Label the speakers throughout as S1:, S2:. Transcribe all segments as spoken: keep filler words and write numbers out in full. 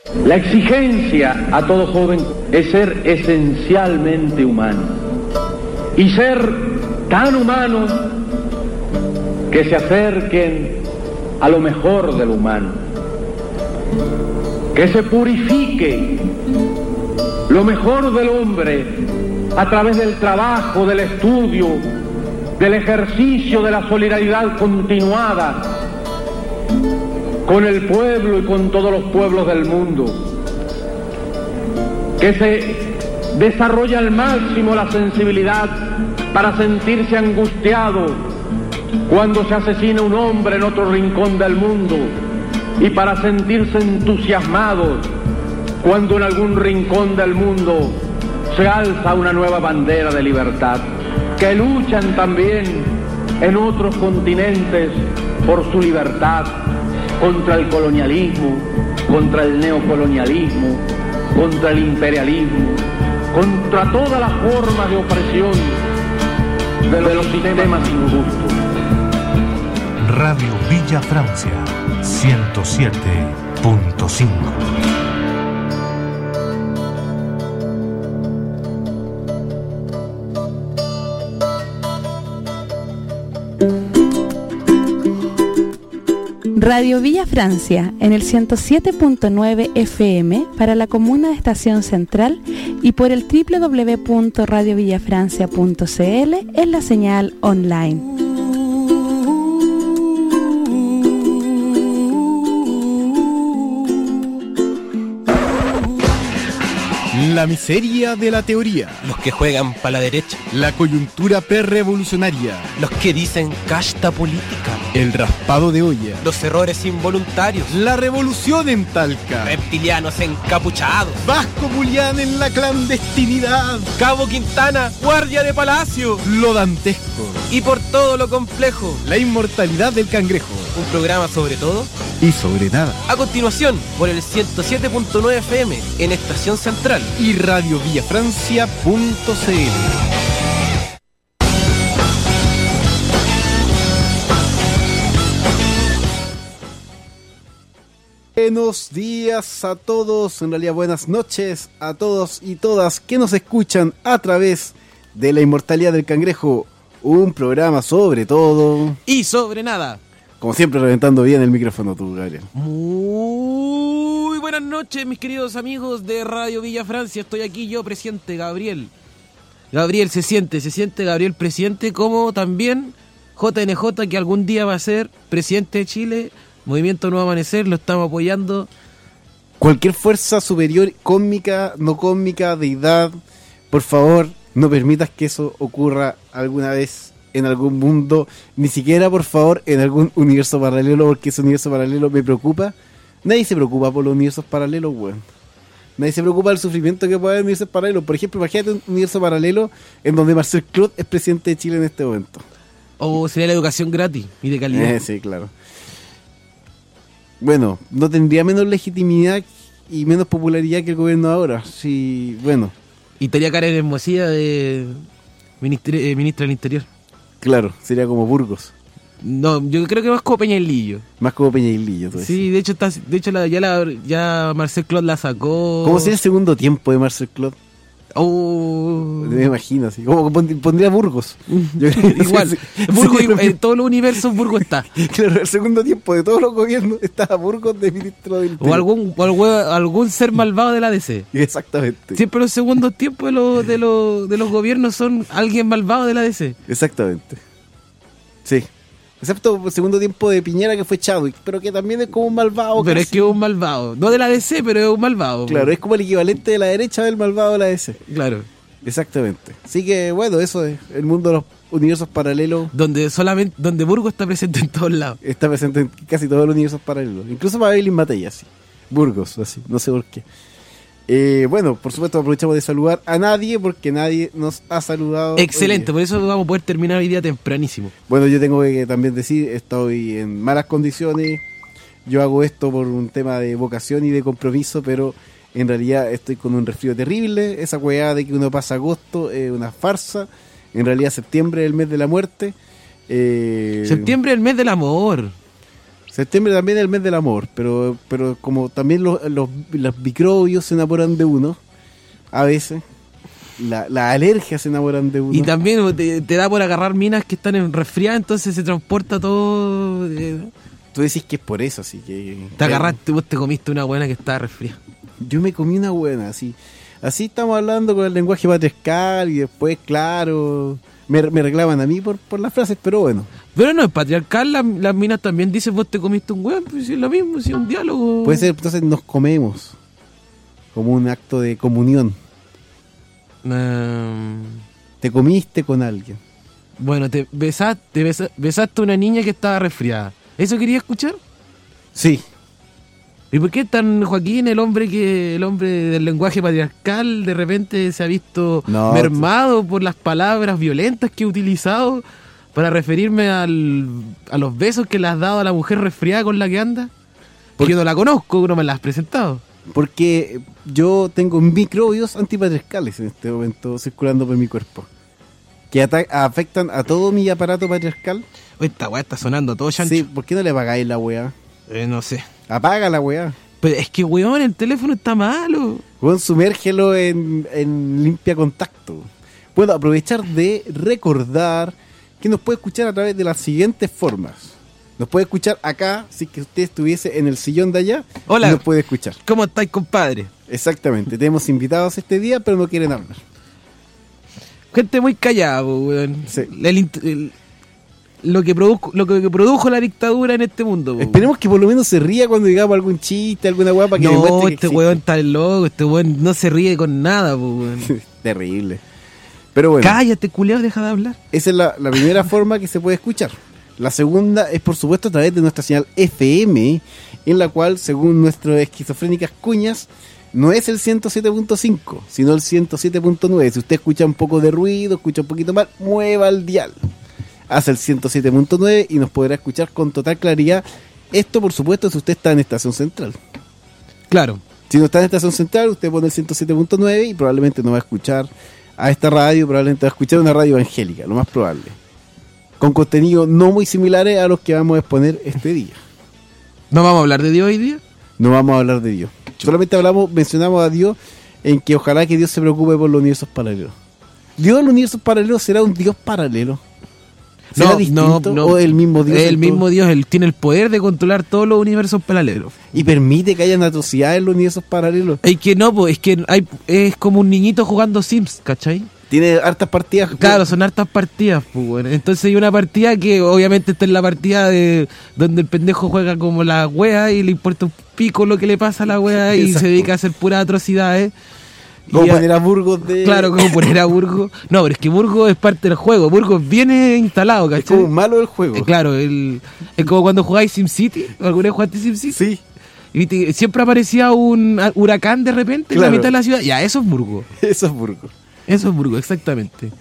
S1: La exigencia a todo joven es ser esencialmente humano y ser tan humano que se acerquen a lo mejor del humano, que se purifique lo mejor del hombre a través del trabajo, del estudio, del ejercicio de la solidaridad continuada con el pueblo y con todos los pueblos del mundo, que se desarrolle al máximo la sensibilidad para sentirse angustiado cuando se asesina un hombre en otro rincón del mundo y para sentirse entusiasmados cuando en algún rincón del mundo se alza una nueva bandera de libertad, que luchan también en otros continentes por su libertad, contra el colonialismo, contra el neocolonialismo, contra el imperialismo, contra todas las formas de opresión de los, de los sistemas injustos.
S2: Radio Villa Francia, ciento siete punto cinco.
S3: Radio Villa Francia en el ciento siete punto nueve F M para la comuna de Estación Central y por el doble u doble u doble u punto radio villa francia punto c l en la señal online.
S4: La miseria de la teoría.
S5: Los que juegan para la derecha.
S4: La coyuntura pre-revolucionaria.
S5: Los que dicen casta política.
S4: El raspado de olla.
S5: Los errores involuntarios.
S4: La revolución en Talca.
S5: Reptilianos encapuchados.
S4: Vasco Julián en la clandestinidad.
S5: Cabo Quintana, guardia de palacio.
S4: Lo dantesco.
S5: Y por todo lo complejo.
S4: La inmortalidad del cangrejo.
S5: Un programa sobre todo
S4: y sobre nada.
S5: A continuación, por el ciento siete punto nueve F M en Estación Central
S4: y radio villa francia punto c l. Buenos días a todos, en realidad buenas noches a todos y todas que nos escuchan a través de La Inmortalidad del Cangrejo, un programa sobre todo
S5: y sobre nada.
S4: Como siempre, reventando bien el micrófono tú, Gabriel.
S5: Muy buenas noches, mis queridos amigos de Radio Villa Francia. Estoy aquí yo, presidente Gabriel. Gabriel se siente, se siente Gabriel presidente, como también J N J, que algún día va a ser presidente de Chile. Movimiento Nuevo Amanecer, lo estamos apoyando.
S4: Cualquier fuerza superior, cósmica, no cósmica, deidad, por favor, no permitas que eso ocurra alguna vez en algún mundo, ni siquiera por favor en algún universo paralelo, porque ese universo paralelo me preocupa. Nadie se preocupa por los universos paralelos, weón. Nadie se preocupa del sufrimiento que puede haber en universos paralelos. Por ejemplo, imagínate un universo paralelo en donde Marcel Clot es presidente de Chile en este momento.
S5: O sería la educación gratis y de calidad.
S4: Eh, sí, claro. Bueno, no tendría menos legitimidad y menos popularidad que el gobierno ahora. Sí, bueno.
S5: Y estaría Karen Hermosilla de ministra, eh, ministra del Interior.
S4: Claro, sería como Burgos.
S5: No, yo creo que más como Peñailillo.
S4: Más como Peñailillo, tú
S5: Sí, de hecho está, de hecho la, ya la ya Marcel Clot la sacó.
S4: ¿Cómo sería el segundo tiempo de Marcel Clot?
S5: Oh.
S4: Me imagino así. Como que pondría Burgos.
S5: Yo creo que igual. Sí, Burgos, sí, en todos los universos Burgos está.
S4: Claro, el segundo tiempo de todos los gobiernos está Burgos de ministro del Interior.
S5: O algún, o algún, algún ser malvado de la D C.
S4: Exactamente.
S5: Siempre los segundos tiempos de los, de los, de los gobiernos son alguien malvado de la D C.
S4: Exactamente. Sí. Excepto el segundo tiempo de Piñera, que fue Chadwick, pero que también es como un malvado.
S5: Pero
S4: casi.
S5: Es que es un malvado. No de la D C, pero es un malvado.
S4: Claro, bro. Es como el equivalente de la derecha del malvado de la D C.
S5: Claro.
S4: Exactamente. Así que, bueno, eso es el mundo de los universos paralelos.
S5: Donde solamente donde Burgos está presente en todos lados.
S4: Está presente en casi todos los universos paralelos. Incluso para Evelyn Matei, así. Burgos, así. No sé por qué. Eh, bueno, por supuesto aprovechamos de saludar a nadie porque nadie nos ha saludado.
S5: Excelente, por eso vamos a poder terminar hoy día tempranísimo.
S4: Bueno, yo tengo que también decir, estoy en malas condiciones. Yo hago esto por un tema de vocación y de compromiso, pero en realidad estoy con un resfrío terrible. Esa weá de que uno pasa agosto es una farsa. En realidad septiembre es el mes de la muerte. Eh,
S5: septiembre es el mes del amor.
S4: Septiembre también es el mes del amor, pero pero como también los, los, los microbios se enamoran de uno, a veces, la, las alergias se enamoran de uno.
S5: Y también te, te da por agarrar minas que están en resfriadas, entonces se transporta todo. Eh.
S4: Tú decís que es por eso, así que...
S5: Te agarraste, vos te comiste una buena que estaba resfriada.
S4: Yo me comí una buena, así. Así estamos hablando con el lenguaje patriarcal y después, claro... Me, me reclaman a mí por, por las frases, pero bueno.
S5: Pero no es patriarcal, la, las minas también dicen vos te comiste un hueón, pues si es lo mismo, si es un diálogo.
S4: Puede ser, entonces nos comemos como un acto de comunión.
S5: Um,
S4: Te comiste con alguien.
S5: Bueno, te besaste, te besa, besaste a una niña que estaba resfriada. ¿Eso quería escuchar?
S4: Sí.
S5: ¿Y por qué tan Joaquín, el hombre que el hombre del lenguaje patriarcal, de repente se ha visto
S4: no,
S5: mermado por las palabras violentas que he utilizado para referirme al, a los besos que le has dado a la mujer resfriada con la que anda? Porque yo no la conozco, no me la has presentado.
S4: Porque yo tengo microbios antipatriarcales en este momento circulando por mi cuerpo, que afectan a todo mi aparato patriarcal.
S5: Oye, esta weá está sonando todo chancho.
S4: Sí, ¿por qué no le apagáis la weá?
S5: Eh, no sé.
S4: Apaga la weá.
S5: Pero es que, weón, el teléfono está malo.
S4: Weón, sumérgelo en, en limpia contacto. Puedo aprovechar de recordar que nos puede escuchar a través de las siguientes formas. Nos puede escuchar acá, si que usted estuviese en el sillón de allá.
S5: Hola.
S4: Nos puede escuchar.
S5: ¿Cómo estáis, compadre?
S4: Exactamente. Tenemos invitados este día, pero no quieren hablar.
S5: Gente muy callada, weón.
S4: Sí.
S5: El, el, lo que produjo lo que produjo la dictadura en este mundo. Po.
S4: Esperemos que por lo menos se ría cuando digamos algún chiste, alguna guapa que
S5: no,
S4: demuestre que
S5: este
S4: existe.
S5: weón está loco, este weón no se ríe con nada, po, weón.
S4: Terrible. Pero bueno.
S5: Cállate, culiao, deja de hablar.
S4: Esa es la, la primera forma que se puede escuchar. La segunda es, por supuesto, a través de nuestra señal F M, en la cual, según nuestras esquizofrénicas cuñas, no es el ciento siete punto cinco, sino el ciento siete punto nueve. Si usted escucha un poco de ruido, escucha un poquito mal, mueva el dial. Hace el ciento siete punto nueve y nos podrá escuchar con total claridad. Esto, por supuesto, si usted está en estación central.
S5: Claro.
S4: Si no está en estación central, usted pone el ciento siete punto nueve y probablemente no va a escuchar a esta radio, probablemente va a escuchar una radio evangélica, lo más probable. Con contenidos no muy similares a los que vamos a exponer este día.
S5: ¿No vamos a hablar de Dios hoy día?
S4: No vamos a hablar de Dios. Solamente hablamos, mencionamos a Dios en que ojalá que Dios se preocupe por los universos paralelos. ¿Dios de los universos paralelos será un Dios paralelo? ¿Será
S5: no,
S4: distinto
S5: no, no.
S4: o el mismo Dios?
S5: El mismo Dios, él tiene el poder de controlar todos los universos paralelos.
S4: ¿Y permite que haya atrocidades en los universos paralelos?
S5: Es que no, pues es que hay, es como un niñito jugando Sims, ¿cachai?
S4: Tiene hartas partidas.
S5: Claro, son hartas partidas, pues, bueno. Entonces hay una partida que obviamente está en la partida de donde el pendejo juega como la wea y le importa un pico lo que le pasa a la wea y
S4: Exacto.
S5: se dedica a hacer puras atrocidades.
S4: Como
S5: Y
S4: poner a Burgos de...
S5: Claro, como poner a Burgos. No, pero es que Burgos es parte del juego. Burgos viene instalado, ¿cachai?
S4: Es como un malo del juego.
S5: Eh, claro, el, es como cuando jugáis SimCity. ¿Alguna vez jugaste SimCity?
S4: Sí.
S5: Y te- siempre aparecía un a- huracán de repente en
S4: Claro.
S5: la mitad de la ciudad. Ya, eso es Burgos.
S4: Eso es Burgos.
S5: Eso es Burgos, exactamente.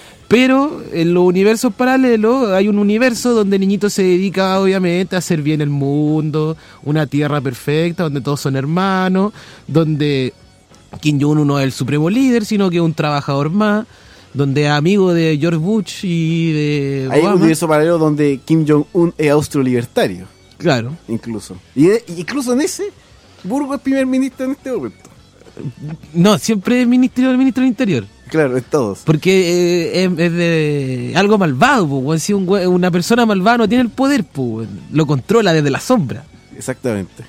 S5: Pero en los universos paralelos hay un universo donde el niñito se dedica obviamente a hacer bien el mundo, una tierra perfecta, donde todos son hermanos, donde Kim Jong-un no es el supremo líder, sino que es un trabajador más, donde es amigo de George Bush y de
S4: Hay un
S5: Obama.
S4: universo paralelo donde Kim Jong-un es austro-libertario,
S5: Claro.
S4: incluso. Y de- incluso en ese, Burgos es primer ministro en este momento.
S5: No, siempre es ministro del ministro del Interior.
S4: Claro, es todos.
S5: Porque eh, es, es de algo malvado, po, weón. Si un we- una persona malvada no tiene el poder, po, weón. Lo controla desde la sombra.
S4: Exactamente.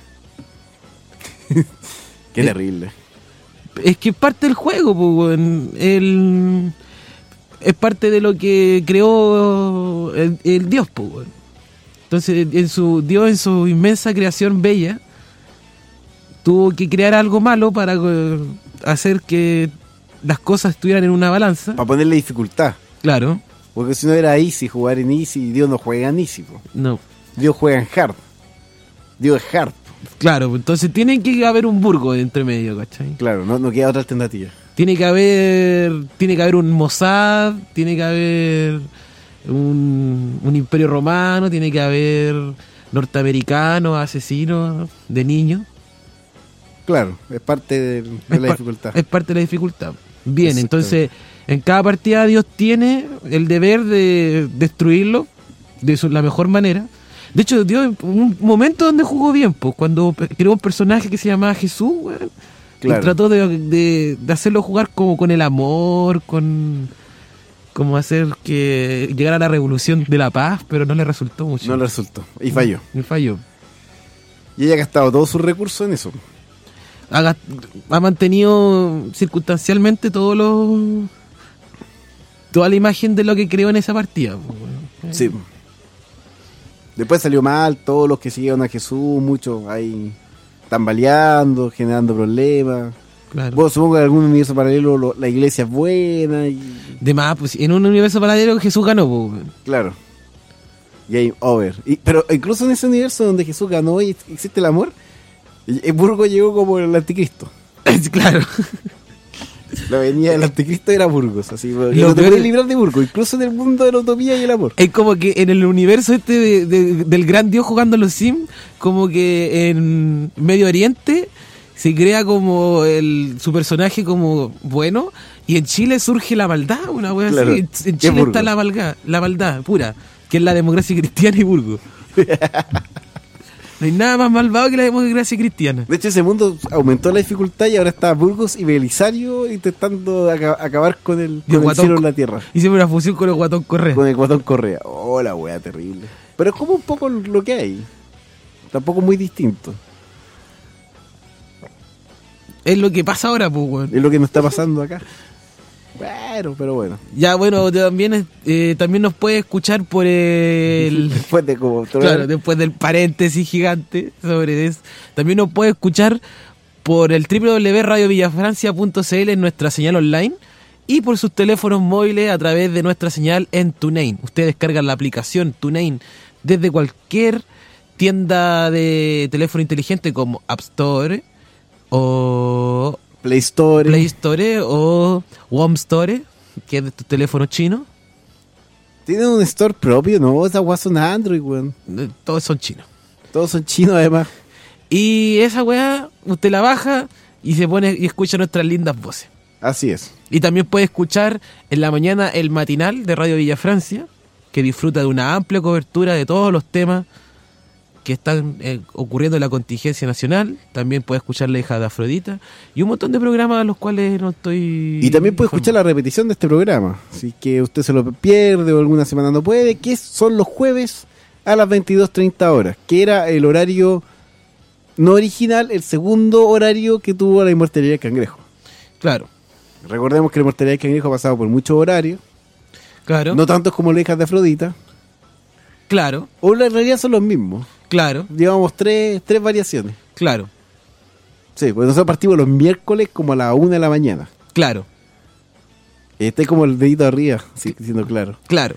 S4: Qué
S5: Eh,
S4: terrible.
S5: Es que es parte del juego, po, weón. El, es parte de lo que creó el, el Dios, po, weón. Entonces, en su Dios, en su inmensa creación bella, tuvo que crear algo malo para eh, hacer que las cosas estuvieran en una balanza.
S4: Para ponerle dificultad.
S5: Claro,
S4: Porque si no era easy, jugar en easy, Dios no juega en easy. Po.
S5: no.
S4: Dios juega en hard. Dios es hard.
S5: Claro, entonces tiene que haber un Burgo entre medio, ¿cachai?
S4: Claro, no, no queda otra alternativa.
S5: Tiene que haber tiene que haber un Mossad, tiene que haber un, un imperio romano, tiene que haber norteamericanos, asesinos de niños.
S4: Claro, es parte de, de
S5: Es
S4: la
S5: par-
S4: dificultad.
S5: Es parte de la dificultad. Bien,
S4: Exactamente.
S5: entonces en cada partida Dios tiene el deber de destruirlo de su- la mejor manera. De hecho, dio un momento donde jugó bien, pues, cuando creó un personaje que se llamaba Jesús, weón.
S4: Claro.
S5: Y trató de, de, de hacerlo jugar como con el amor, con como hacer que llegara a la revolución de la paz, pero no le resultó mucho.
S4: No le resultó. Y falló.
S5: Y falló.
S4: Y ella ha gastado todos sus recursos en eso.
S5: Ha, gast- ha mantenido circunstancialmente todo lo, toda la imagen de lo que creó en esa partida. pues, weón.
S4: Sí. Después salió mal, todos los que siguieron a Jesús, muchos ahí tambaleando, generando problemas.
S5: Claro.
S4: Bueno, supongo que en algún universo paralelo lo- la iglesia es buena y...
S5: De más, pues en un universo paralelo Jesús ganó, pues, weón.
S4: Claro. Game over. Y, pero incluso en ese universo donde Jesús ganó y existe el amor, el Burgo llegó como el anticristo.
S5: Claro.
S4: La venida del anticristo era Burgos, así, porque
S5: Lo
S4: no te
S5: peor
S4: puedes
S5: es-
S4: librar de Burgos, incluso en el mundo de la utopía y el amor.
S5: Es como que en el universo este de- de- del gran dios jugando a los Sims, como que en Medio Oriente se crea como el su personaje como bueno, y en Chile surge la maldad, una wea
S4: Claro.
S5: así. En, en
S4: ¿Qué es
S5: Chile
S4: Burgos?
S5: está la maldad, la maldad pura, que es la democracia cristiana y Burgos. No hay nada más malvado que la democracia cristiana.
S4: De hecho, ese mundo aumentó la dificultad y ahora está Burgos y Belisario intentando aca- acabar con el,
S5: Y
S4: con
S5: el
S4: el
S5: guatón
S4: cielo en
S5: co-
S4: la tierra.
S5: Hicimos una fusión con el Guatón Correa.
S4: Con el guatón Correa. Oh, la wea terrible. Pero es como un poco lo que hay. Tampoco muy distinto.
S5: Es lo que pasa ahora, pues, weón.
S4: Es lo que nos está pasando acá. Bueno, pero bueno.
S5: Ya, bueno, también, eh, también nos puede escuchar por el...
S4: Después de como...
S5: Claro, después del paréntesis gigante sobre eso. También nos puede escuchar por el doble u doble u doble u punto radio villafrancia punto c l en nuestra señal online y por sus teléfonos móviles a través de nuestra señal en TuneIn. Ustedes descargan la aplicación TuneIn desde cualquier tienda de teléfono inteligente como App Store o
S4: Play Store.
S5: Play Store o Home Store, que es de tu teléfono chino.
S4: Tienen un store propio, ¿no? Esas weas son Android, weón.
S5: Eh, Todos son chinos.
S4: Todos son chinos, además.
S5: Y esa weá, usted la baja y se pone y escucha nuestras lindas voces.
S4: Así es.
S5: Y también puede escuchar en la mañana el matinal de Radio Villa Francia, que disfruta de una amplia cobertura de todos los temas que están eh, ocurriendo en la contingencia nacional. También puede escuchar La hija de Afrodita y un montón de programas a los cuales no estoy...
S4: Y también puede escuchar la repetición de este programa. Así que usted se lo pierde o alguna semana no puede, que son los jueves a las veintidós treinta horas, que era el horario no original, el segundo horario que tuvo la Inmortalidad del Cangrejo.
S5: Claro,
S4: Recordemos que la Inmortalidad del Cangrejo ha pasado por muchos horarios,
S5: claro,
S4: no tantos como las hijas de Afrodita,
S5: claro,
S4: o en realidad son los mismos.
S5: claro,
S4: Llevamos tres, tres variaciones.
S5: claro,
S4: Sí, pues nosotros partimos los miércoles como a la una de la mañana.
S5: claro,
S4: Este es como el dedito arriba, sí, siendo claro.
S5: claro.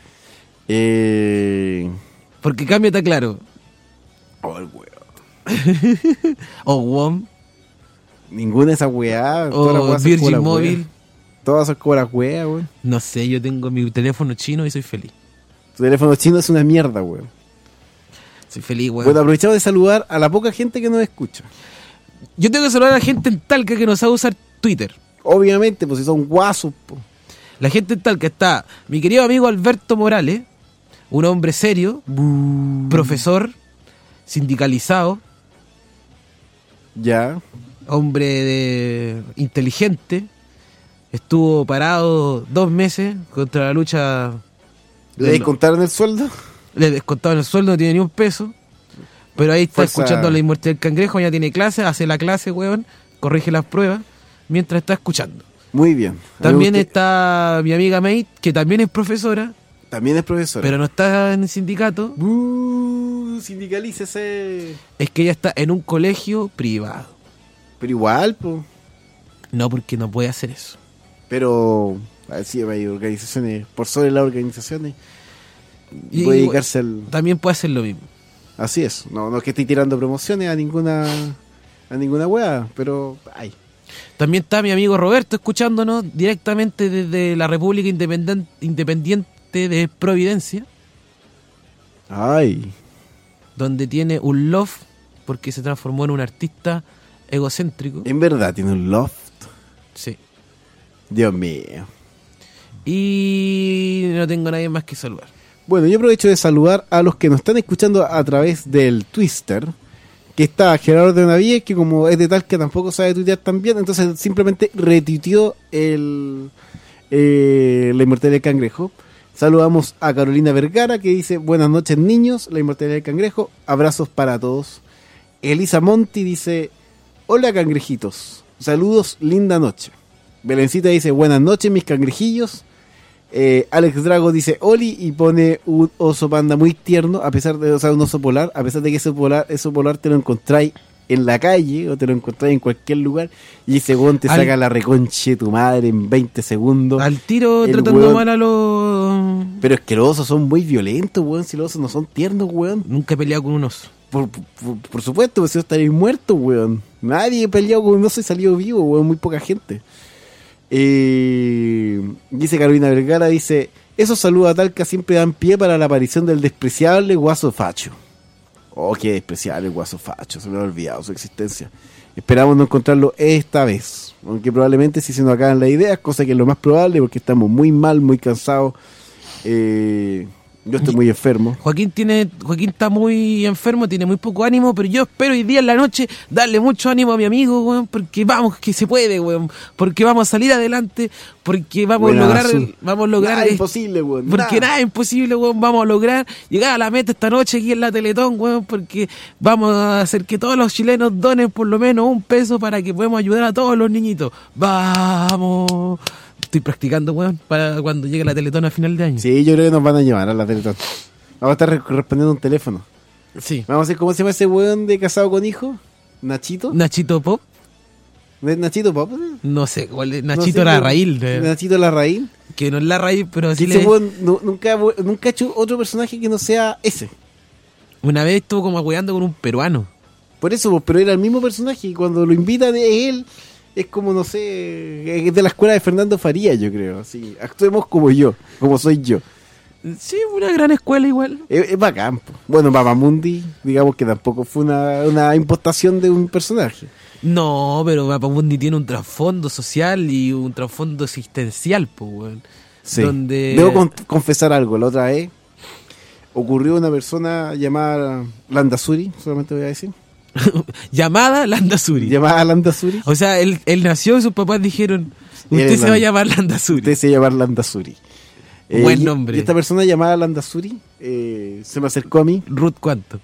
S4: Eh...
S5: Porque cambio está claro.
S4: Oh, el huevo.
S5: O WOM,
S4: Ninguna de esas weá. todas las
S5: o
S4: weas son como
S5: Virgin
S4: las
S5: Móvil.
S4: weas. Todas son como las weas, weón.
S5: No sé, yo tengo mi teléfono chino y soy feliz.
S4: Tu teléfono chino es una mierda, weón.
S5: Soy feliz, weón.
S4: Bueno, aprovechamos de saludar a la poca gente que nos escucha.
S5: Yo tengo que saludar a la gente en Talca que no sabe usar Twitter.
S4: Obviamente, pues si son guasos, po.
S5: La gente en Talca está mi querido amigo Alberto Morales, un hombre serio, profesor, sindicalizado,
S4: Ya.
S5: hombre de inteligente. Estuvo parado dos meses contra la lucha.
S4: ¿Le
S5: de-
S4: descontaron el sueldo?
S5: Le descontaban el sueldo, no tiene ni un peso. Pero ahí está
S4: Fuerza-
S5: escuchando la inmortalidad del cangrejo, ya tiene clase, hace la clase, weón, corrige las pruebas, mientras está escuchando.
S4: Muy bien. A mí me
S5: También
S4: gusta-
S5: está mi amiga May, que también es profesora,
S4: También es profesor.
S5: pero no está en el sindicato.
S4: Uh, sindicalícese.
S5: Es que ella está en un colegio privado.
S4: Pero igual, po.
S5: No, porque no puede hacer eso.
S4: Pero así hay organizaciones, por sobre las organizaciones.
S5: Y-
S4: puede dedicarse al...
S5: También puede hacer lo mismo.
S4: Así es. No, no es que esté tirando promociones a ninguna a ninguna weá, pero ay.
S5: También está mi amigo Roberto escuchándonos directamente desde la República Independen- Independiente de Providencia,
S4: Ay.
S5: donde tiene un loft porque se transformó en un artista egocéntrico.
S4: En verdad tiene un loft.
S5: Sí.
S4: Dios mío.
S5: Y no tengo nadie más que saludar.
S4: Bueno, yo aprovecho de saludar a los que nos están escuchando a través del Twitter, que está Gerardo de Navíes, que como es de tal que tampoco sabe tuitear tan bien, entonces simplemente retuiteó el, eh, la inmortalidad del cangrejo. Saludamos a Carolina Vergara, que dice, buenas noches niños, la inmortalidad del cangrejo, abrazos para todos. Elisa Monti dice, hola cangrejitos, saludos, linda noche. Belencita dice, buenas noches mis cangrejillos. Eh, Alex Drago dice Oli y pone un oso panda muy tierno, a pesar de, o sea, un oso polar, a pesar de que ese polar, ese polar te lo encontráis en la calle o te lo encontráis en cualquier lugar y ese weón te
S5: Al,
S4: saca la reconche de tu madre en veinte segundos.
S5: Al tiro
S4: El
S5: tratando
S4: weón,
S5: mal a los...
S4: Pero es que los osos son muy violentos, weón, si los osos no son tiernos, weón.
S5: Nunca he peleado con un oso.
S4: Por, por, por supuesto, pues si no estaréis muertos, weón. Nadie ha peleado con un oso y salido vivo, weón, muy poca gente. Eh, dice Carolina Vergara, dice, esos saludos a Talca siempre dan pie para la aparición del despreciable Guaso Facho. Oh, qué despreciable Guaso Facho, se me ha olvidado su existencia. Esperamos no encontrarlo esta vez, aunque probablemente si se nos acaban las ideas, cosa que es lo más probable porque estamos muy mal, muy cansados. Eh, yo estoy muy enfermo.
S5: Joaquín tiene, Joaquín está muy enfermo, tiene muy poco ánimo, pero yo espero hoy día en la noche darle mucho ánimo a mi amigo, weón, porque vamos, que se puede, weón, porque vamos a salir adelante, porque vamos
S4: Buena
S5: a lograr,
S4: azul.
S5: vamos a lograr,
S4: Nada
S5: eh,
S4: imposible, weón.
S5: porque nada. nada es imposible, weón, vamos a lograr llegar a la meta esta noche aquí en la Teletón, weón, porque vamos a hacer que todos los chilenos donen por lo menos un peso para que podamos ayudar a todos los niñitos. Vamos. Estoy practicando, weón, para cuando llegue la Teletón a final de año.
S4: Sí, yo creo que nos van a llevar a la Teletón. Vamos a estar re- respondiendo un teléfono.
S5: Sí.
S4: Vamos a ver cómo se llama ese weón de casado con hijo. ¿Nachito?
S5: Nachito Pop,
S4: ¿No es Nachito Pop?
S5: no sé, cuál es,
S4: No
S5: Nachito
S4: sé,
S5: era
S4: weón.
S5: raíl, de-
S4: Nachito Larraín.
S5: que no es la raíz, pero
S4: Que
S5: sí
S4: ese
S5: le...
S4: weón nu- nunca, nunca ha hecho otro personaje que no sea ese.
S5: Una vez estuvo como apoyando con un peruano.
S4: Por eso, pues, pero era el mismo personaje. Y cuando lo invitan de él, es como, no sé, es de la escuela de Fernando Faría, yo creo. Así, actuemos como yo, como soy yo.
S5: Sí, una gran escuela igual.
S4: Es, es bacán. Po. Bueno, Mapamundi, digamos que tampoco fue una, una impostación de un personaje.
S5: No, pero Mapamundi tiene un trasfondo social y un trasfondo existencial, pues, weón.
S4: Sí.
S5: Donde...
S4: Debo con- confesar algo. La otra vez ocurrió una persona llamada Landazuri, solamente voy a decir.
S5: Llamada Landazuri.
S4: Llamada Landazuri.
S5: O sea, él, él nació y sus papás dijeron, usted
S4: Él
S5: se va a
S4: Land-
S5: llamar Landazuri.
S4: Usted se llama Landazuri.
S5: Buen
S4: y-
S5: nombre.
S4: Y esta persona llamada Landazuri eh, se me acercó a mí.
S5: Ruth, ¿cuánto?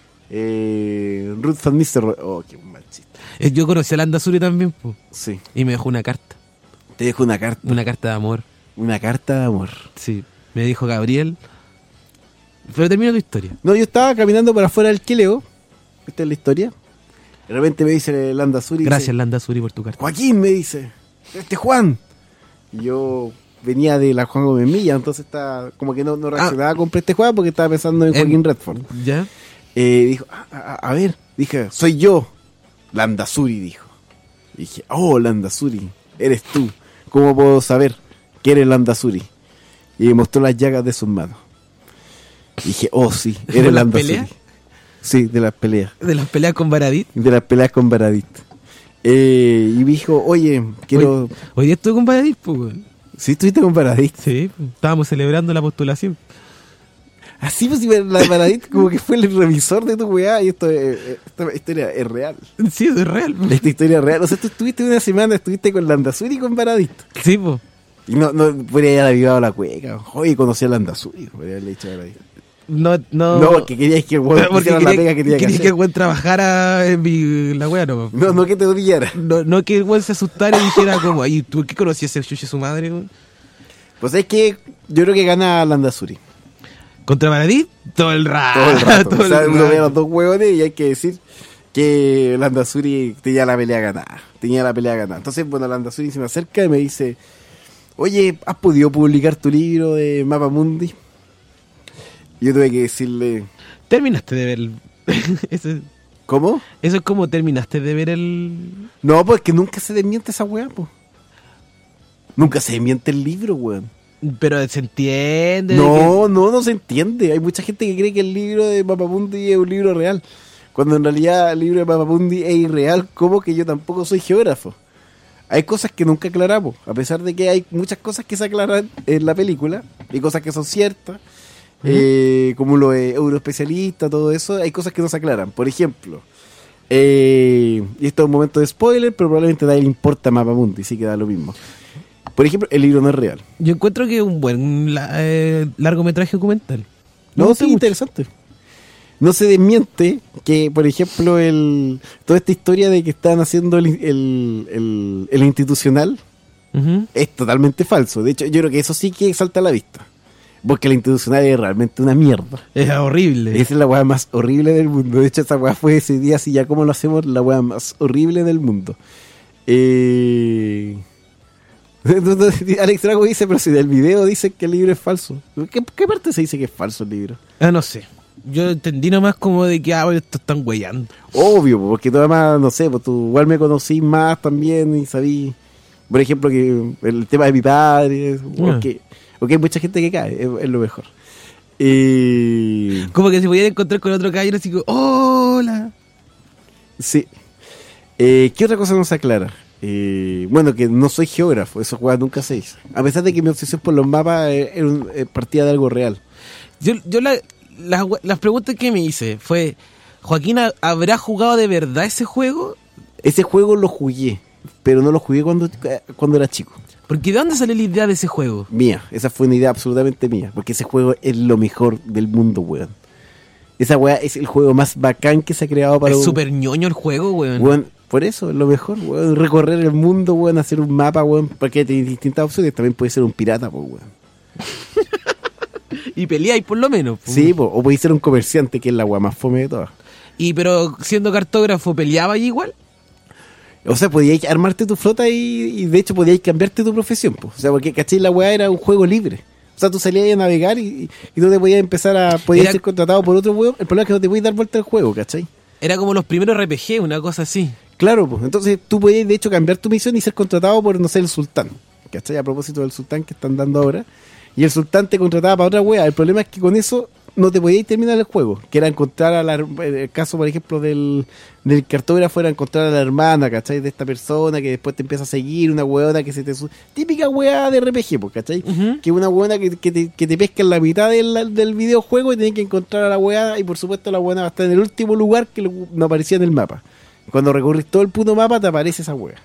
S4: Eh, Ruth Van Nistelrooy. Oh, qué mal chiste.
S5: Eh, Yo conocí a Landazuri también, pues.
S4: Sí.
S5: Y me dejó una carta.
S4: Te dejo una carta.
S5: Una carta de amor.
S4: Una carta de amor.
S5: Sí. Me dijo Gabriel. Pero termina tu historia.
S4: No, yo estaba caminando por afuera del Queleo. Esta es la historia. De repente me dice Landazuri.
S5: Gracias,
S4: dice,
S5: Landazuri, por tu carta.
S4: Joaquín, me dice. Este Juan. Y yo venía de la Juan Gómez Milla, entonces estaba como que no, no reaccionaba con este Juan porque estaba pensando en
S5: En-
S4: Joaquín Redford.
S5: ¿Ya?
S4: Eh, dijo, a, a- a ver, dije, soy yo, Landazuri, dijo. Y dije, oh, Landazuri, eres tú. ¿Cómo puedo saber que eres Landazuri? Y me mostró las llagas de sus manos. Y dije, oh, sí,
S5: ¿De
S4: eres
S5: las
S4: Landazuri.
S5: peleas?
S4: Sí, de las peleas.
S5: De las peleas con Baradit.
S4: De las peleas con Baradit. Eh, y me dijo, oye, quiero...
S5: Hoy, hoy día estuve con Baradit, pues, weón.
S4: ¿Sí estuviste con Baradit?
S5: Sí, pues, estábamos celebrando la postulación.
S4: Así pues, si la Baradit como que fue el revisor de tu weá. Y esto, eh, esta historia es real.
S5: Sí, eso es real. pues.
S4: Esta historia es real. O sea, tú estuviste una semana, estuviste con Landazuri y con Baradit.
S5: Sí, pues.
S4: Y no, no podría haber avivado la cueca. Oye, conocí a Landazuri. Podría haberle dicho a Baradit.
S5: No, no.
S4: No, porque queríais que el weón
S5: porque
S4: hiciera la
S5: quería,
S4: pega que tenía que
S5: quería
S4: hacer.
S5: que el weón trabajara en mi, la wea, no.
S4: No, no que te odiara.
S5: No, no que el weón se asustara y dijera como, ay, ¿tú qué conocías ese chuche su madre, weón?
S4: Pues es que yo creo que gana Landazuri.
S5: ¿Contra Baradit? Todo el rato.
S4: Todo el rato.
S5: todo
S4: o sea,
S5: el
S4: uno ve a
S5: rato.
S4: los dos huevones y hay que decir que Landazuri tenía la pelea ganada. Tenía la pelea ganada. Entonces, bueno, Landazuri se me acerca y me dice, oye, ¿has podido publicar tu libro de Mapamundi? Y yo tuve que decirle,
S5: Terminaste de ver el... eso,
S4: ¿cómo?
S5: eso es como terminaste de ver el...
S4: No, pues que nunca se desmiente esa weá, pues. Nunca se desmiente el libro, weón.
S5: Pero se entiende. de
S4: No, no, no se entiende. Hay mucha gente que cree que el libro de Mapamundi es un libro real. Cuando en realidad el libro de Mapamundi es irreal, como que yo tampoco soy geógrafo. Hay cosas que nunca aclaramos, a pesar de que hay muchas cosas que se aclaran en la película, y cosas que son ciertas, eh, como los eh, euroespecialistas, todo eso, hay cosas que no se aclaran. Por ejemplo, eh, y esto es un momento de spoiler, pero probablemente a nadie le importa Mapamundi, sí que da lo mismo. Por ejemplo, el libro no es real.
S5: Yo encuentro que es un buen la- eh, largometraje documental. Me
S4: No,
S5: gusta
S4: sí,
S5: mucho.
S4: interesante. No se desmiente que, por ejemplo, el toda esta historia de que están haciendo el, el, el, el institucional
S5: Ujú.
S4: es totalmente falso. De hecho, yo creo que eso sí que salta a la vista. Porque el institucional es realmente una mierda.
S5: Es horrible.
S4: Esa es la weá más horrible del mundo. De hecho, esa weá fue ese día, así ya como lo hacemos, la weá más horrible del mundo. Eh... Alex Drago dice, pero si del video dice que el libro es falso. ¿Qué, qué parte se dice que es falso el libro?
S5: Ah, no sé. Yo entendí nomás como de que, ah, bueno, esto están güeyando.
S4: Obvio, porque tú además, no sé, pues tú igual me conocí más también y sabí, por ejemplo, que el tema de mi padre,
S5: Ah.
S4: o que, o que hay mucha gente que cae, es, es lo mejor. Eh,
S5: Como que se podían encontrar con otro caballero así como, hola.
S4: sí. Eh, ¿Qué otra cosa no se aclara? Eh, bueno, que no soy geógrafo, eso juega nunca se dice. A pesar de que mi obsesión por los mapas eh, era un- eh, partía de algo real.
S5: Yo, yo la, las, las preguntas que me hice fue, ¿Joaquín ha- habrá jugado de verdad ese juego?
S4: Ese juego lo jugué, pero no lo jugué cuando, eh, cuando era chico.
S5: Porque ¿de dónde salió la idea de ese juego?
S4: Mía, esa fue una idea absolutamente mía, porque ese juego es lo mejor del mundo, weón. Esa weá es el juego más bacán que se ha creado para
S5: Es
S4: un...
S5: súper ñoño el juego, weón.
S4: Weón, por eso es lo mejor, weón. Recorrer el mundo, weón, hacer un mapa, weón, porque tiene distintas opciones. También puede ser un pirata, pues, weón.
S5: Y peleáis por lo menos. po.
S4: Sí, po, o puede ser un comerciante, que es la weá más fome de todas.
S5: Y pero siendo cartógrafo, ¿peleaba ahí igual?
S4: O sea, podíais armarte tu flota y, y de hecho podíais cambiarte tu profesión, pues. O sea, porque, ¿cachai? La weá era un juego libre. O sea, tú salías a navegar y, y tú te podías empezar a... Podías
S5: Era-
S4: ser contratado por otro weón. El problema es que no te podías dar vuelta al juego, ¿cachai?
S5: Era como los primeros R P G, una cosa así.
S4: Claro, pues. Entonces tú podías de hecho cambiar tu misión y ser contratado por, no sé, el sultán. ¿Cachai? A propósito del sultán que están dando ahora. Y el sultán te contrataba para otra wea. El problema es que con eso no te podías terminar el juego. Que era encontrar a la... En el caso, por ejemplo, del, del cartógrafo era encontrar a la hermana, ¿cachai? De esta persona que después te empieza a seguir, una weona que se te... Su... Típica wea de R P G, pues, ¿cachai?
S5: Ujú.
S4: Que una weona que, que, te, que te pesca en la mitad del, del videojuego y tenés que encontrar a la weá. Y por supuesto la weona va a estar en el último lugar que lo- no aparecía en el mapa. Cuando recorres todo el puto mapa te aparece esa wea.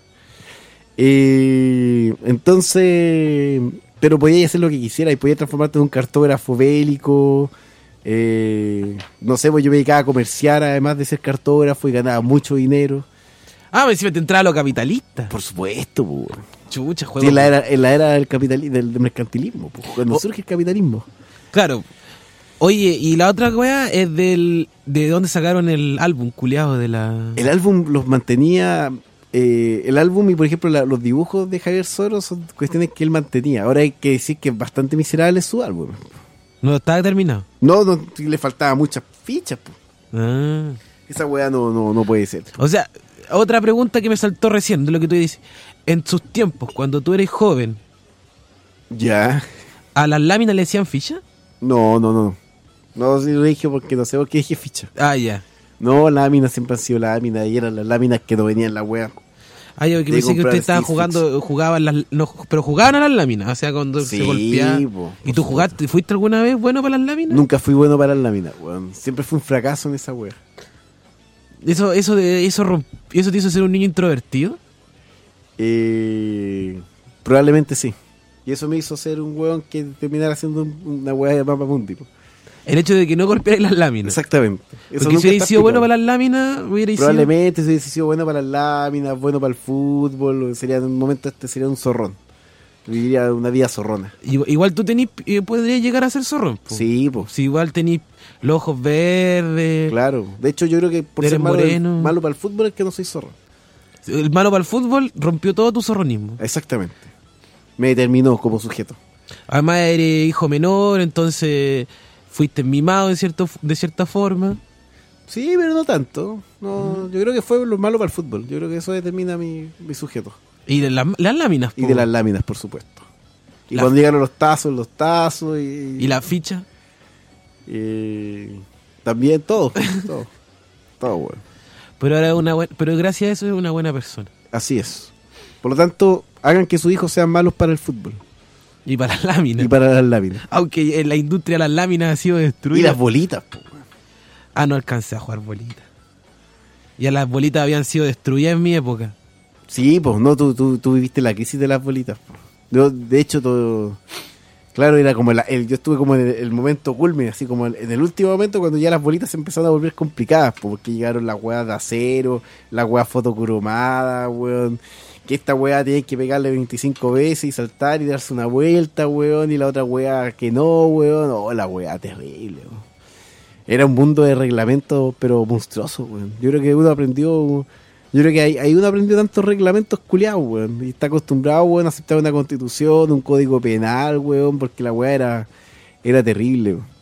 S4: Eh, entonces, pero podías hacer lo que quisieras y podías transformarte en un cartógrafo bélico. Eh, no sé, pues yo me dedicaba a comerciar además de ser cartógrafo y ganaba mucho dinero.
S5: Ah, encima te entraba lo capitalista.
S4: Por supuesto, pues.
S5: Chucha,
S4: Sí,
S5: juego.
S4: en la era, en la era del, capitali- del, del mercantilismo, pues, cuando
S5: Oh.
S4: surge el capitalismo.
S5: Claro. Oye, y la otra weá es del de dónde sacaron el álbum culiado de la...
S4: El álbum los mantenía. Eh, el álbum y, por ejemplo, la- los dibujos de Javier Soros son cuestiones que él mantenía. Ahora hay que decir que es bastante miserable su álbum.
S5: No estaba terminado.
S4: No, no le faltaba muchas fichas. Po.
S5: Ah.
S4: Esa weá no, no, no puede ser.
S5: O sea, otra pregunta que me saltó recién de lo que tú dices. En sus tiempos, cuando tú eres joven,
S4: Ya.
S5: ¿a las láminas le decían ficha?
S4: No, no, no. No, sí lo dije porque no sé por qué dije ficha.
S5: Ah, ya.
S4: No, láminas siempre han sido láminas y eran las láminas que no venían en la weá.
S5: Ah, yo que
S4: De
S5: pensé que
S4: comprar
S5: usted estaba
S4: stick
S5: jugando, jugaban las, no, pero jugaban a las láminas, o sea, cuando
S4: Sí,
S5: se golpeaba.
S4: po,
S5: ¿Y tú
S4: por
S5: jugaste, fuiste alguna vez bueno para las láminas?
S4: Nunca fui bueno para las láminas, weón. Siempre fue un fracaso en esa weá.
S5: Eso, eso de, eso romp- eso te hizo ser un niño introvertido.
S4: Eh, probablemente sí. Y eso me hizo ser un weón que terminara haciendo un- una weá de Mapa Mundi. po.
S5: El hecho de que no golpearas las láminas.
S4: Exactamente. Eso
S5: Porque
S4: nunca
S5: si hubiera
S4: está
S5: sido bueno
S4: explicado.
S5: para las láminas, hubiera sido...
S4: Probablemente si hubiese sido bueno para las láminas, bueno para el fútbol, o sería en un momento este sería un zorrón. Viviría una vida zorrona.
S5: Igual, igual tú tenís, eh, podrías llegar a ser zorrón. po.
S4: Sí, pues.
S5: Si igual tenís los ojos verdes.
S4: Claro. De hecho, yo creo que por
S5: Eres
S4: ser malo,
S5: moreno.
S4: malo para el fútbol es que no soy zorrón.
S5: El malo para el fútbol rompió todo tu zorronismo.
S4: Exactamente. Me determinó como sujeto.
S5: Además eres hijo menor, entonces fuiste mimado de, cierto, de cierta forma.
S4: Sí, pero no tanto. No, yo creo que fue lo malo para el fútbol. Yo creo que eso determina mi, mi sujeto.
S5: Y de la- las láminas.
S4: Y
S5: po.
S4: de las láminas, por supuesto. Y
S5: La-
S4: cuando llegaron los tazos, los tazos y...
S5: Y la ficha.
S4: eh, también todo. todo. Todo, bueno.
S5: Pero ahora es una buen- pero gracias a eso es una buena persona.
S4: Así es. Por lo tanto, hagan que sus hijos sean malos para el fútbol.
S5: Y para las láminas.
S4: Y para las láminas.
S5: Aunque en la industria las láminas han sido
S4: Y
S5: destruidas.
S4: las bolitas, po.
S5: Ah, no alcancé a jugar bolitas. Ya las bolitas habían sido destruidas en mi época.
S4: Sí, pues, no, tú, tú, tú viviste la crisis de las bolitas, po. Yo, de hecho, todo... Claro, era como la, el, yo estuve como en el, el momento culmine, así como el, en el último momento cuando ya las bolitas se empezaron a volver complicadas, po, porque llegaron las weas de acero, las weas fotocromadas, weón, que esta wea tiene que pegarle veinticinco veces y saltar y darse una vuelta, weón, y la otra wea que no, weón, oh, la wea terrible, weón. Era un mundo de reglamentos, pero monstruoso, weón. Yo creo que uno aprendió... Yo creo que ahí, ahí uno aprendió tantos reglamentos culiados, weón. Y está acostumbrado, weón, a aceptar una constitución, un código penal, weón, porque la weá era, era terrible, weón.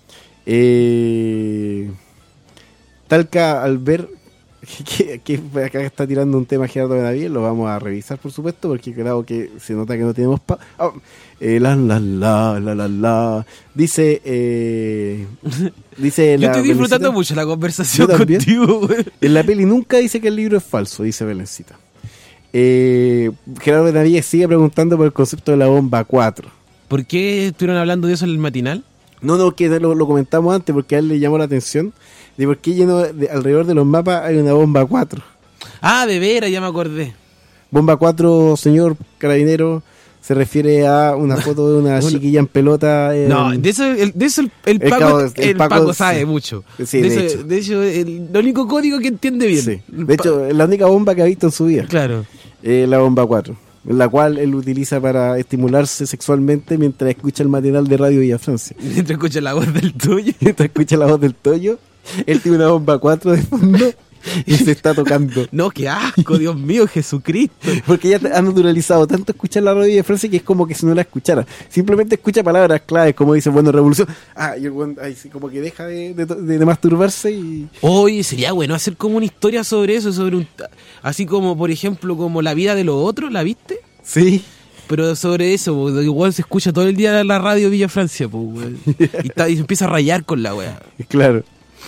S4: Eh, Talca, al ver que, que acá está tirando un tema Gerardo Benavides, lo vamos a revisar, por supuesto, porque claro que se nota que no tenemos... Pa oh, eh, la, la, la, la, la, la. Dice... Eh, dice
S5: Yo
S4: la
S5: estoy disfrutando
S4: Belencita,
S5: mucho la conversación
S4: Yo también.
S5: contigo, güey.
S4: en la peli nunca dice que el libro es falso, dice Belencita. Eh, Gerardo Benavides sigue preguntando por el concepto de la bomba cuatro.
S5: ¿Por qué estuvieron hablando de eso en el matinal?
S4: No, no, que lo, lo comentamos antes porque a él le llamó la atención de por qué lleno de, alrededor de los mapas hay una bomba cuatro.
S5: Ah, de veras, ya me acordé.
S4: Bomba cuatro, señor carabinero, se refiere a una foto de una chiquilla en pelota. En...
S5: No, de eso el, de eso el, el,
S4: El
S5: Paco,
S4: cabo-
S5: el,
S4: el
S5: Paco,
S4: Paco,
S5: sabe
S4: sí.
S5: mucho.
S4: Sí,
S5: de,
S4: de
S5: eso-
S4: hecho.
S5: de hecho, el, el único código que entiende bien.
S4: Sí.
S5: El
S4: De
S5: pa-
S4: hecho, es la única bomba que ha visto en su vida.
S5: claro.
S4: Eh, la bomba cuatro, la cual él utiliza para estimularse sexualmente mientras escucha el matinal de Radio Villa Francia.
S5: Mientras escucha la voz del tuyo.
S4: Mientras escucha la voz del Toyo, él tiene una bomba cuatro de fondo y se está tocando.
S5: No, qué asco, Dios mío, Jesucristo.
S4: Porque ya ha naturalizado tanto escuchar la radio de Francia que es como que si no la escuchara. Simplemente escucha palabras claves, como dice, bueno, revolución. Ah, y el buen, ay, sí, como que deja de, de, de- de masturbarse y...
S5: Oye, sería bueno hacer como una historia sobre eso, sobre un... Así como, por ejemplo, como la vida de los otros, ¿la viste?
S4: Sí.
S5: Pero sobre eso, po, igual se escucha todo el día la radio Villa Francia, po, weón. y, está- y se empieza a rayar con la weá.
S4: Claro.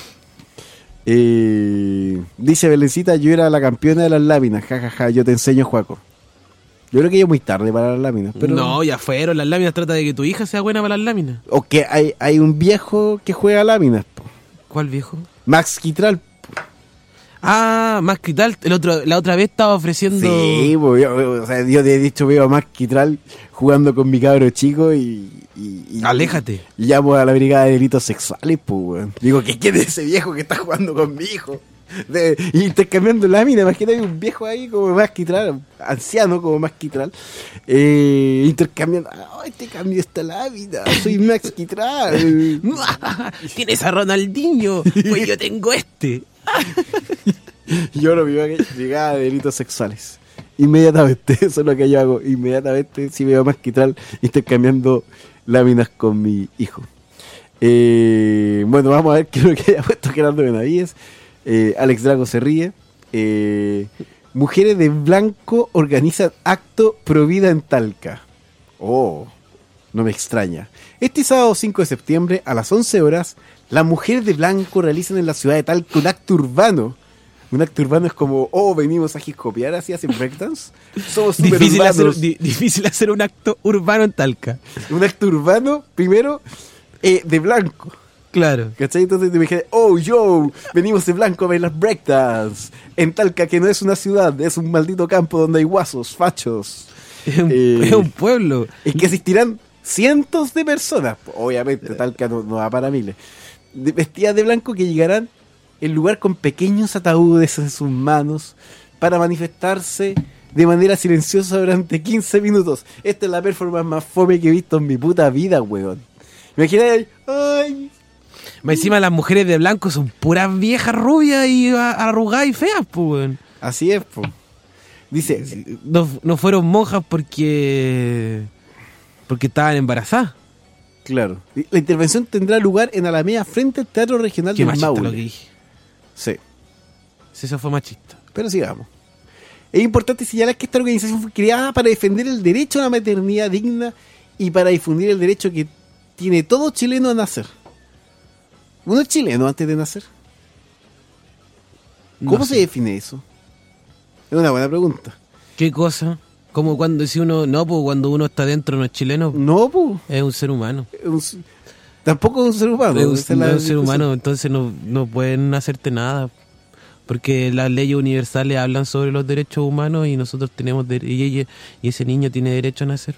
S4: Eh, dice Belencita, yo era la campeona de las láminas, jajaja, ja, ja, yo te enseño, Juaco. Yo creo que ya es muy tarde para las láminas, pero...
S5: No, ya fueron, las láminas trata de que tu hija sea buena para las láminas.
S4: O que hay, hay un viejo que juega láminas, po.
S5: ¿Cuál viejo?
S4: Max Quitral.
S5: Ah, más que tal, el otro, la otra vez estaba ofreciendo...
S4: Sí, pues, yo, o sea, yo te he dicho, veo a Max Quitral jugando con mi cabro chico y... y- y-
S5: Aléjate.
S4: Y llamo a la brigada de delitos sexuales, pues, weón. Digo, ¿qué quiere ese viejo que está jugando con mi hijo? De, intercambiando láminas, imagínate un viejo ahí como Max Quitral, anciano como Max Quitral, eh, intercambiando, ¡ay, te cambio esta lámina! Soy Max Quitral.
S5: Tienes a Ronaldinho, pues yo tengo este.
S4: Yo lo veo que brigada de delitos sexuales. Inmediatamente, eso es lo que yo hago. Inmediatamente, si veo a Max Quitral intercambiando láminas con mi hijo. Eh, bueno, vamos a ver qué es lo que haya puesto Gerardo Benavides. Eh, Alex Drago se ríe. Eh, mujeres de blanco organizan acto pro vida en Talca. Oh, no me extraña. Este sábado cinco de septiembre a las once horas, las mujeres de blanco realizan en la ciudad de Talca un acto urbano. Un acto urbano es como, oh, venimos a hip-hopear, así hacen breakdance. Somos super
S5: Difícil hacer,
S4: urbanos.
S5: di- difícil hacer un acto urbano en Talca.
S4: Un acto urbano, primero, eh, de blanco.
S5: Claro.
S4: ¿Cachai? Entonces te dije, oh, yo, venimos de blanco a bailar breakdance. En Talca, que no es una ciudad, es un maldito campo donde hay guasos, fachos.
S5: Es un,
S4: Eh,
S5: es un pueblo.
S4: Es que asistirán cientos de personas. Obviamente, Talca no, no va para miles. De- vestidas de blanco que llegarán en lugar con pequeños ataúdes en sus manos para manifestarse de manera silenciosa durante quince minutos. Esta es la performance más fome que he visto en mi puta vida, weón. Imagínate, ay,
S5: Más encima las mujeres de blanco son puras viejas rubias y a- arrugadas y feas, pues, weón.
S4: así es, po. Dice,
S5: No, no fueron monjas porque... porque estaban embarazadas.
S4: claro, la intervención tendrá lugar en Alameda frente al Teatro Regional
S5: Qué
S4: del
S5: machista
S4: Maule.
S5: lo que dije.
S4: Sí,
S5: Sí, eso fue machista.
S4: pero sigamos. Es importante señalar que esta organización fue creada para defender el derecho a una maternidad digna y para difundir el derecho que tiene todo chileno a nacer. ¿Uno es chileno antes de nacer? ¿Cómo
S5: No
S4: se
S5: sé.
S4: define eso? Es una buena pregunta.
S5: ¿Qué cosa? Como cuando si uno, no, pues cuando uno está dentro no es chileno,
S4: No, pues.
S5: es un ser humano.
S4: Tampoco es un ser humano.
S5: Es un,
S4: esa es la
S5: no es un ser
S4: discusión.
S5: humano, entonces no, no pueden hacerte nada. Porque las leyes universales hablan sobre los derechos humanos y nosotros tenemos de- y, ella- y ese niño tiene derecho a nacer.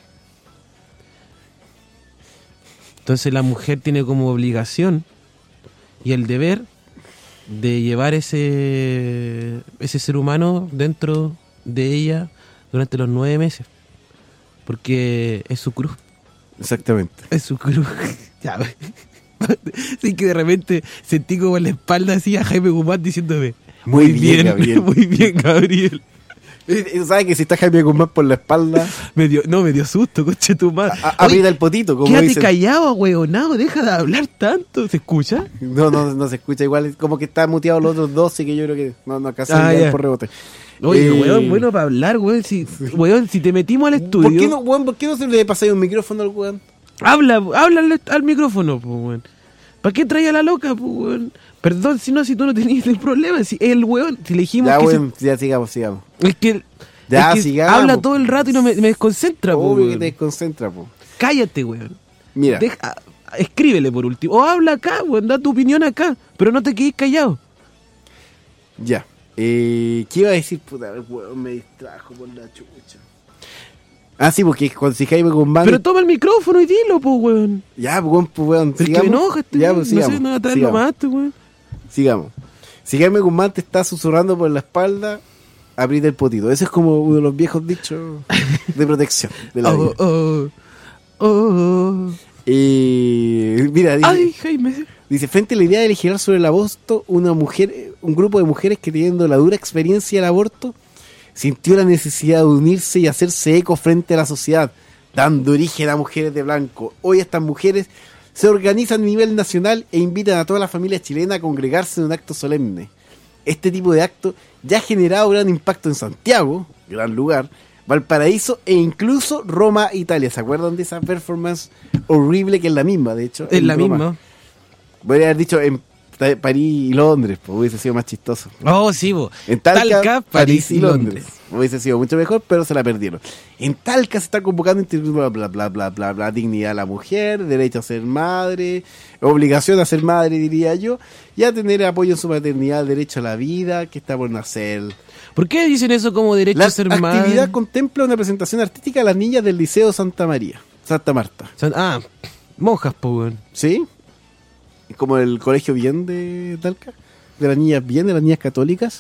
S5: Entonces la mujer tiene como obligación y el deber de llevar ese ese ser humano dentro de ella durante los nueve meses. Porque es su cruz.
S4: Exactamente.
S5: Es su cruz. Ya, güey. Así que de repente sentí como en la espalda así a Jaime Guzmán diciéndome:
S4: Muy bien, Gabriel".
S5: muy bien, Gabriel.
S4: Y- y ¿Sabes que si está Jaime Guzmán por la espalda,
S5: Me dio, no, me dio susto, coche tu madre.
S4: a- aprieta el potito, como
S5: Quédate
S4: dicen?
S5: callado, weonado, deja de hablar tanto. ¿Se escucha?
S4: No, no, no se escucha igual, es como que está muteado los otros dos, así que yo creo que no, no alcanza
S5: Ah,
S4: a
S5: ya.
S4: por rebote.
S5: Oye,
S4: Eh,
S5: weón, bueno para hablar, weón. Si, weón, si te metimos al estudio,
S4: ¿Por qué no, weón, por qué no se le pasáis un micrófono al weón?
S5: habla, habla al, al micrófono, pues, weón. ¿Para qué traía la loca, pues, weón? Perdón, si no, si tú no tenías el problema. Si el weón, si le dijimos
S4: Ya,
S5: que
S4: weón, ya sigamos, sigamos.
S5: se, es que,
S4: Ya,
S5: es que
S4: sigamos,
S5: habla
S4: po.
S5: todo el rato y no me, me desconcentra, pues,
S4: Obvio que
S5: weón.
S4: te desconcentra, po.
S5: Cállate, weón.
S4: Mira,
S5: Deja- escríbele por último. O habla acá, weón, da tu opinión acá. Pero no te quedes callado.
S4: ya. Eh, ¿Qué iba a decir? Puta, el weón me distrajo por la chucha. Ah, sí, porque cuando si Jaime Guzmán...
S5: Pero toma el micrófono y dilo, pues, weón.
S4: Ya, pues, weón, pues, weón,
S5: Pero es que
S4: sigamos.
S5: me enoja este
S4: Ya,
S5: weón.
S4: pues,
S5: No
S4: sigamos,
S5: sé, no va a traer lo
S4: sigamos.
S5: más, este weón.
S4: Sigamos. Si Jaime Guzmán te está susurrando por la espalda, aprieta el potito. Ese es como uno de los viejos dichos de protección de la
S5: Oh,
S4: vida.
S5: oh, oh, oh.
S4: Eh, mira, dice,
S5: Ay, Jaime.
S4: dice, frente a la idea de legislar sobre el aborto, una mujer, un grupo de mujeres que teniendo la dura experiencia del aborto, sintió la necesidad de unirse y hacerse eco frente a la sociedad, dando origen a mujeres de blanco. Hoy estas mujeres se organizan a nivel nacional e invitan a toda la familia chilena a congregarse en un acto solemne. Este tipo de acto ya ha generado gran impacto en Santiago, gran lugar, Valparaíso e incluso Roma, Italia. ¿Se acuerdan de esa performance horrible que es la misma, de hecho?
S5: Es
S4: en
S5: la
S4: Roma?
S5: misma.
S4: Voy a haber dicho en Ta- París y Londres, pues hubiese sido más chistoso.
S5: Oh, sí, bo.
S4: En Talca,
S5: Talca,
S4: París y Londres. Hubiese sido mucho mejor, pero se la perdieron. En Talca se está convocando bla bla bla bla bla bla, dignidad a la mujer, derecho a ser madre, obligación a ser madre, diría yo, y a tener apoyo en su maternidad, derecho a la vida, que está por nacer.
S5: ¿Por qué dicen eso como derecho
S4: La
S5: a ser
S4: actividad
S5: madre?
S4: contempla una presentación artística a las niñas del Liceo Santa María, Santa Marta.
S5: Son- Ah, monjas, po, weón.
S4: ¿Sí? Es como el colegio bien de Talca, de las niñas bien, de las niñas católicas.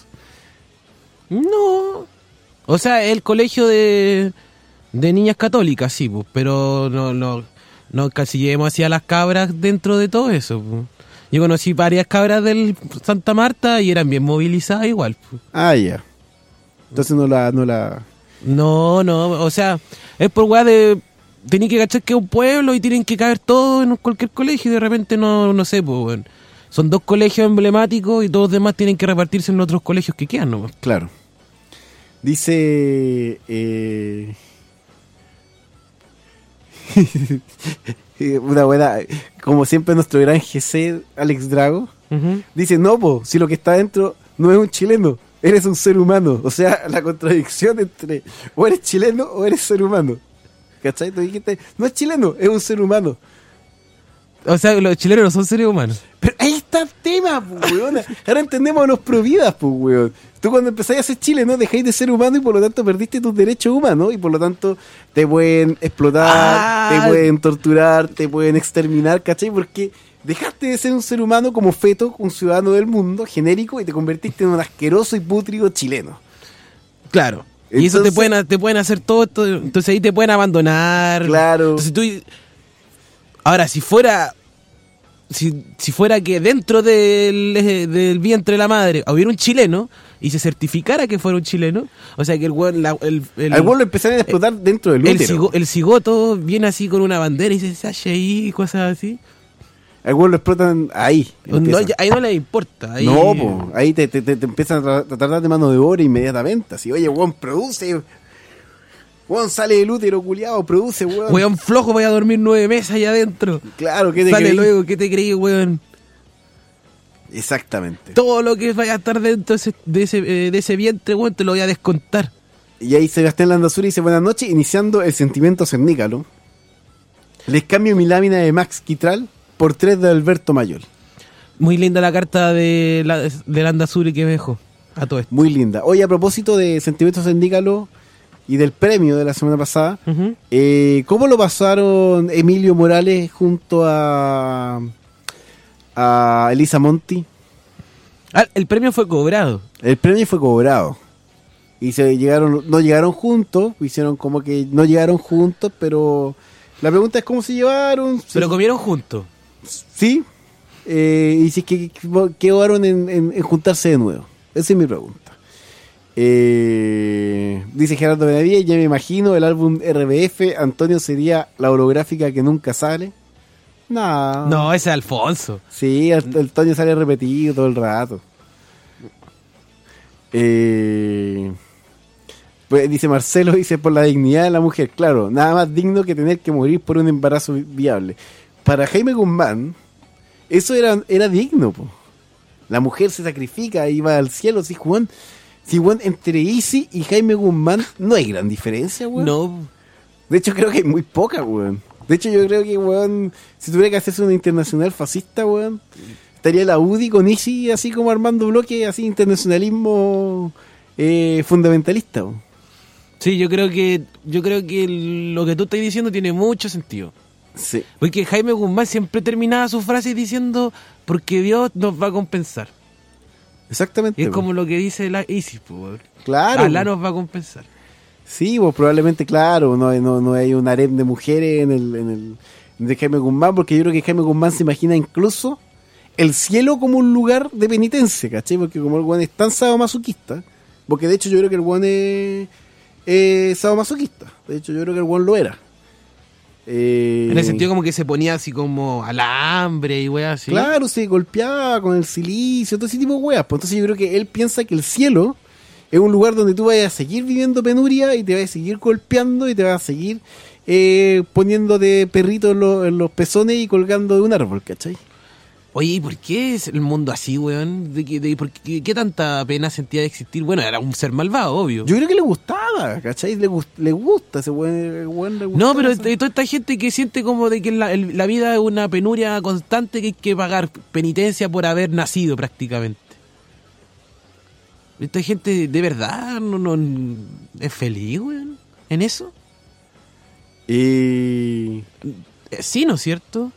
S5: No. O sea, el colegio de, de niñas católicas, sí, pues, pero no, no, no casillemos así a las cabras dentro de todo eso. Pues. Yo conocí varias cabras del Santa Marta y eran bien movilizadas igual. Pues.
S4: Ah, ya. Entonces no la, no la...
S5: No, no, o sea, es por weá de... Tienen que cachar que es un pueblo y tienen que caber todo en cualquier colegio y de repente no, no sé, pues, weón. Son dos colegios emblemáticos y todos los demás tienen que repartirse en los otros colegios que quedan, ¿no?
S4: Claro. Dice... Eh... una buena... Como siempre nuestro gran G C, Alex Drago,
S5: Ujú.
S4: dice, no, po, si lo que está dentro no es un chileno, eres un ser humano. O sea, la contradicción entre o eres chileno o eres ser humano. ¿Cachai? Tú dijiste, no es chileno, es un ser humano.
S5: O sea, los chilenos no son seres humanos.
S4: Pero ahí está el tema, pues, weón. Ahora entendemos a los providas, pues, weón. Tú cuando empezáis a ser chileno dejáis de ser humano y por lo tanto perdiste tus derechos humanos y por lo tanto te pueden explotar,
S5: Ah.
S4: te pueden torturar, te pueden exterminar, ¿cachai? Porque dejaste de ser un ser humano como feto, un ciudadano del mundo, genérico, y te convertiste en un asqueroso y pútrido chileno.
S5: Claro. Y eso te
S4: Entonces-
S5: pueden, te pueden hacer todo esto, entonces ahí te pueden abandonar.
S4: Claro.
S5: Entonces tú... Ahora, si fuera... Si, si fuera que dentro del, eh, del vientre de la madre hubiera un chileno y se certificara que fuera un chileno, o sea que el weón... la- el, el,
S4: Al lo empezaron a explotar dentro del
S5: el,
S4: útero.
S5: cigo- el cigoto viene así con una bandera y se sache ahí y cosas así.
S4: Al lo explotan ahí.
S5: No,
S4: empieza.
S5: ya- ahí no les importa. Ahí...
S4: No, po, ahí te, te, te, te empiezan a, tra- a tratar de mano de obra inmediatamente. Así, oye, weón, produce. Weón, sale del útero, culiado, produce, weón.
S5: Weón flojo, voy a dormir nueve meses allá adentro.
S4: Claro, ¿qué te
S5: Sale
S4: creí?
S5: luego, ¿qué te creí, weón?
S4: Exactamente.
S5: Todo lo que vaya a estar dentro de ese, de ese, eh, de ese vientre, weón, te lo voy a descontar.
S4: Y ahí Sebastián Landazuri dice, buenas noches, iniciando el sentimiento cernícalo. Les cambio mi lámina de Max Quitral por tres de Alberto Mayol.
S5: Muy linda la carta de, la, de Landazuri que me dejó a todo esto.
S4: Muy linda. Oye, a propósito de sentimiento cernícalo y del premio de la semana pasada,
S5: Uh-huh.
S4: eh, ¿cómo lo pasaron Emilio Morales junto a, a Elisa Monti?
S5: Ah, el premio fue cobrado.
S4: El premio fue cobrado. Y se llegaron, no llegaron juntos, hicieron como que no llegaron juntos, pero la pregunta es cómo se llevaron.
S5: Pero
S4: Sí.
S5: comieron juntos.
S4: Sí. Eh, y si es que quedaron en, en, en juntarse de nuevo. Esa es mi pregunta. Eh, dice Gerardo Benavides, ya me imagino el álbum R B F, Antonio sería la holográfica que nunca sale. No.
S5: No, ese es Alfonso.
S4: Sí, Antonio sale repetido todo el rato. Eh, pues dice Marcelo, dice por la dignidad de la mujer. Claro, nada más digno que tener que morir por un embarazo viable. Para Jaime Guzmán, eso era, era digno, po. La mujer se sacrifica y va al cielo. Si Juan, si Juan entre Isi y Jaime Guzmán no hay gran diferencia, weón.
S5: No.
S4: De hecho, creo que hay muy poca, weón. De hecho, yo creo que, weón, si tuviera que hacerse una internacional fascista, weón, estaría la U D I con Isi así como armando bloques, así internacionalismo eh, fundamentalista, weón.
S5: Sí, yo creo que yo creo que lo que tú estás diciendo tiene mucho sentido.
S4: Sí.
S5: Porque Jaime Guzmán siempre terminaba sus frases diciendo porque Dios nos va a compensar.
S4: Exactamente.
S5: Y es
S4: po.
S5: como lo que dice la Isis, pues.
S4: Claro.
S5: Alá
S4: po.
S5: nos va a compensar.
S4: Sí, pues probablemente, claro, no, no, no hay un harem de mujeres en el, en el de Jaime Guzmán, porque yo creo que Jaime Guzmán se imagina incluso el cielo como un lugar de penitencia, ¿cachai? Porque como el weón es tan sadomasoquista, porque de hecho yo creo que el weón es, es sadomasoquista, de hecho yo creo que el weón lo era. Eh,
S5: En el sentido como que se ponía así como alambre y weas así.
S4: Claro, se golpeaba con el silicio, todo ese tipo de weas. Pues entonces yo creo que él piensa que el cielo es un lugar donde tú vayas a seguir viviendo penuria y te vas a seguir golpeando y te vas a seguir eh, poniéndote perrito en, lo- en los pezones y colgando de un árbol, ¿cachai?
S5: Oye, ¿y por qué es el mundo así, weón? ¿De, qué- de, por qué, qué tanta pena sentía de existir? Bueno, era un ser malvado, obvio.
S4: Yo creo que le gustaba, ¿cachai? Le, gust- le gusta ese weón, el weón le gusta.
S5: No, pero
S4: esa-
S5: hay toda esta gente que siente como de que la, el- la vida es una penuria constante que hay que pagar penitencia por haber nacido prácticamente. Esta gente de verdad no, no es feliz, weón, en eso.
S4: Eh,
S5: Eh, Sí, ¿no es cierto?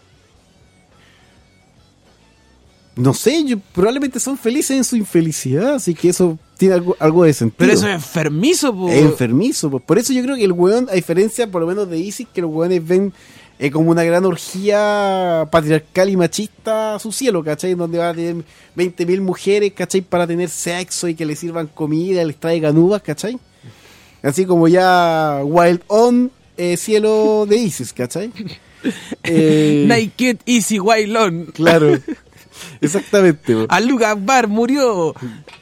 S4: no sé, yo, probablemente son felices en su infelicidad, así que eso tiene algo, algo de sentido.
S5: Pero eso es enfermizo, po.
S4: Es enfermizo, pues. Por eso yo creo que el weón, a diferencia por lo menos de Isis, que los weones ven eh, como una gran orgía patriarcal y machista a su cielo, ¿cachai? Donde va a tener veinte mil mujeres, ¿cachai? Para tener sexo y que les sirvan comida, les traigan uvas, ¿cachai? Así como ya Wild On, eh, cielo de Isis, ¿cachai? Eh,
S5: Naked Easy Wailon.
S4: claro, exactamente. po.
S5: Al Akbar murió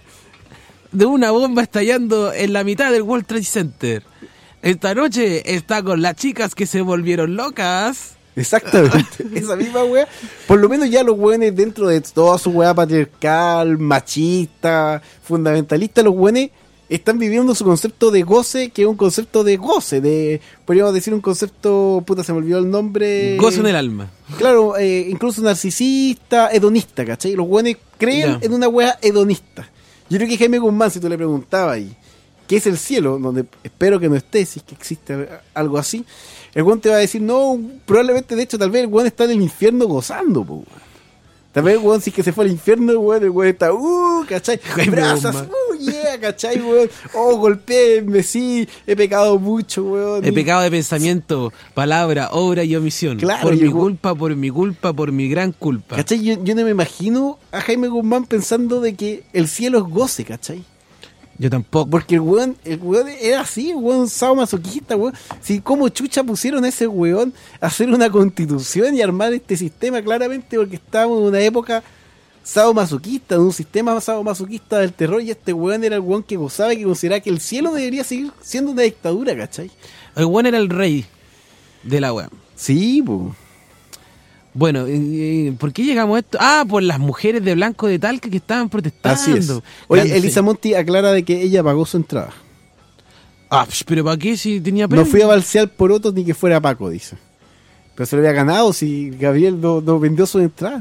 S5: de una bomba estallando en la mitad del World Trade Center. Esta noche está con las chicas que se volvieron locas.
S4: Exactamente, esa misma weá. Por lo menos ya los weones dentro de toda su weá patriarcal, machista, fundamentalista, los weones están viviendo su concepto de goce, que es un concepto de goce, de, podríamos decir un concepto, puta, se me olvidó el nombre.
S5: Gozo en el alma.
S4: Claro, eh, incluso narcisista, hedonista, ¿cachai? Los weones creen
S5: Ya.
S4: en una weá hedonista. Yo creo que Jaime Guzmán, si tú le preguntabas ahí, ¿qué es el cielo? Donde espero que no esté, si es que existe algo así. El weón te va a decir, no, probablemente, de hecho, tal vez el weón está en el infierno gozando, po, weón. Tal vez el weón, si es que se fue al infierno, el weón, el weón está, uh, ¿cachai?
S5: Jaime
S4: Brazas,
S5: Guzmán.
S4: uh, yeah, ¿cachai, weón? Oh, golpéenme, sí, he pecado mucho, weón.
S5: He pecado de pensamiento, palabra, obra y omisión.
S4: Claro,
S5: por
S4: y
S5: mi
S4: el gu-
S5: culpa, por mi culpa, por mi gran culpa.
S4: ¿Cachai? Yo, yo no me imagino a Jaime Guzmán pensando de que el cielo es goce, ¿cachai?
S5: Yo tampoco.
S4: Porque el weón, el weón era así, el weón sadomasoquista, weón. Si como chucha pusieron a ese weón a hacer una constitución y armar este sistema, claramente porque estábamos en una época sadomasoquista, de un sistema sadomasoquista del terror, y este weón era el weón que gozaba y que consideraba que el cielo debería seguir siendo una dictadura, ¿cachai?
S5: El weón era el rey de la wea.
S4: Sí, pues.
S5: Bueno, eh, ¿por qué llegamos a esto? Ah, por las mujeres de blanco de Talca que estaban protestando.
S4: Así es. Oye,
S5: Grande-
S4: Elisa Monti aclara de que ella pagó su entrada.
S5: Ah, psh, pero ¿para qué si tenía premio?
S4: No fui a balsear por otros ni que fuera Paco, dice. Pero se lo había ganado si Gabriel no, no vendió su entrada.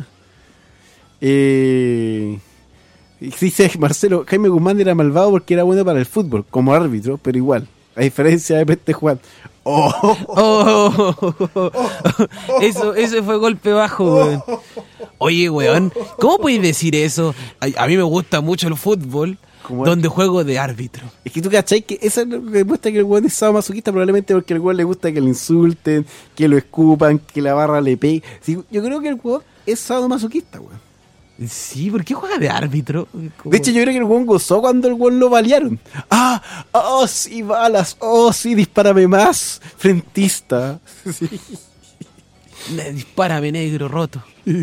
S4: Eh, dice Marcelo, Jaime Guzmán era malvado porque era bueno para el fútbol, como árbitro, pero igual, a diferencia de Peste Juan. Oh,
S5: Oh, oh, oh, oh, oh. Eso, ese fue golpe bajo, weón. Oye, weón, ¿cómo puedes decir eso? A, a mí me gusta mucho el fútbol, donde juego de árbitro.
S4: Es que tú cachai que eso es lo que demuestra que el weón es sadomasoquista, probablemente porque al weón le gusta que le insulten, que lo escupan, que la barra le pegue. Sí, yo creo que el weón es sadomasoquista, weón.
S5: Sí, ¿por qué juega de árbitro? ¿Cómo?
S4: De hecho, yo creo que el weón gozó cuando el weón lo balearon. Ah, oh, sí, balas, oh, sí, dispárame más, frentista. Sí.
S5: Me- Dispárame, negro, roto.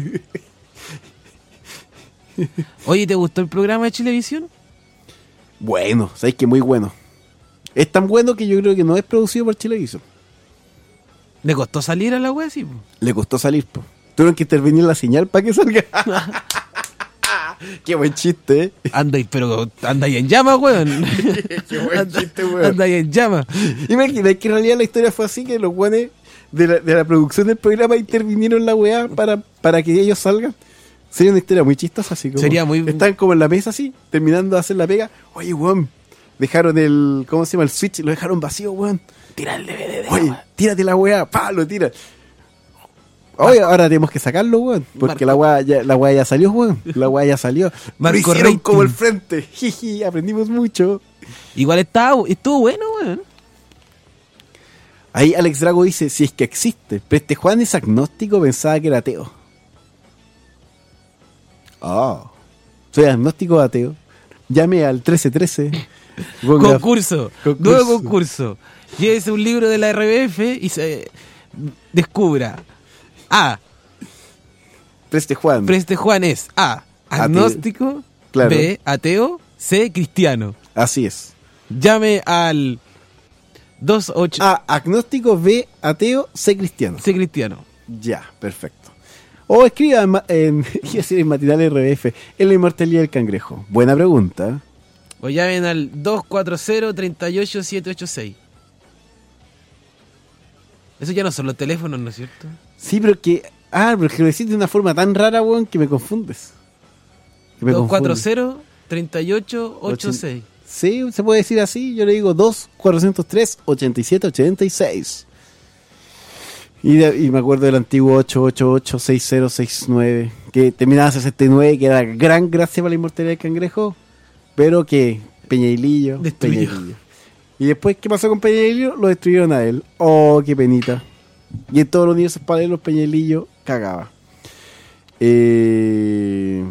S5: Oye, ¿te gustó el programa de Chilevisión?
S4: Bueno, sabéis que muy bueno. Es tan bueno que yo creo que no es producido por Chilevisión.
S5: ¿Le costó salir a la wea así? Po?
S4: Le costó salir, po. Tuvieron que intervenir la señal para que salga. Qué buen chiste, ¿eh?
S5: Anda, ahí, pero anda ahí en llama, weón.
S4: Qué buen
S5: Anda-
S4: chiste, weón.
S5: Anda ahí en llama.
S4: Imagina que en realidad la historia fue así, que los weones de la, de la producción del programa intervinieron en la weá para, para que ellos salgan. Sería una historia muy chistosa, así como...
S5: Sería muy-
S4: Están como en la mesa así, terminando de hacer la pega. Oye, weón, dejaron el... ¿Cómo se llama? El switch, lo dejaron vacío, weón.
S5: Tira el D V D de
S4: Oye,
S5: la
S4: tírate la weá, pa, lo tira. Oye, ahora tenemos que sacarlo, weón. Porque
S5: Marco.
S4: la weá ya, la weá ya salió, weón. La weá ya salió.
S5: Marco
S4: Lo hicieron
S5: rating.
S4: como el frente. Jiji, aprendimos mucho.
S5: Igual estaba, estuvo bueno, weón.
S4: Ahí Alex Drago dice, si es que existe. Pero este Juan es agnóstico, pensaba que era ateo. Ah. Soy agnóstico o ateo. Llame al trece trece. Ponga-
S5: Concurso,
S4: Concurso.
S5: nuevo concurso. Llévese un libro de la R B F y se descubra. A.
S4: Preste Juan.
S5: Preste Juan es A. Agnóstico.
S4: Claro.
S5: B. Ateo. C. Cristiano.
S4: Así es.
S5: Llame al veintiocho.
S4: A, agnóstico, B, ateo, C, cristiano.
S5: C. Cristiano.
S4: Ya, perfecto. O escriba en, ma- en, iba a decir en Matinal R B F, en la inmortalidad del cangrejo. Buena pregunta.
S5: O llamen al dos cuatro cero, tres ocho, siete ocho seis. Eso ya no son los teléfonos, ¿no es cierto?
S4: Sí, pero que... Ah, pero que lo decís de una forma tan rara, weón, que me confundes. Que me
S5: dos cuatro
S4: confundes.
S5: cero, tres ocho, ocho seis.
S4: Sí, se puede decir así. Yo le digo dos cuatro cero tres, ocho siete ocho seis. Y, de- y me acuerdo del antiguo ocho ocho ocho, seis cero seis nueve, que terminaba sesenta y nueve, que era gran gracia para la inmortalidad del cangrejo, pero que Peñailillo,
S5: Destruyó.
S4: Peñailillo. Y después, ¿qué pasó con Peñailillo? Lo destruyeron a él. Oh, qué penita. Y en todos los universos paralelos Peñailillo cagaba. Eh...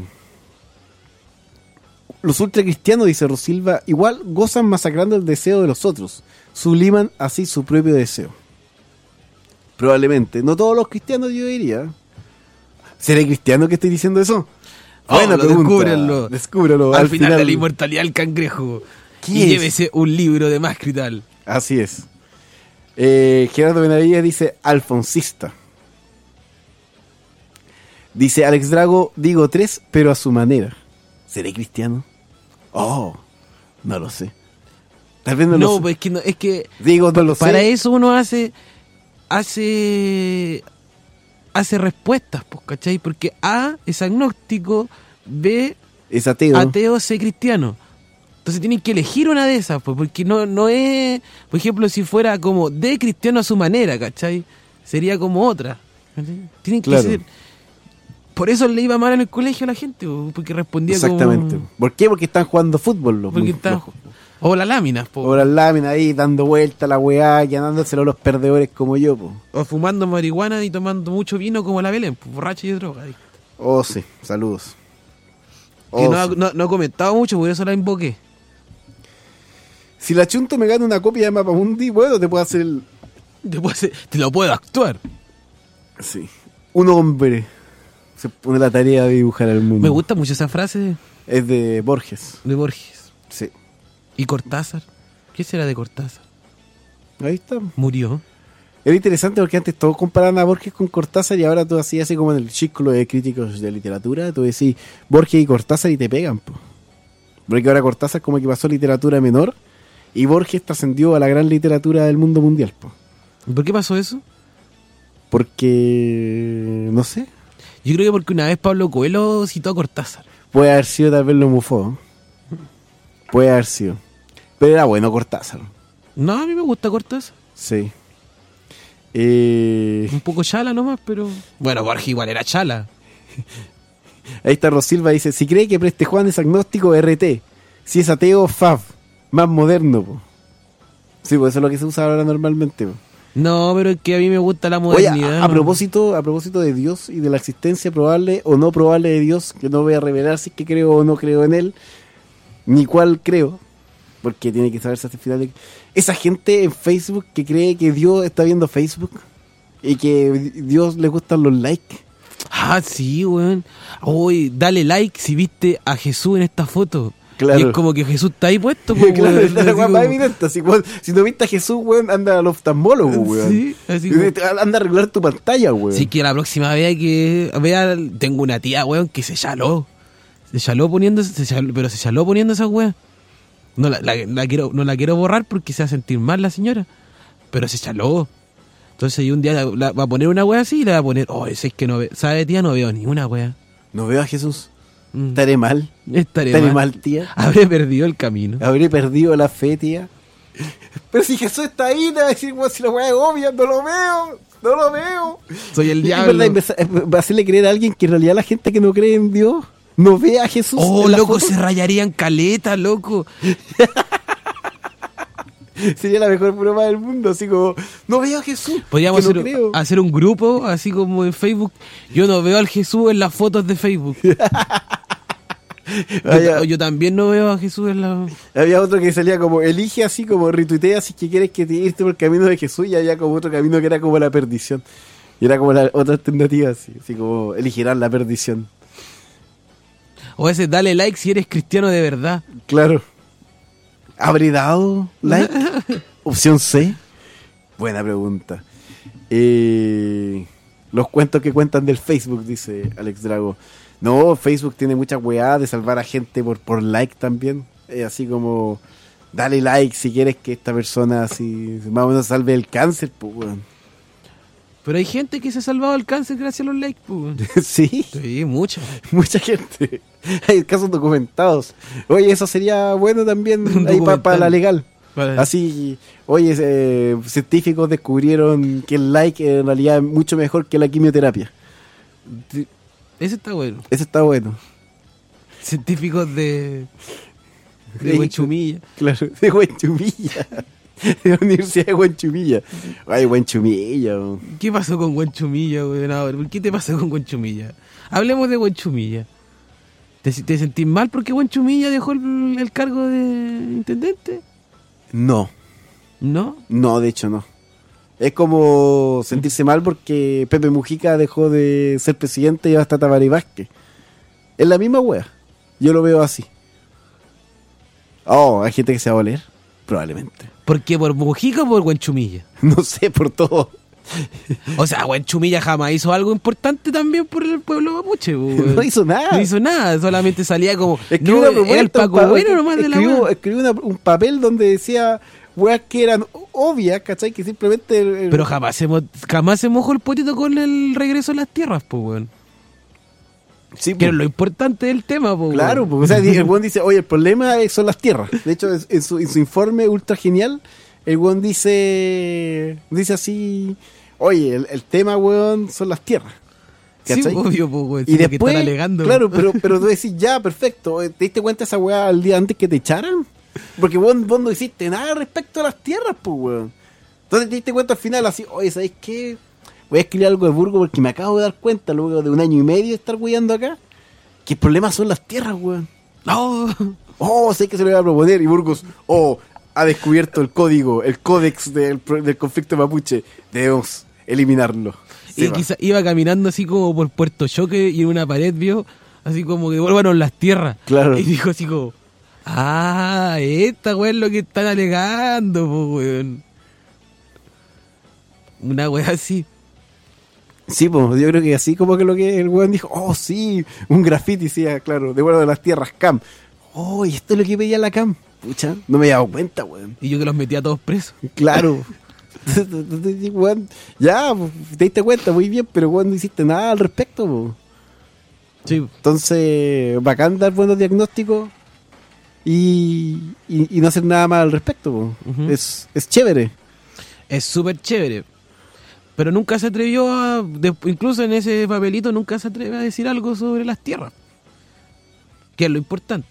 S4: Los ultracristianos, dice Rosilva, igual gozan masacrando el deseo de los otros. Subliman así su propio deseo. Probablemente. No todos los cristianos, yo diría. ¿Seré cristiano que estoy diciendo eso?
S5: Oh,
S4: Buena
S5: lo
S4: pregunta.
S5: descúbrenlo.
S4: Descúbrelo.
S5: Al, final, de la inmortalidad del cangrejo.
S4: ¿Qué
S5: Y
S4: es?
S5: llévese un libro de Mascrital.
S4: Así es. Eh, Gerardo Benavides dice alfonsista. Dice Alex Drago, digo tres, pero a su manera. ¿Seré cristiano? Oh, no lo sé. Tal vez no,
S5: No,
S4: lo sé.
S5: pues es que, no, es que
S4: Digo, no lo
S5: para
S4: sé.
S5: eso uno hace hace hace respuestas, pues, ¿cachai? Porque A es agnóstico, B
S4: Es ateo.
S5: ateo, C cristiano. Entonces tienen que elegir una de esas, pues, porque no, no es, por ejemplo, si fuera como D cristiano a su manera, ¿cachai? Sería como otra. ¿cachai? Tienen que
S4: Claro.
S5: ser. Por eso le iba mal en el colegio a la gente, pues, porque respondía
S4: Exactamente.
S5: como.
S4: ¿Por qué? Porque están jugando fútbol los
S5: Porque
S4: muy
S5: está,
S4: flojos.
S5: o las láminas, po.
S4: O las láminas ahí dando vuelta a la weá, ganándoselo a los perdedores como yo, po.
S5: O fumando marihuana y tomando mucho vino como la Belén, pues, borracha y de droga. dijo.
S4: Oh, sí, saludos.
S5: Que
S4: Oh,
S5: no, ha-
S4: sí.
S5: no, no he comentado mucho, por eso la invoqué.
S4: Si la Chunto me gana una copia de Mapamundi, bueno, te puedo hacer el...
S5: Después se- te lo puedo actuar.
S4: Sí. Un hombre se pone la tarea de dibujar el mundo.
S5: Me gusta mucho esa frase de,
S4: Es de Borges.
S5: de Borges.
S4: Sí.
S5: ¿Y Cortázar? ¿Qué será de Cortázar?
S4: Ahí está.
S5: Murió.
S4: Era interesante porque antes todos comparaban a Borges con Cortázar y ahora tú hacías así como en el círculo de críticos de literatura, tú decís Borges y Cortázar y te pegan, po. Porque ahora Cortázar como que pasó a literatura menor Y Borges trascendió a la gran literatura del mundo mundial, po.
S5: ¿Por qué pasó eso?
S4: Porque... no sé.
S5: Yo creo que porque una vez Pablo Coelho citó a Cortázar.
S4: Puede haber sido, tal vez lo mufó. Puede haber sido. Pero era bueno Cortázar.
S5: No, a mí me gusta Cortázar.
S4: Sí. Eh...
S5: Un poco chala nomás, pero... Bueno, Borges igual era chala.
S4: Ahí está Rosilva, dice, si cree que Preste Juan es agnóstico, R T. Si es ateo, F A V. Más moderno, po. Sí, pues eso es lo que se usa ahora normalmente, po.
S5: No, pero es que a mí me gusta la
S4: Oye,
S5: modernidad.
S4: a, a
S5: ¿no?
S4: propósito, a propósito de Dios y de la existencia probable o no probable de Dios, que no voy a revelar si es que creo o no creo en él, ni cuál creo, porque tiene que saberse hasta el final. De... Esa gente en Facebook que cree que Dios está viendo Facebook y que Dios le gustan los likes.
S5: Ah, sí, weón. Uy, dale like si viste a Jesús en esta foto.
S4: Claro.
S5: Y es como que Jesús está ahí puesto, pues,
S4: Claro,
S5: weón.
S4: es la
S5: Así
S4: weá
S5: como-
S4: más evidente. Si, weón, si no viste a Jesús, weón, anda al oftalmólogo, weón.
S5: Sí, así como-
S4: Anda a arreglar tu pantalla, weón.
S5: Sí, que la próxima vez que vea, tengo una tía, weón, que se chaló. Se chaló poniendo, se chaló, pero se chaló poniendo esa weá. No la, la- la quiero, no la quiero borrar porque se va a sentir mal la señora. Pero se chaló. Entonces yo un día la, la- va a poner una weá así y le va a poner, oh, ese es que no veo, ¿sabe, tía? No veo ni una weá.
S4: No veo a Jesús.
S5: Mm.
S4: Estaré mal.
S5: Estaré,
S4: Estaré
S5: mal.
S4: mal, tía.
S5: Habré perdido el camino.
S4: Habré perdido la fe, tía. Pero si Jesús está ahí, te va a decir, weón, si la weá es obvia, no lo veo. No lo veo.
S5: Soy el
S4: Es
S5: diablo.
S4: verdad, empezar- va a hacerle creer a alguien que en realidad la gente que no cree en Dios no ve a Jesús.
S5: Oh,
S4: en la
S5: loco,
S4: foto.
S5: se rayarían caleta, loco.
S4: Sería la mejor broma del mundo, así como, no veo a Jesús.
S5: Podríamos
S4: que no
S5: hacer,
S4: creo.
S5: hacer un grupo, así como en Facebook. Yo no veo al Jesús en las fotos de Facebook. Yo,
S4: Ah, ya.
S5: yo también no veo a Jesús en la...
S4: Había otro que salía como, elige así como retuitea si es que quieres que te irte por el camino de Jesús, y había como otro camino que era como la perdición. Y era como la otra alternativa, así, así como elegirán la perdición.
S5: O ese, dale like si eres cristiano de verdad.
S4: Claro. ¿Habré dado like? Opción C. Buena pregunta. Eh, los cuentos que cuentan del Facebook, dice Alex Drago. No, Facebook tiene mucha weá de salvar a gente por, por like también. Eh, así como, dale like si quieres que esta persona así más o menos salve el cáncer, pues, weón.
S5: Pero hay gente que se ha salvado del cáncer gracias a los likes, pues.
S4: Sí,
S5: Sí, mucha.
S4: mucha gente. Hay casos documentados. Oye, eso sería bueno también
S5: Un
S4: ahí para
S5: documental.
S4: la legal.
S5: Vale.
S4: Así, oye, eh, científicos descubrieron que el like en realidad es mucho mejor que la quimioterapia.
S5: Ese está bueno.
S4: Eso está bueno.
S5: Científicos de... De
S4: Sí.
S5: Huenchumilla.
S4: Claro, de Huenchumilla. De la Universidad de Huenchumilla. Ay, Huenchumilla. weón.
S5: ¿Qué pasó con Huenchumilla, weón? A ver, ¿qué te pasó con Huenchumilla? Hablemos de Huenchumilla. ¿Te, te sentís mal porque Huenchumilla dejó el, el cargo de intendente?
S4: No,
S5: ¿No?
S4: no, de hecho no. Es como sentirse mal porque Pepe Mujica dejó de ser presidente y ahora está Tabaré Vázquez. Es la misma wea. Yo lo veo así. Oh, hay gente que se va a oler. Probablemente.
S5: ¿Por qué? ¿Por Mujica o por Huenchumilla?
S4: No sé, por todo.
S5: O sea, Huenchumilla jamás hizo algo importante también por el pueblo mapuche, weón.
S4: No hizo nada.
S5: No hizo nada, solamente salía como...
S4: Escribió
S5: no,
S4: una
S5: era el
S4: propuesta,
S5: Paco
S4: un pa-
S5: Bueno nomás de la
S4: escribió,
S5: weá.
S4: escribió una- un papel donde decía weas que eran obvias, ¿cachai? Que simplemente... el- el-
S5: Pero jamás se, mo- jamás se mojó el potito con el regreso a las tierras, pues, weón.
S4: Sí,
S5: Que
S4: pues,
S5: es lo importante del tema, pues,
S4: claro, pues, o sea, el weón dice, oye, el problema es- son las tierras. De hecho, es- en su, en su informe ultra genial, el weón dice, dice así, oye, el, el tema, weón, son las tierras.
S5: Sí,
S4: ¿Cachai?
S5: obvio, pues, weón.
S4: Y
S5: sí, lo que
S4: después,
S5: están alegando.
S4: claro, pero, pero tú decís, ya, perfecto, ¿te diste cuenta de esa weá el día antes que te echaran? Porque vos, vos no hiciste nada respecto a las tierras, pues, weón. Entonces te diste cuenta al final, así, oye, ¿sabes qué? Voy a escribir algo de Burgo porque me acabo de dar cuenta, luego de un año y medio de estar weyando acá, que el problema son las tierras, weón.
S5: No,
S4: Oh, sé que se lo iba a proponer. Y Burgos, oh, ha descubierto el código, el códex del, pro- del conflicto mapuche. Debemos eliminarlo. Se
S5: y
S4: va.
S5: quizá iba caminando así como por Puerto Choque y en una pared vio así como que devuélvanos las tierras.
S4: Claro.
S5: Y dijo así como, ah, esta weón es lo que están alegando, pues, weón. Una weá así.
S4: Sí, pues yo creo que así como que lo que el weón dijo, oh, sí, un graffiti, sí, ah, claro, devuelvo las tierras, Cam. Oh, y esto es lo que pedía la Cam. Pucha, no me había dado cuenta, weón.
S5: Y yo que los metía a todos presos.
S4: Claro. Weón, ya, te diste cuenta, muy bien, pero weón, no hiciste nada al respecto, po.
S5: Sí.
S4: Entonces, bacán dar buenos diagnósticos y, y, y no hacer nada más al respecto, po.
S5: Ujú.
S4: es, es chévere.
S5: Es súper chévere. Pero nunca se atrevió a... de- incluso en ese papelito nunca se atreve a decir algo sobre las tierras. Que es lo importante.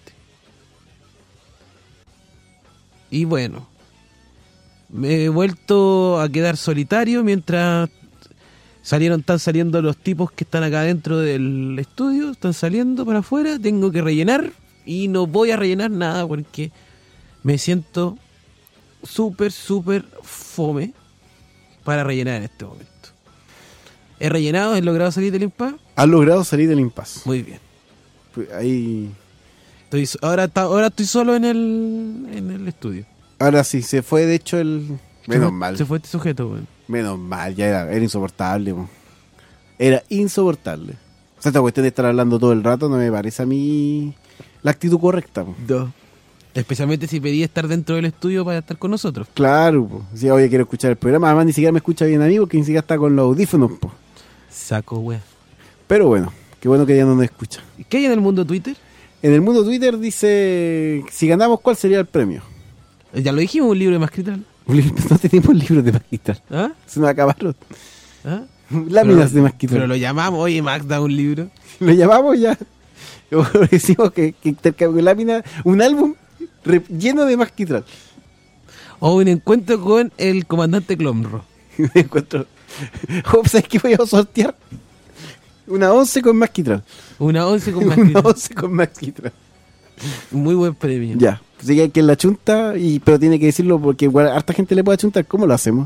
S5: Y bueno, me he vuelto a quedar solitario mientras salieron, están saliendo los tipos que están acá dentro del estudio, están saliendo para afuera, tengo que rellenar y no voy a rellenar nada porque me siento súper, súper fome para rellenar en este momento. ¿He rellenado? ¿He logrado salir del impasse?
S4: Has logrado salir del impasse.
S5: Muy bien.
S4: Pues ahí,
S5: Estoy, so- ahora, está- ahora estoy solo en el, en el estudio.
S4: ahora sí, se fue de hecho el...
S5: Se
S4: Menos
S5: fue-
S4: mal.
S5: Se fue este sujeto, weón.
S4: Menos mal, ya era, era insoportable, po. Era insoportable. O sea, esta cuestión de estar hablando todo el rato no me parece a mí la actitud correcta, po.
S5: Dos. Especialmente si pedí estar dentro del estudio para estar con nosotros.
S4: Claro, po. Si oye, quiero escuchar el programa, además ni siquiera me escucha bien a mí porque ni siquiera está con los audífonos, po.
S5: Saco, weón.
S4: Pero bueno, qué bueno que ya no nos escucha.
S5: ¿Qué hay en el mundo Twitter?
S4: En el mundo Twitter dice, si ganamos, ¿cuál sería el premio?
S5: Ya lo dijimos, un libro de Mascritral.
S4: No tenemos libros de Masquitral.
S5: ¿Ah?
S4: Se nos acabaron.
S5: ¿Ah?
S4: Láminas
S5: Pero-
S4: de Masquitral.
S5: Pero lo llamamos, oye, Max, da un libro.
S4: Lo llamamos ya. Decimos que, que intercambio láminas, un álbum re- lleno de Masquitral.
S5: O un encuentro con el comandante Clomro.
S4: Me encuentro. Oh, ¿sabes qué voy a sortear? Una once con Masquitral.
S5: Una once con
S4: Una
S5: Mascritral.
S4: once con Masquitral.
S5: Muy buen premio.
S4: Ya. Así que hay que la chunta, y, pero tiene que decirlo porque igual harta gente le puede chuntar. ¿Cómo lo hacemos?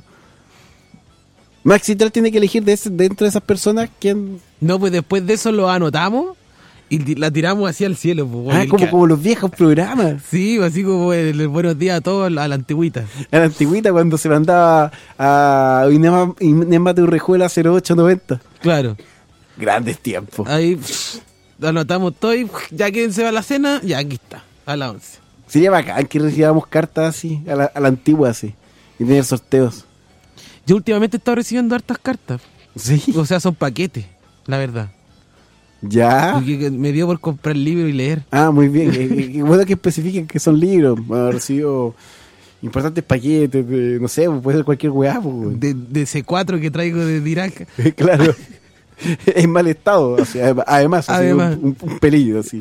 S4: Masquitral tiene que elegir de ese- dentro de esas personas quién.
S5: No, pues después de eso lo anotamos y ti- la tiramos hacia el cielo. Pues,
S4: Ah,
S5: el
S4: como,
S5: que-
S4: como los viejos programas.
S5: Sí, así como el, el buenos días a todos a la antigüita.
S4: A la antigüita cuando se mandaba a Inema, Inema de Urrejuela cero ocho noventa.
S5: Claro.
S4: Grandes tiempos.
S5: Ahí pff, lo anotamos todo y pff, ya quien se va a la cena, ya aquí está, a las once.
S4: Sería bacán que recibamos cartas así, a la, a la antigua así, y tener sorteos.
S5: Yo últimamente he estado recibiendo hartas cartas.
S4: Sí.
S5: O sea, son paquetes, la verdad.
S4: Ya.
S5: Porque que me dio por comprar libro y leer.
S4: Ah, muy bien. Eh, eh, Qué bueno que especifiquen que son libros. Bueno, recibido importantes paquetes, de, no sé, puede ser cualquier weá. Pues, weón.
S5: De, de C cuatro que traigo de Irak.
S4: Claro. En mal estado. O sea, además, así,
S5: Además.
S4: un, un, un peligro, así.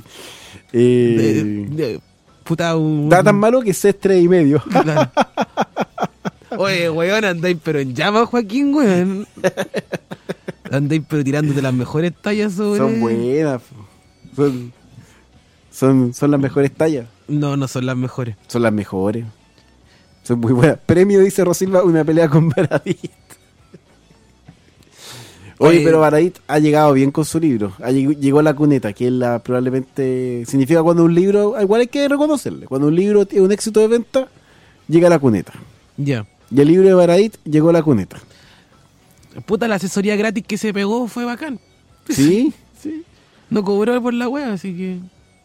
S4: Eh,
S5: De, de- puta, un...
S4: Está tan malo que es tres y medio.
S5: Claro. Oye, weón, andáis pero en llamas, Joaquín, weón. Andáis pero tirándote las mejores tallas sobre...
S4: Son buenas. po. Son, son, son las mejores tallas.
S5: No, no son las mejores.
S4: Son las mejores. Son muy buenas. Premio, dice Rosilva, una pelea con Baradit. Oye,
S5: Oye.
S4: pero Baradit ha llegado bien con su libro. Ha lleg- llegó a la cuneta, que es la probablemente... Significa cuando un libro... Igual hay que reconocerle. Cuando un libro tiene un éxito de venta, llega a la cuneta.
S5: Ya.
S4: Y el libro de Baradit llegó a la cuneta.
S5: Puta, la asesoría gratis que se pegó fue bacán.
S4: ¿Sí?
S5: Sí. No cobró por la wea, así que...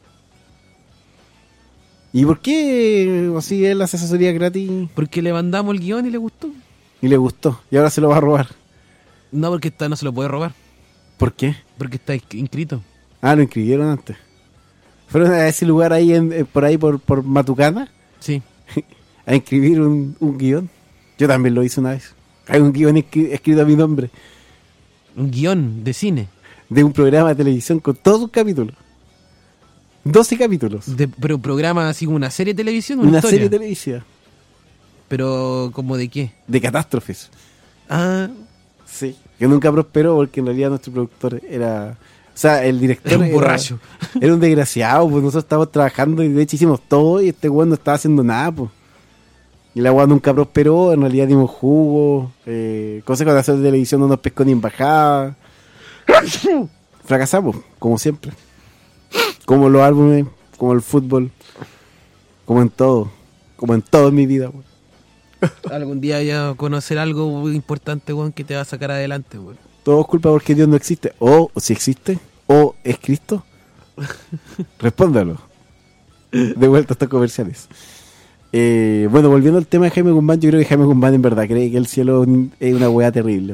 S4: ¿Y por qué así es la asesoría gratis
S5: Porque le mandamos el guión y le gustó.
S4: y le gustó? Y ahora se lo va a robar.
S5: No, porque esta no se lo puede robar.
S4: ¿Por qué?
S5: Porque está ins- inscrito.
S4: Ah, lo inscribieron antes. Fueron a ese lugar ahí, en, eh, por ahí, por, por Matucana,
S5: Sí.
S4: a inscribir un, un guión. Yo también lo hice una vez. Hay un guión escri- escrito a mi nombre,
S5: Un guión de cine.
S4: de un programa de televisión con todos sus capítulos. doce capítulos.
S5: De, pero un programa así como una serie de televisión, una,
S4: Una
S5: historia.
S4: serie televisiva
S5: Pero, ¿como de qué?
S4: de catástrofes.
S5: Ah,
S4: Sí. Que nunca prosperó porque en realidad nuestro productor era... O sea, el director
S5: era un borracho.
S4: Era un desgraciado, pues nosotros estábamos trabajando y de hecho hicimos todo y este weón no estaba haciendo nada, pues. Y la weá nunca prosperó, en realidad dimos jugo, eh, Consejo de hacer televisión no nos pescó ni en bajada. Fracasamos, como siempre. Como los álbumes, como el fútbol, como en todo, como en todo en mi vida, weón.
S5: algún día ya conocer algo muy importante, weón, que te va a sacar adelante, weón.
S4: Todo es culpa porque Dios no existe. O, o si existe, o es Cristo. Respóndalo. De vuelta a estos comerciales. Eh, bueno, volviendo al tema de Jaime Guzmán, yo creo que Jaime Guzmán en verdad cree que el cielo es una weá terrible.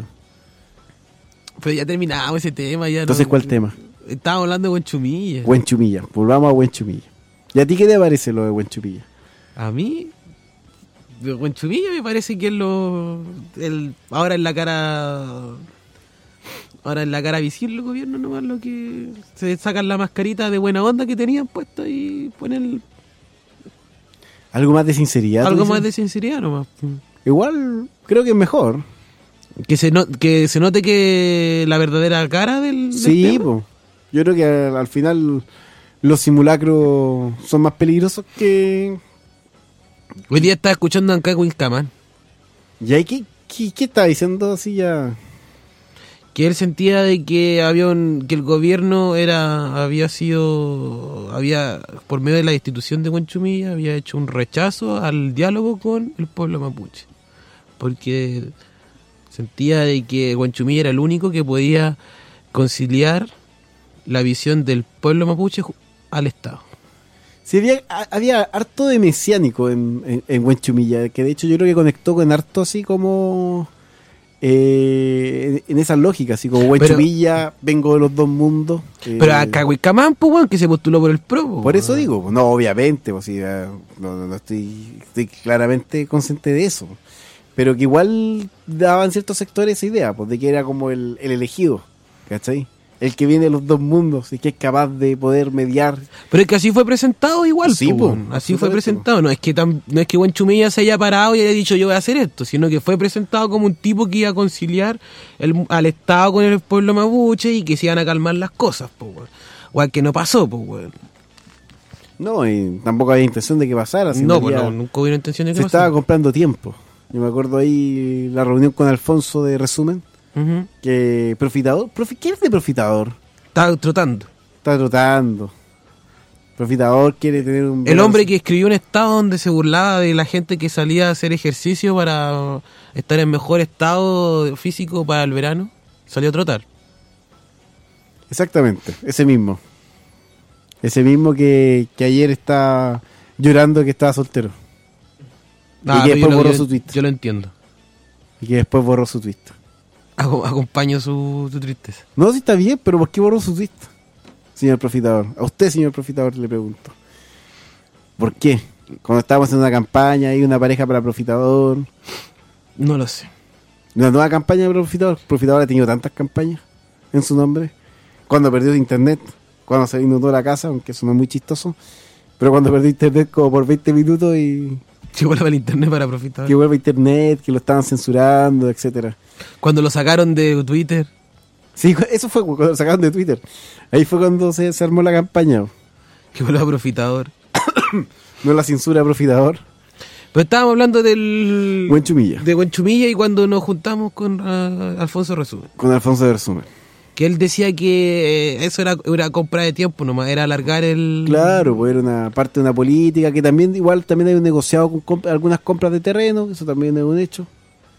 S5: Pero ya terminamos ese tema. Ya
S4: Entonces,
S5: no,
S4: ¿cuál tema?
S5: Estábamos hablando de Huenchumilla.
S4: Huenchumilla. Volvamos a Huenchumilla. ¿Y a ti qué te parece lo de Huenchumilla?
S5: A mí, de Huenchumilla me parece que es lo... El, ahora en la cara... Ahora en la cara visible el gobierno nomás lo que... Se sacan la mascarita de buena onda que tenían puesta y ponen...
S4: ¿Algo más de sinceridad?
S5: Algo más de sinceridad nomás.
S4: Igual, creo que es mejor.
S5: Que se, no, que se note que la verdadera cara del, del
S4: Sí,
S5: tema.
S4: po. Yo creo que al, al final los simulacros son más peligrosos que...
S5: Hoy día estaba escuchando a Anca Wilcaman,
S4: ¿Y ahí qué, qué, qué está diciendo así ya?
S5: que él sentía de que había un, que el gobierno era había sido había por medio de la institución de Huenchumilla había hecho un rechazo al diálogo con el pueblo mapuche, porque sentía de que Huenchumilla era el único que podía conciliar la visión del pueblo mapuche ju- al Estado.
S4: Sí, había, a- había harto de mesiánico en, en, en Huenchumilla, que de hecho yo creo que conectó con harto así como... Eh, en esa lógica, así como Huenchumilla, vengo de los dos mundos. eh,
S5: Pero a Cahuicamán, pues, weón, que se postuló por el PRO. pues,
S4: Por eso
S5: weón.
S4: digo, no, obviamente, pues, sí, eh, no, no, no estoy, estoy claramente consciente de eso. Pero que igual daban ciertos sectores esa idea, pues de que era como el, el elegido, ¿cachai? El que viene de los dos mundos y que es capaz de poder mediar.
S5: Pero es que así fue presentado igual,
S4: Sí,
S5: po,
S4: po,
S5: weón. así fue
S4: absolutamente,
S5: presentado. No es que tan, no es que Huenchumilla se haya parado y haya dicho yo voy a hacer esto, sino que fue presentado como un tipo que iba a conciliar el, al Estado con el pueblo mapuche y que se iban a calmar las cosas, po, weón. O al que no pasó, pues, weón.
S4: No, y tampoco había intención de que pasara. sino
S5: No,
S4: que
S5: pues
S4: ya
S5: no, nunca hubo intención de que
S4: se
S5: pasara.
S4: estaba comprando tiempo. Yo me acuerdo ahí la reunión con Alfonso de Resumen,
S5: Ujú.
S4: que Profitador, profi, ¿qué es de Profitador?
S5: Estaba trotando.
S4: Está trotando. Profitador quiere tener un...
S5: El hombre que escribió un estado donde se burlaba de la gente que salía a hacer ejercicio para estar en mejor estado físico para el verano, salió a trotar.
S4: Exactamente, ese mismo. Ese mismo que, que ayer está llorando que estaba soltero.
S5: Ah,
S4: y que
S5: pero
S4: después
S5: yo lo-
S4: borró
S5: yo-
S4: su tweet.
S5: Yo lo entiendo.
S4: Y que después borró su tweet.
S5: Aco- Acompaño su, su tristeza.
S4: No, sí está bien, pero ¿por qué borró su tweet? Señor Profitador. A usted, señor Profitador, le pregunto. ¿Por qué? Cuando estábamos en una campaña, hay una pareja para Profitador.
S5: No lo sé.
S4: Una nueva campaña de Profitador. Profitador ha tenido tantas campañas en su nombre. Cuando perdió internet, cuando se inundó la casa, aunque eso no es muy chistoso. Pero cuando perdió internet como por veinte minutos y
S5: Se vuelve al internet para profitar.
S4: que vuelve internet, que lo estaban censurando, etcétera.
S5: Cuando lo sacaron de Twitter.
S4: Sí, eso fue cuando lo sacaron de Twitter. Ahí fue cuando se, se armó la campaña.
S5: Que vuelve a Profitador.
S4: No la censura Profitador.
S5: Pero estábamos hablando del...
S4: Huenchumilla.
S5: De Huenchumilla y cuando nos juntamos con ah, Alfonso Resumen.
S4: Con Alfonso de Resumen.
S5: Que él decía que eh, eso era una compra de tiempo nomás, era alargar el...
S4: Claro, pues era una parte de una política que también, igual, también hay un negociado con comp- algunas compras de terreno, eso también es un hecho.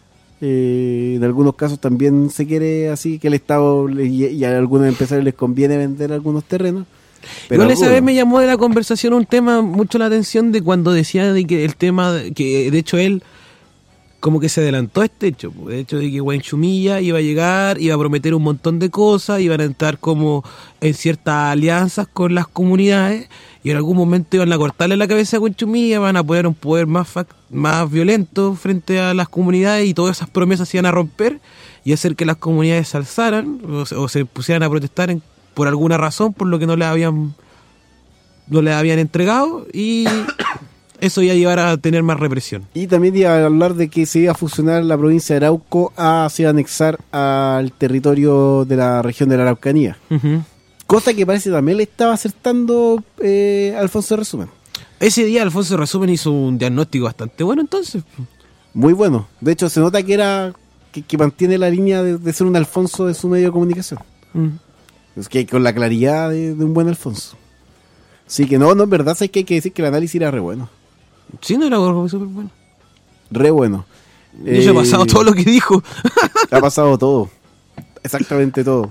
S4: Eh, en algunos casos también se quiere así que el Estado le- y, y a algunos empresarios les conviene vender algunos terrenos. Pero
S5: Igual esa
S4: algunos-
S5: vez me llamó de la conversación un tema mucho la atención de cuando decía de que el tema, de- que de hecho él como que se adelantó a este hecho, po. De hecho de que Huenchumilla iba a llegar, iba a prometer un montón de cosas, iban a entrar como en ciertas alianzas con las comunidades y en algún momento iban a cortarle la cabeza a Huenchumilla, van a poner un poder más, fac- más violento frente a las comunidades y todas esas promesas se iban a romper y hacer que las comunidades se alzaran o se, o se pusieran a protestar en- por alguna razón por lo que no les habían no les habían entregado y eso iba a llevar a tener más represión.
S4: Y también iba a hablar de que se iba a fusionar la provincia de Arauco a, se iba a anexar al territorio de la región de la Araucanía.
S5: Ujú.
S4: Cosa que parece también le estaba acertando eh, Alfonso de Resumen.
S5: Ese día Alfonso Resumen hizo un diagnóstico bastante bueno entonces.
S4: Muy bueno. De hecho, se nota que era que, que mantiene la línea de, de ser un Alfonso de su medio de comunicación.
S5: Mm.
S4: Es que con la claridad de, de un buen Alfonso. Sí que no, no, en verdad es que hay que decir que el análisis era re bueno.
S5: Sí, no era súper bueno.
S4: Re bueno.
S5: Y eso ha
S4: Eh,
S5: pasado todo lo que dijo.
S4: Ha pasado todo. Exactamente todo.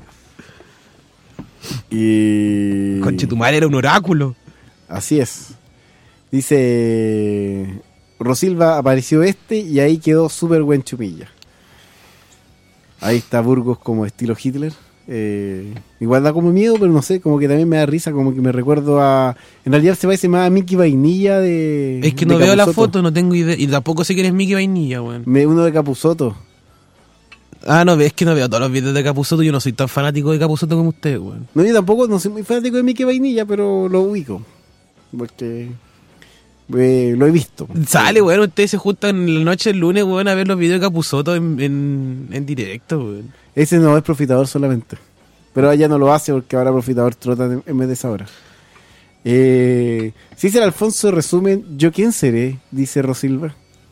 S4: Y...
S5: Conchetumare era un oráculo.
S4: Así es. Dice... Rosilva apareció este y ahí quedó súper buen chupilla. Ahí está Burgos como estilo Hitler. Eh, igual da como miedo, pero no sé, como que también me da risa, como que me recuerdo a... En realidad se parece más a Mickey Vainilla de...
S5: Es que
S4: de
S5: no veo la
S4: Capusotto.
S5: foto, no tengo idea. Y tampoco sé quién es Mickey Vainilla, weón.
S4: Me- Uno de Capusotto.
S5: Ah, no, es que no veo todos los videos de Capusotto. Yo no soy tan fanático de Capusotto como usted, weón.
S4: No, yo tampoco, no soy muy fanático de Mickey Vainilla, pero lo ubico. Porque eh, lo he visto.
S5: Sale, weón, ustedes se juntan en la noche del lunes, weón, a ver los videos de Capusotto en, en, en directo, weón.
S4: Ese no es Profitador solamente. Pero ella no lo hace porque ahora Profitador trota en, en vez de esa hora. Eh, si dice el Alfonso resumen, ¿yo quién seré? Dice Rosilva.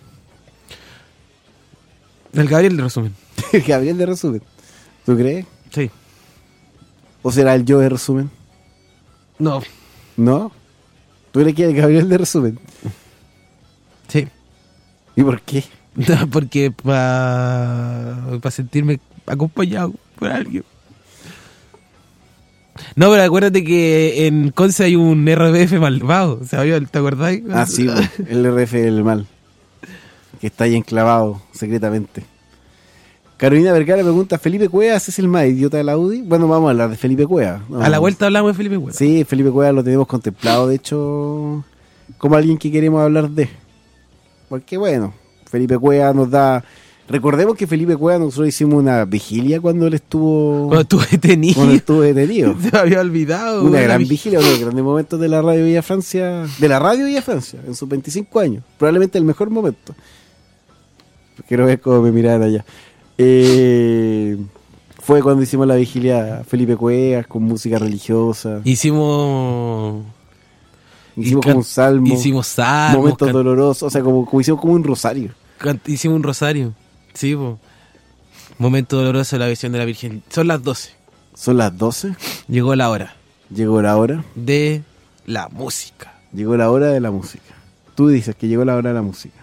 S5: El Gabriel de resumen.
S4: Gabriel de resumen. ¿Tú crees?
S5: Sí.
S4: ¿O será el yo de resumen?
S5: No.
S4: ¿No? ¿Tú crees que es el Gabriel de resumen?
S5: Sí.
S4: ¿Y por qué?
S5: No, porque para pa sentirme acompañado por alguien. No, pero acuérdate que en Conce hay un R B F malvado, ¿sabes? ¿Te acordás?
S4: Ah, sí, pues, el R F del mal. Que está ahí enclavado secretamente. Carolina Vergara pregunta, ¿Felipe Cuevas es el más idiota de la U D I? Bueno, vamos a hablar de Felipe Cuevas.
S5: A la vuelta hablamos de Felipe Cuevas.
S4: Sí, Felipe Cuevas lo tenemos contemplado, de hecho, como alguien que queremos hablar de. Porque bueno, Felipe Cuevas nos da... Recordemos que Felipe Cuevas nosotros hicimos una vigilia cuando él estuvo...
S5: Cuando estuve detenido.
S4: Cuando estuvo detenido.
S5: Se me había olvidado.
S4: Una
S5: güey,
S4: gran
S5: la
S4: vigilia, uno de los grandes momentos de la Radio Villa Francia, de la Radio Villa Francia, en sus veinticinco años. Probablemente el mejor momento. Quiero ver cómo me miran allá. Eh, fue cuando hicimos la vigilia Felipe Cuevas con música religiosa.
S5: Hicimos...
S4: Hicimos
S5: can-
S4: como un salmo.
S5: Hicimos salmos.
S4: Momentos
S5: can-
S4: dolorosos. O sea, como, como hicimos como un rosario.
S5: can- hicimos un rosario. Sí, po. Momento doloroso de la visión de la Virgen. Son las doce.
S4: Son las doce.
S5: Llegó la hora
S4: Llegó la hora.
S5: de la música.
S4: Llegó la hora de la música. Tú dices que llegó la hora de la música.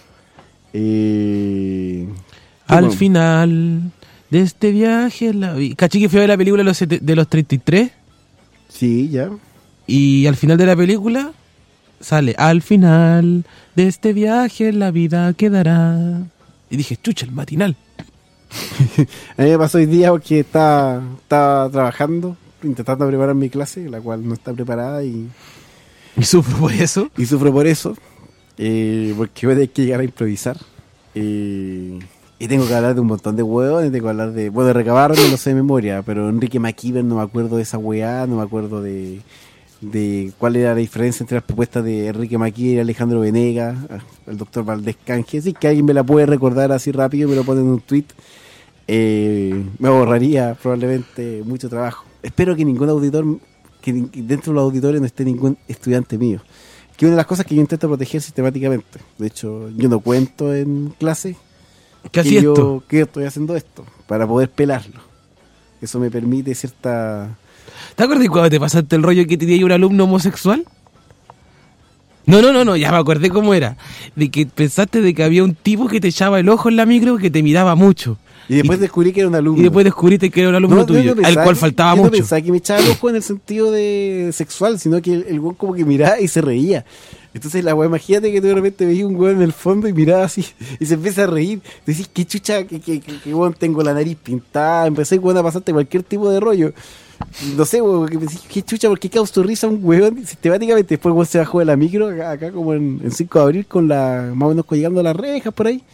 S4: Eh, ¿qué
S5: Al
S4: más?
S5: final de este viaje en la vida. ¿Caché que fui a ver la película de los, sete- de los treinta y tres?
S4: Sí, ya.
S5: Y al final de la película sale, al final de este viaje la vida quedará. Y dije, chucha, el matinal.
S4: A mí me pasó hoy día porque estaba, estaba trabajando, intentando preparar mi clase, la cual no está preparada y,
S5: Y sufro por eso.
S4: y sufro por eso, eh, porque voy a tener que llegar a improvisar. Eh, y tengo que hablar de un montón de hueones, tengo que hablar de... Bueno, de Recabar no lo sé de memoria, pero Enrique McKeever no me acuerdo de esa weá, no me acuerdo de, de cuál era la diferencia entre las propuestas de Enrique McKeever y Alejandro Venegas, el doctor Valdés Canje. Si es que alguien me la puede recordar así rápido y me lo pone en un tweet, eh, me ahorraría probablemente mucho trabajo. Espero que ningún auditor, que ni- dentro de los auditores no esté ningún estudiante mío. Que una de las cosas que yo intento proteger sistemáticamente. De hecho, yo no cuento en clase
S5: ¿Qué
S4: que
S5: hacía
S4: yo,
S5: esto?
S4: que yo estoy haciendo esto para poder pelarlo. Eso me permite cierta...
S5: ¿Te acuerdas cuando te pasaste el rollo que tenía un alumno homosexual? No, no, no, no, ya me acordé cómo era. De que pensaste de que había un tipo que te echaba el ojo en la micro que te miraba mucho.
S4: Y después
S5: Y-
S4: descubrí que era un alumno.
S5: Y después descubriste que era un alumno
S4: No, yo
S5: tuyo,
S4: no
S5: al
S4: pensaba
S5: cual
S4: que-
S5: faltaba
S4: yo no
S5: mucho.
S4: pensaba que me echaba el ojo en el sentido de sexual, sino que el, el güey como que miraba y se reía. Entonces la weá, imagínate que tú de repente veías un güey en el fondo y miraba así y se empieza a reír. Decís, qué chucha, que, que, que, que weón, tengo la nariz pintada. Empecé weón, a pasarte cualquier tipo de rollo. No sé, weón, que decís, qué chucha, ¿por qué causó risa un weón? Sistemáticamente después weón se bajó de la micro, acá, acá como en, en cinco de abril, con la, más o menos llegando a las rejas por ahí.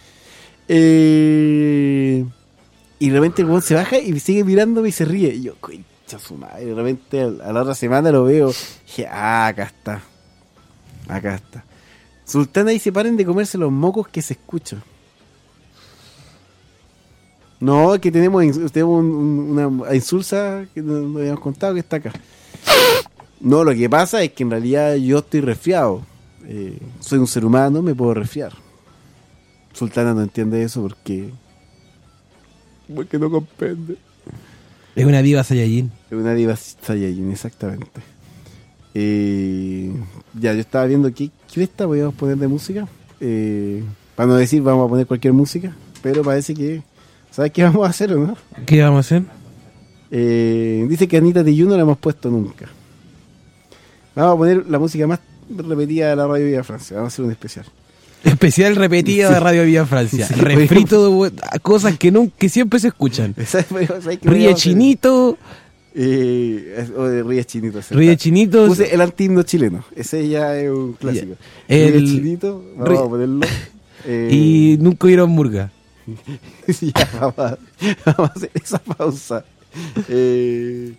S4: Eh... Y de repente el weón se baja y sigue mirándome y se ríe. Y yo, concha su madre. De repente a la otra semana lo veo. Y dije, ah, acá está. Acá está. Sultana dice, paren de comerse los mocos que se escuchan. No, que tenemos, ins- tenemos un- un- una insulsa que no, no habíamos contado que está acá. No, lo que pasa es que en realidad yo estoy resfriado. Eh, soy un ser humano, me puedo resfriar. Sultana no entiende eso porque... Porque no comprende.
S5: Es una diva Saiyajin.
S4: Es una diva Saiyajin, exactamente. Eh, ya, yo estaba viendo qué, qué esta podíamos poner de música. Eh, para no decir vamos a poner cualquier música, pero parece que... ¿Sabes qué vamos a hacer o no?
S5: ¿Qué vamos a hacer?
S4: Eh, dice que Anita Tijoux no la hemos puesto nunca. Vamos a poner la música más repetida de la Radio Villa Francia. Vamos a hacer un especial.
S5: Especial repetido
S4: Sí.
S5: de Radio Villa Francia.
S4: Sí,
S5: Refrito de cosas que, nunca, que siempre se escuchan.
S4: ¿Sabes qué
S5: Ríe
S4: podríamos hacer?
S5: Chinito,
S4: Eh, es- o de Ríe Chinito. sí,
S5: Ríe
S4: está.
S5: Chinito.
S4: Puse el anti-himno chileno. Ese ya es un clásico.
S5: El-
S4: Ríe Chinito, vamos
S5: Ríe-
S4: a ponerlo. Eh,
S5: Y nunca hubieron murga.
S4: ya, vamos a, vamos a hacer esa pausa. Eh,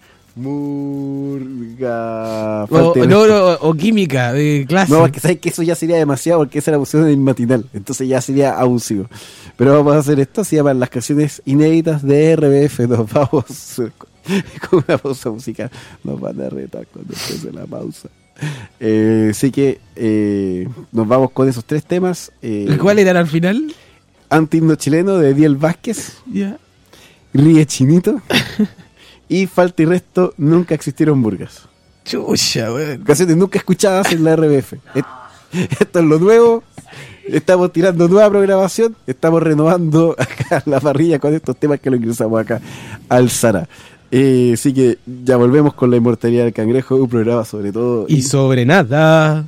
S4: murga.
S5: O,
S4: falta de
S5: no,
S4: respeto.
S5: no, o química de clase.
S4: No, porque sabes que eso ya sería demasiado, porque esa era la opción del matinal, entonces ya sería abusivo. Pero vamos a hacer esto, se llaman las canciones inéditas de R B F. Nos vamos con una pausa musical. Nos van a retar cuando empiece la pausa. Eh, así que eh, nos vamos con esos tres temas. Eh,
S5: ¿Cuál eran al final?
S4: Anti-himno chileno de Diel Vázquez,
S5: Ya.
S4: Ríe Chinito y Falta y Resto, Nunca Existieron Burgas.
S5: Chucha, weón.
S4: Canciones nunca escuchadas en la R B F. Et- Esto es lo nuevo. Estamos tirando nueva programación. Estamos renovando acá la parrilla con estos temas que lo ingresamos acá al Zara. Eh, así que ya volvemos con la inmortalidad del cangrejo, un programa sobre todo.
S5: Y sobre nada.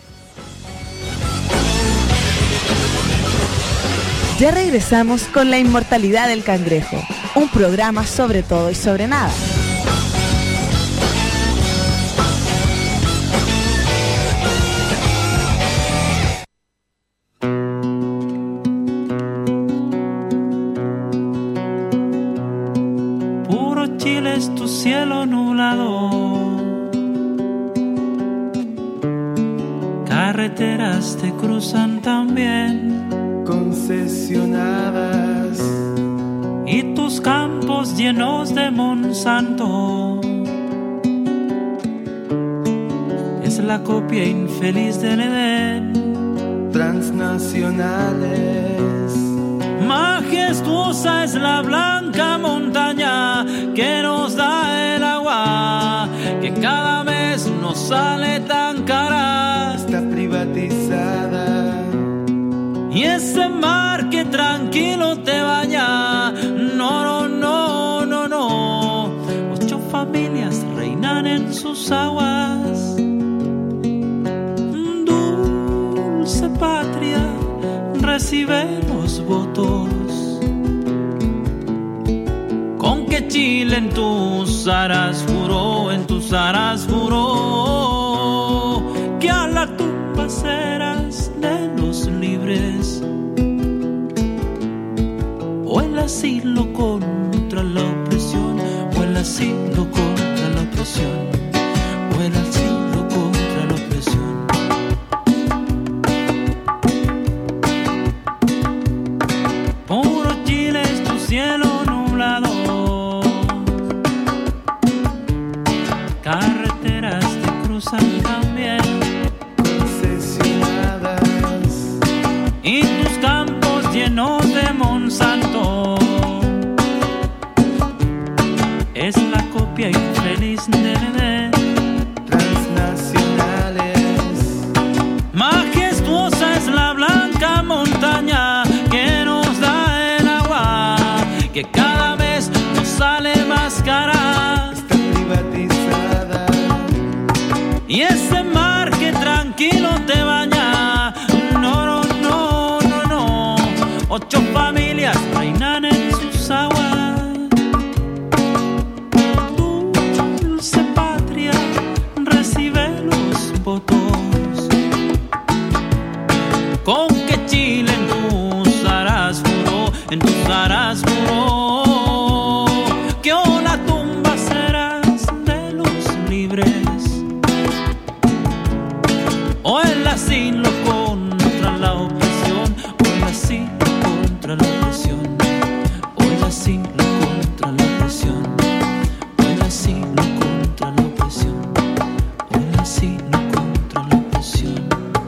S3: Ya regresamos con La Inmortalidad del Cangrejo, un programa sobre todo y sobre nada.
S6: Puro Chile es tu cielo nublado, carreteras te cruzan también,
S7: concesionadas,
S6: y tus campos llenos de Monsanto. Es la copia infeliz del Edén.
S7: transnacionales,
S6: Majestuosa es la blanca montaña que nos da el agua, que cada mes nos sale tan cara.
S7: está privatizada,
S6: Y ese mar que tranquilo te baña, no, no, no, no, no. Ocho familias reinan en sus aguas. Dulce patria, recibe los votos. Con que Chile en tus aras juró, en tus aras juró, que a la tumba serás de los libres, o el asilo contra la opresión, o el asilo contra la opresión, o el asilo contra la opresión. Puro Chile es tu cielo nublado, carreteras te cruzan también,
S7: concesionadas,
S6: y tus campos llenos de Monsanto. Es la copia infeliz de Edén.
S7: transnacionales,
S6: Majestuosa es la blanca montaña que nos da el agua, que cada vez nos sale más cara.
S7: está privatizada,
S6: Y ese mar que tranquilo te baña, no, no, no, no, no. Ocho familias reinan en sus aguas. Dulce patria, recibe los votos. Con que Chile en tus aras juró, en tus aras juró, que o la tumba serás de los libres, o el asilo contra la opresión, o el asilo contra la opresión, o el asilo contra la opresión, o el asilo contra la opresión, o el asilo contra la opresión.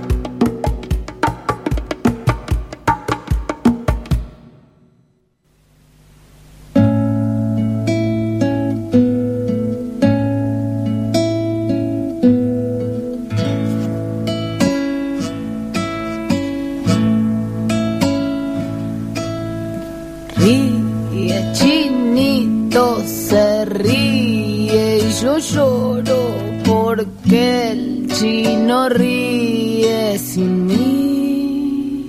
S8: Ríe, Chinito se ríe y yo lloro porque el chino ríe sin mí.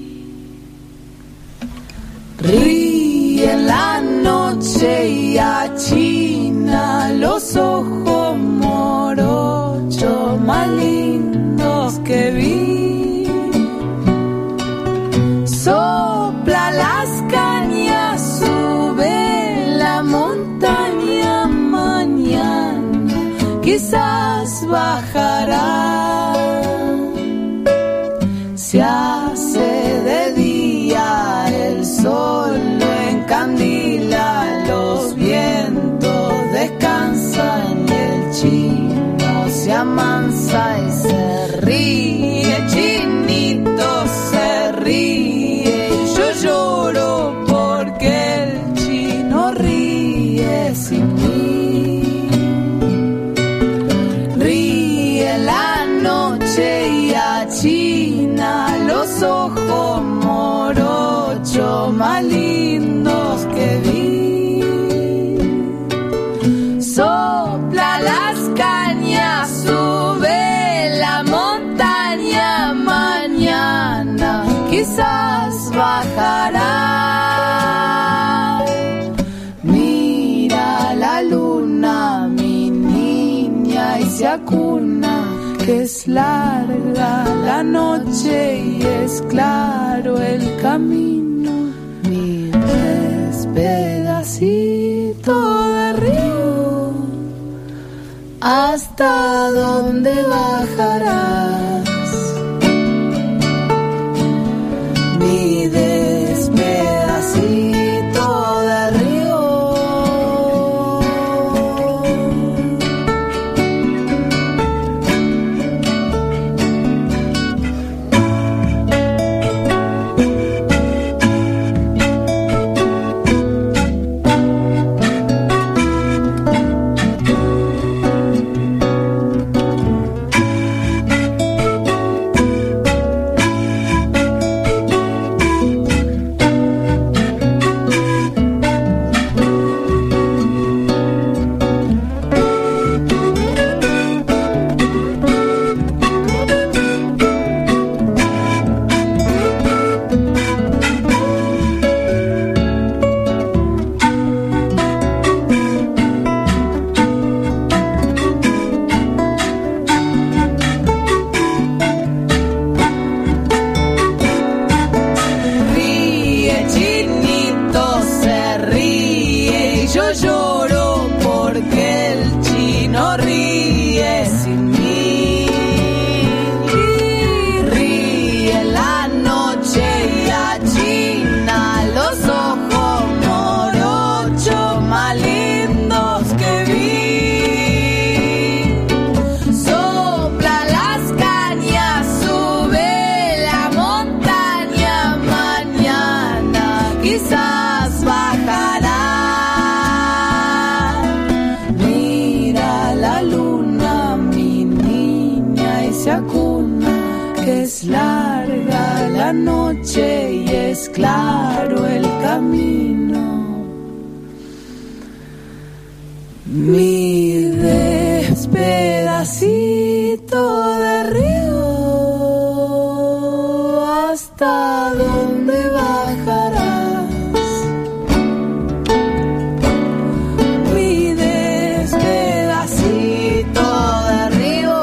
S8: quizás bajará. Se hace de día, el sol lo encandila, los vientos descansan y el chino se amansa y se ríe, chinito se ríe, y yo lloro porque el chino ríe sin mí. Ríe la noche y achina los ojos morochos más lindos que vi. Sopla las cañas, sube la montaña, mañana quizás bajará. Mira la luna, mi niña, y se acuna, que es larga la noche y es claro el camino. Mi pedacito de río, ¿hasta dónde bajarás? Mi despedacito de río. Y es claro el camino. Mi despedacito de río, ¿hasta dónde bajarás? Mi despedacito de río.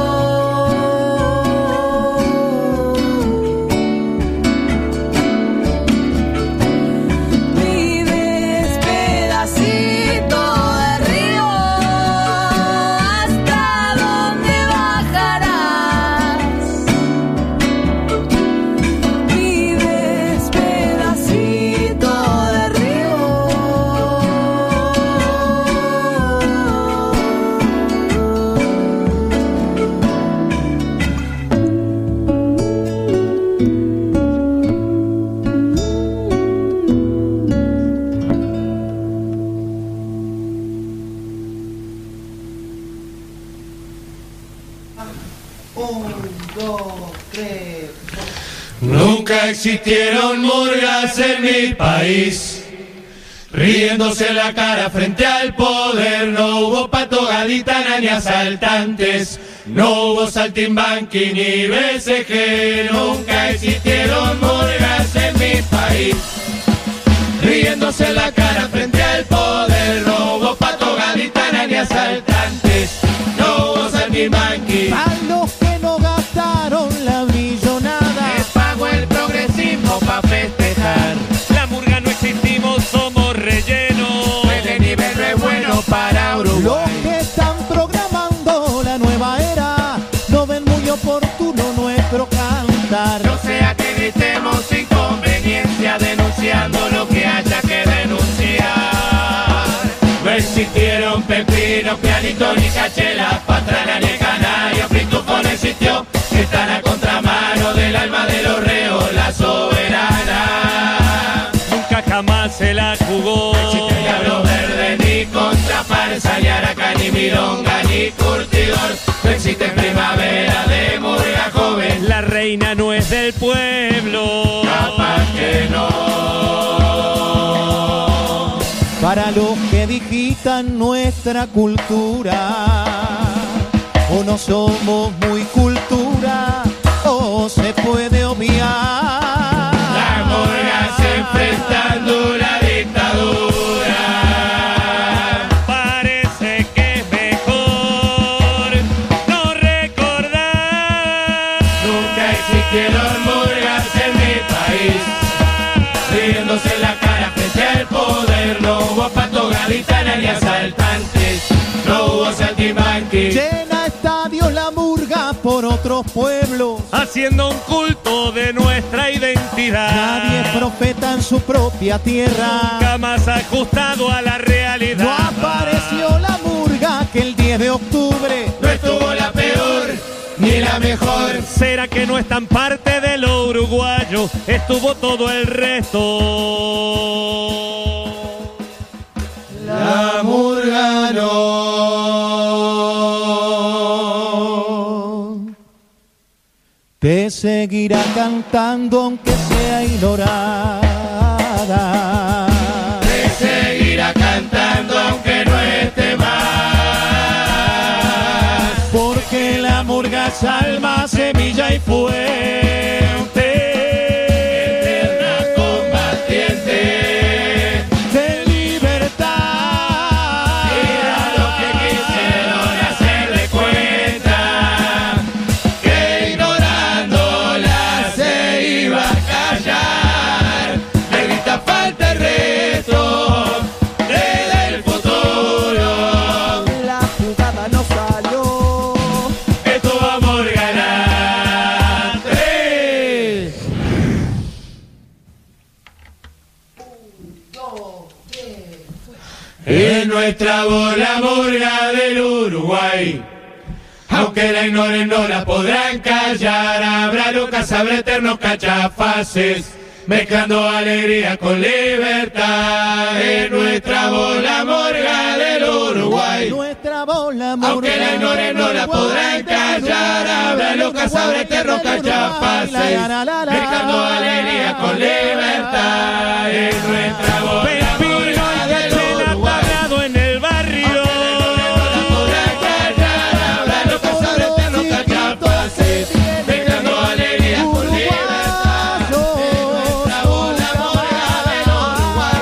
S7: Nunca existieron murgas en mi país, riéndose la cara frente al poder. No hubo pato, gaditana ni asaltantes, no hubo saltimbanqui ni B C G. Nunca existieron murgas en mi país, riéndose la cara frente al poder. No hubo pato, gaditana ni asaltantes, no hubo saltimbanqui.
S9: A los que no gastaron la millonada,
S7: les pago el progresismo pa' festejar.
S10: La murga no existimos, somos relleno.
S7: Este nivel no es bueno para Uruguay.
S9: los que están programando
S7: existieron pepinos, pianitos ni cachelas, patrañas ni canarios, pitufo no existió. Están a contramano del alma de los reos, la soberana.
S10: Nunca jamás se la jugó.
S7: No existe diablo verde, ni contrafarsa, ni araca, ni milonga, ni curtidor. No existe primavera de murga joven.
S10: La reina no es del pueblo.
S7: Capaz que no.
S9: Para los que digitan nuestra cultura, o no somos muy cultura, o se puede obviar.
S7: La murga se enfrentando la dictadura.
S10: Parece que es mejor no recordar.
S7: Nunca existieron murgas en mi país, riéndose en la cara frente al poder. No hubo pato, gaditana ni asaltantes, no hubo saltimbanquis.
S9: Llena estadios la murga por otros pueblos,
S10: Haciendo un culto de nuestra identidad.
S9: nadie es profeta en su propia tierra.
S10: Nunca más ajustado a la realidad.
S9: No apareció la murga que el diez de octubre.
S7: No estuvo la peor ni la mejor.
S10: ¿Será que no es tan parte de lo uruguayo? Estuvo todo el resto.
S7: La murga no.
S9: Te seguirá cantando aunque sea ignorada.
S7: Te seguirá cantando aunque no esté más.
S9: Porque la murga es alma, semilla y fuente.
S7: Eterna combatiente.
S9: De libertad.
S7: Mira lo que quisieron hacer de cuenta, que ignorándola se iba a callar. Le grita falta el resto desde el futuro.
S9: La jugada no salió.
S7: Esto vamos a ganar tres. En nuestra voz la murga del Uruguay, aunque la ignoren no la podrán callar. Habrá locas, habrá eternos cachafaces, mezclando alegría con libertad. En nuestra voz la murga del Uruguay,
S9: Nuestra bola murga.
S7: aunque la ignoren no la podrán callar. Habrá locas, habrá eternos cachafaces, mezclando alegría con libertad. En nuestra voz la murga del Uruguay,
S10: Parado en el barrio.
S7: dejando alegría con libertad. Nuestra voz, la murga del Uruguay,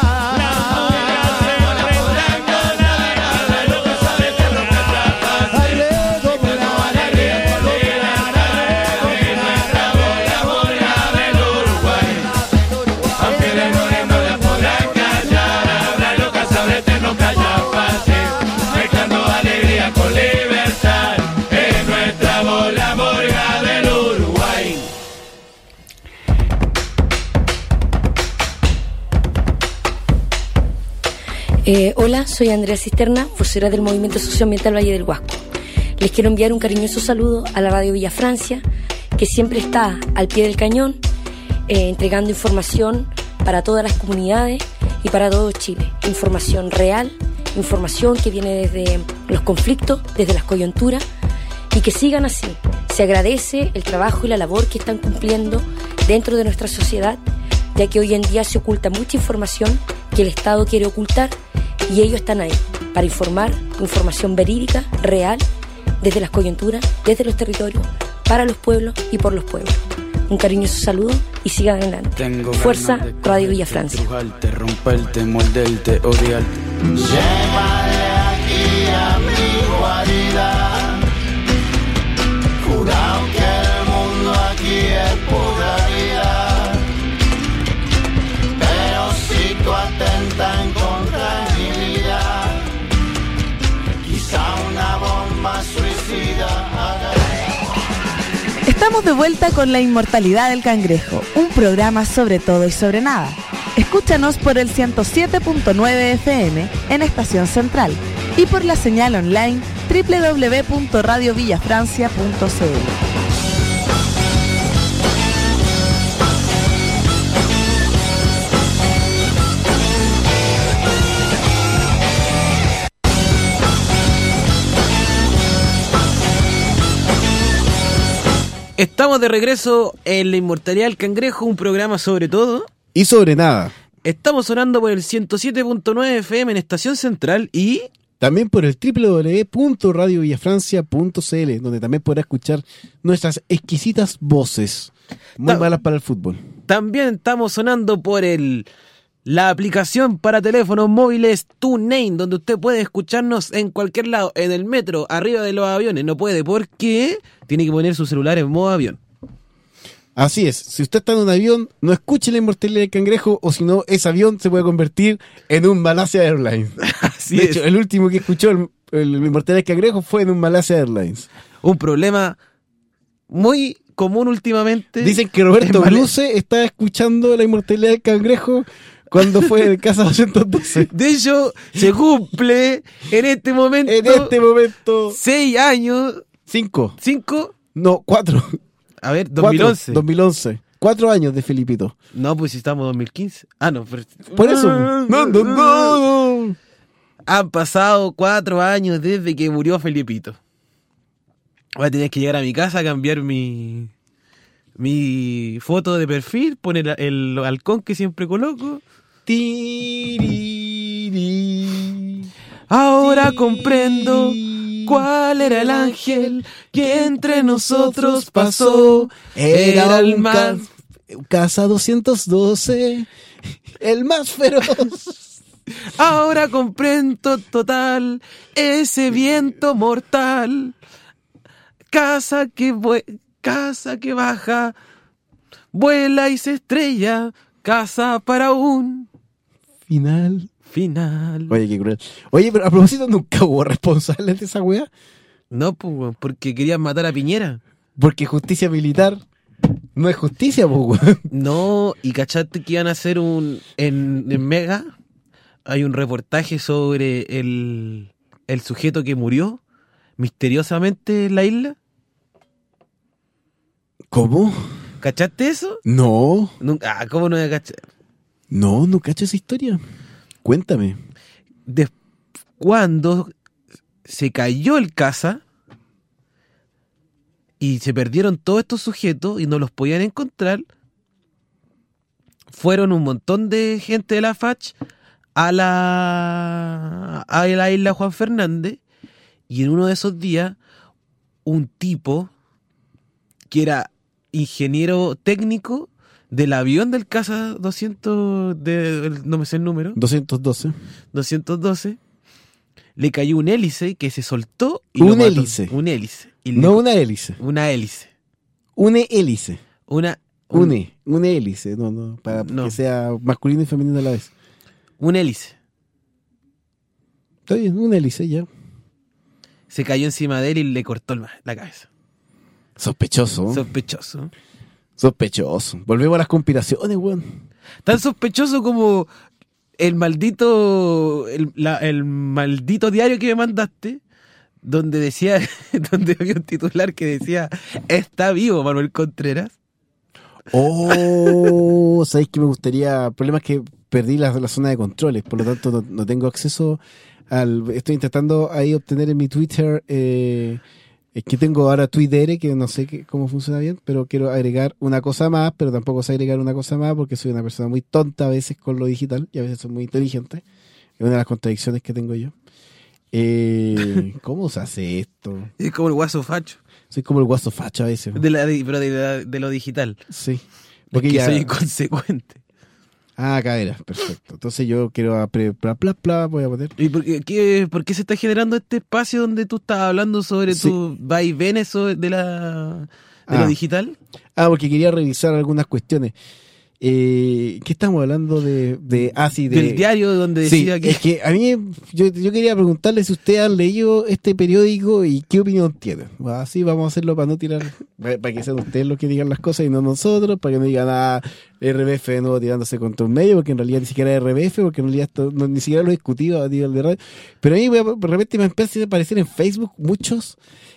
S7: habrá locas, habrá eternos cachafaces, dejando alegría con libertad. Nuestra voz, la murga del Uruguay, aunque la ignoren no la podrán callar. Habrá locas, habrá eternos cachafaces, dejando alegría con libertad. Es nuestra voz, la murga del Uruguay.
S11: Eh, hola, soy Andrea Cisterna, vocera del Movimiento Socioambiental Valle del Huasco. Les quiero enviar un cariñoso saludo a la Radio Villa Francia, que siempre está al pie del cañón, eh, entregando información para todas las comunidades y para todo Chile. Información real, información que viene desde los conflictos, desde las coyunturas, y que sigan así. Se agradece el trabajo y la labor que están cumpliendo dentro de nuestra sociedad, ya que hoy en día se oculta mucha información que el Estado quiere ocultar, y ellos están ahí para informar, información verídica, real, desde las coyunturas, desde los territorios, para los pueblos y por los pueblos. Un cariñoso saludo y sigan adelante.
S12: Tengo
S11: Fuerza,
S12: ganas de
S11: Radio Villa Francia.
S12: estrujarte, romperte, morderte, odiarte.
S13: Llévale aquí a mi guarida, jurado que el mundo aquí es pura vida. Pero si tú atentas en contra de mi vida, quizá una bomba suicida haga.
S14: Estamos de vuelta con La Inmortalidad del Cangrejo, un programa sobre todo y sobre nada. Escúchanos por el ciento siete punto nueve F M en Estación Central y por la señal online doble u doble u doble u punto radio villa francia punto c l.
S5: Estamos de regreso en La Inmortalidad del Cangrejo, un programa sobre todo
S4: y sobre nada.
S5: Estamos sonando por el ciento siete punto nueve F M en Estación Central y
S4: también por el doble u doble u doble u punto radio villa francia punto c l, donde también podrá escuchar nuestras exquisitas voces, muy Ta- malas para el fútbol.
S5: También estamos sonando por el la aplicación para teléfonos móviles TuneIn, donde usted puede escucharnos en cualquier lado, en el metro, arriba de los aviones. No puede porque tiene que poner su celular en modo avión.
S4: Así es, si usted está en un avión, no escuche La Inmortalidad del Cangrejo, o si no, ese avión se puede convertir en un Malaysia Airlines.
S5: Así
S4: de
S5: es.
S4: hecho, el último que escuchó el, el, el Inmortalidad del Cangrejo fue en un Malaysia Airlines.
S5: Un problema muy común últimamente.
S4: Dicen que Roberto Bruce está escuchando La Inmortalidad del Cangrejo cuando fue en Casa doscientos doce.
S5: De hecho, se cumple en este momento.
S4: En este momento.
S5: Seis años.
S4: Cinco.
S5: ¿Cinco?
S4: No, cuatro.
S5: A ver, dos mil once.
S4: dos mil once. Cuatro años de Felipito.
S5: No, pues si estamos en dos mil quince. Ah, no. Pero...
S4: Por eso. No, no, no, no.
S5: Han pasado cuatro años desde que murió Felipito. Voy a tener que llegar a mi casa a cambiar mi... mi foto de perfil, poner el halcón que siempre coloco. Ahora comprendo cuál era el ángel que entre nosotros pasó.
S4: Era el más... Casa doscientos doce, el más feroz.
S5: Ahora comprendo total ese viento mortal. Casa que vuela, casa que baja, vuela y se estrella. Casa para un
S4: final.
S5: Final.
S4: Oye, qué cruel. Oye, pero a propósito, ¿nunca hubo responsables de esa wea?
S5: No, pues, porque querían matar a Piñera.
S4: Porque justicia militar no es justicia, pues, weón.
S5: No, y cachaste que iban a hacer un... En, en Mega hay un reportaje sobre el, el sujeto que murió misteriosamente en la isla.
S4: ¿Cómo?
S5: ¿Cachaste eso?
S4: No.
S5: Nunca, ah, ¿cómo no me caché?
S4: No, no cacho esa historia. Cuéntame.
S5: De, cuando se cayó el casa y se perdieron todos estos sujetos y no los podían encontrar, fueron un montón de gente de la F A C a la, a la isla Juan Fernández, y en uno de esos días un tipo que era ingeniero técnico del avión del Casa doscientos, de, no me sé el número.
S4: doscientos doce.
S5: doscientos doce. Le cayó un hélice que se soltó y
S4: un
S5: lo mató.
S4: hélice.
S5: Un hélice. Y
S4: no
S5: le...
S4: una hélice.
S5: Una hélice.
S4: Una hélice.
S5: Una... Un...
S4: Une. Una hélice. No, no. Para no. que sea masculino y femenino a la vez.
S5: Un hélice.
S4: Está bien, una hélice ya.
S5: Se cayó encima de él y le cortó la cabeza.
S4: Sospechoso.
S5: Sospechoso.
S4: Sospechoso. Volvemos a las conspiraciones, weón.
S5: Tan sospechoso como el maldito el, la, el maldito diario que me mandaste, donde decía, donde había un titular que decía: está vivo Manuel Contreras.
S4: Oh, sabéis que me gustaría. El problema es que perdí la, la zona de controles, por lo tanto no, no tengo acceso al. Estoy intentando ahí obtener en mi Twitter. Eh, Es que tengo ahora Twitter, que no sé qué, cómo funciona bien, pero quiero agregar una cosa más, pero tampoco sé agregar una cosa más porque soy una persona muy tonta a veces con lo digital y a veces soy muy inteligente. Es una de las contradicciones que tengo yo. Eh, ¿Cómo se hace esto?
S5: Es como el guaso facho.
S4: Soy como el guaso facho a veces.
S5: De la, pero de, de, de lo digital.
S4: Sí.
S5: Porque es que ya... soy inconsecuente.
S4: Ah, acá era, perfecto. Entonces yo quiero pre, bla, bla, bla, voy a poner.
S5: ¿Y por qué, qué, por qué se está generando este espacio donde tú estás hablando sobre sí. tus vaivenes de la de ah. lo digital?
S4: Ah, porque quería revisar algunas cuestiones. Eh, ¿Qué estamos hablando de, de ah, sí, de,
S5: del diario donde decía
S4: sí,
S5: que...
S4: es que a mí yo, yo quería preguntarle si ustedes han leído este periódico y qué opinión tienen. Así vamos a hacerlo para no tirar, para que sean ustedes los que digan las cosas y no nosotros, para que no digan nada R B F de nuevo tirándose contra un medio, porque en realidad ni siquiera es R B F, porque en realidad esto, no, ni siquiera lo he discutido a nivel de radio. Pero a mí de repente me empiezan a aparecer en Facebook muchos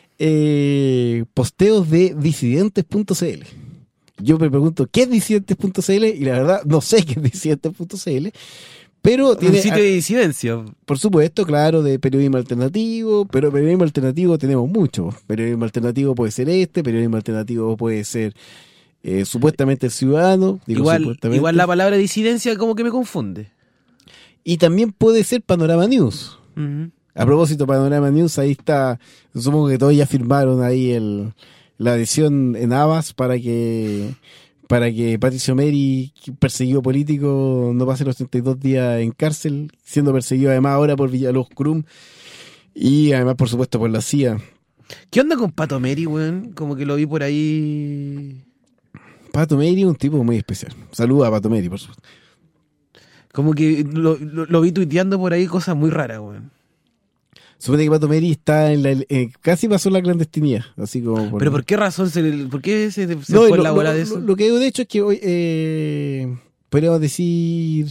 S4: eh, posteos de disidentes punto c l. Yo me pregunto, ¿qué es disidentes punto c l? Y la verdad, no sé qué es disidentes punto c l. Pero tiene...
S5: un sitio de disidencia.
S4: Por supuesto, claro, de periodismo alternativo. Pero periodismo alternativo tenemos mucho. Periodismo alternativo puede ser este, periodismo alternativo puede ser eh, supuestamente el ciudadano. Digo,
S5: igual, igual la palabra disidencia como que me confunde.
S4: Y también puede ser Panorama News.
S5: Uh-huh.
S4: A propósito, Panorama News, ahí está, supongo que todos ya firmaron ahí el... la adhesión en Habas para que para que Patricio Meri, perseguido político, no pase los treinta y dos días en cárcel, siendo perseguido además ahora por Villalobos Crum y además por supuesto por la C I A.
S5: ¿Qué onda con Pato Meri, weón? Como que lo vi por ahí.
S4: Pato Meri es un tipo muy especial. Saluda a Pato Meri, por supuesto.
S5: Como que lo, lo, lo vi tuiteando por ahí cosas muy raras, weón.
S4: Supone que Pato Meri está en la... Eh, casi pasó la clandestinidad, así como... Por...
S5: ¿Pero por qué razón se, por qué se, se
S4: no,
S5: fue
S4: lo,
S5: la bola
S4: lo,
S5: de eso?
S4: Lo, lo que he hecho es que hoy... Eh, podríamos decir...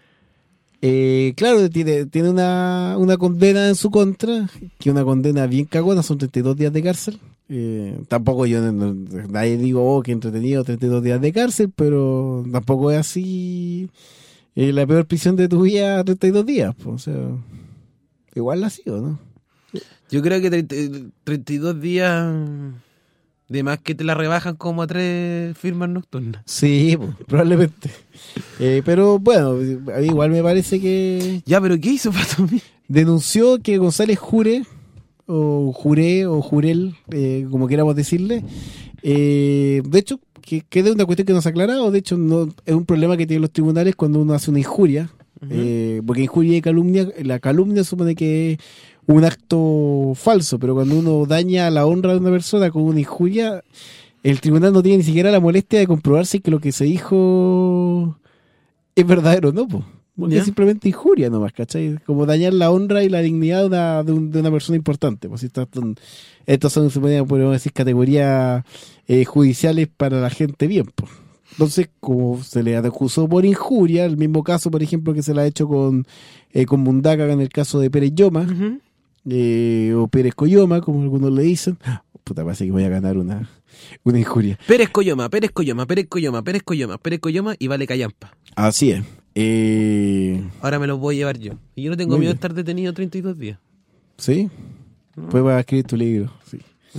S4: Eh, claro, tiene, tiene una, una condena en su contra, que una condena bien cagona, son treinta y dos días de cárcel. Eh, tampoco yo, no, nadie digo, oh, que entretenido, treinta y dos días de cárcel, pero tampoco es así eh, la peor prisión de tu vida, treinta y dos días, pues, o sea... Igual la ha sido, ¿no?
S5: Yo creo que treinta y dos días de más que te la rebajan como a tres firmas nocturnas.
S4: Sí, pues, probablemente. Eh, pero bueno, a mí igual me parece que...
S5: Ya, pero ¿qué hizo Pato Meri?
S4: Denunció que González Jure, o Juré, o Jurel, eh, como queramos decirle, eh, de hecho, que, que es una cuestión que no se ha aclarado, de hecho, no es un problema que tienen los tribunales cuando uno hace una injuria. Uh-huh. Eh, porque injuria y calumnia, la calumnia supone que es un acto falso, pero cuando uno daña la honra de una persona con una injuria, el tribunal no tiene ni siquiera la molestia de comprobar si que lo que se dijo es verdadero o no, po. Porque es simplemente injuria nomás, ¿cachai? Como dañar la honra y la dignidad de una, de, un, de una persona importante. Pues estas son, estos son, podemos decir, categorías eh, judiciales para la gente bien, pues. Entonces, como se le acusó por injuria, el mismo caso, por ejemplo, que se le ha hecho con, eh, con Mundaca en el caso de Pérez Lloma, uh-huh. eh, o Pérez Coyoma, como algunos le dicen. Puta, parece que voy a ganar una, una injuria.
S5: Pérez Coyoma, Pérez Coyoma, Pérez Coyoma, Pérez Coyoma, Pérez Coyoma y vale callampa.
S4: Así es. Eh...
S5: Ahora me los voy a llevar yo. Y yo no tengo Muy miedo bien. de estar detenido treinta y dos días.
S4: ¿Sí? No. Pues vas a escribir tu libro, sí.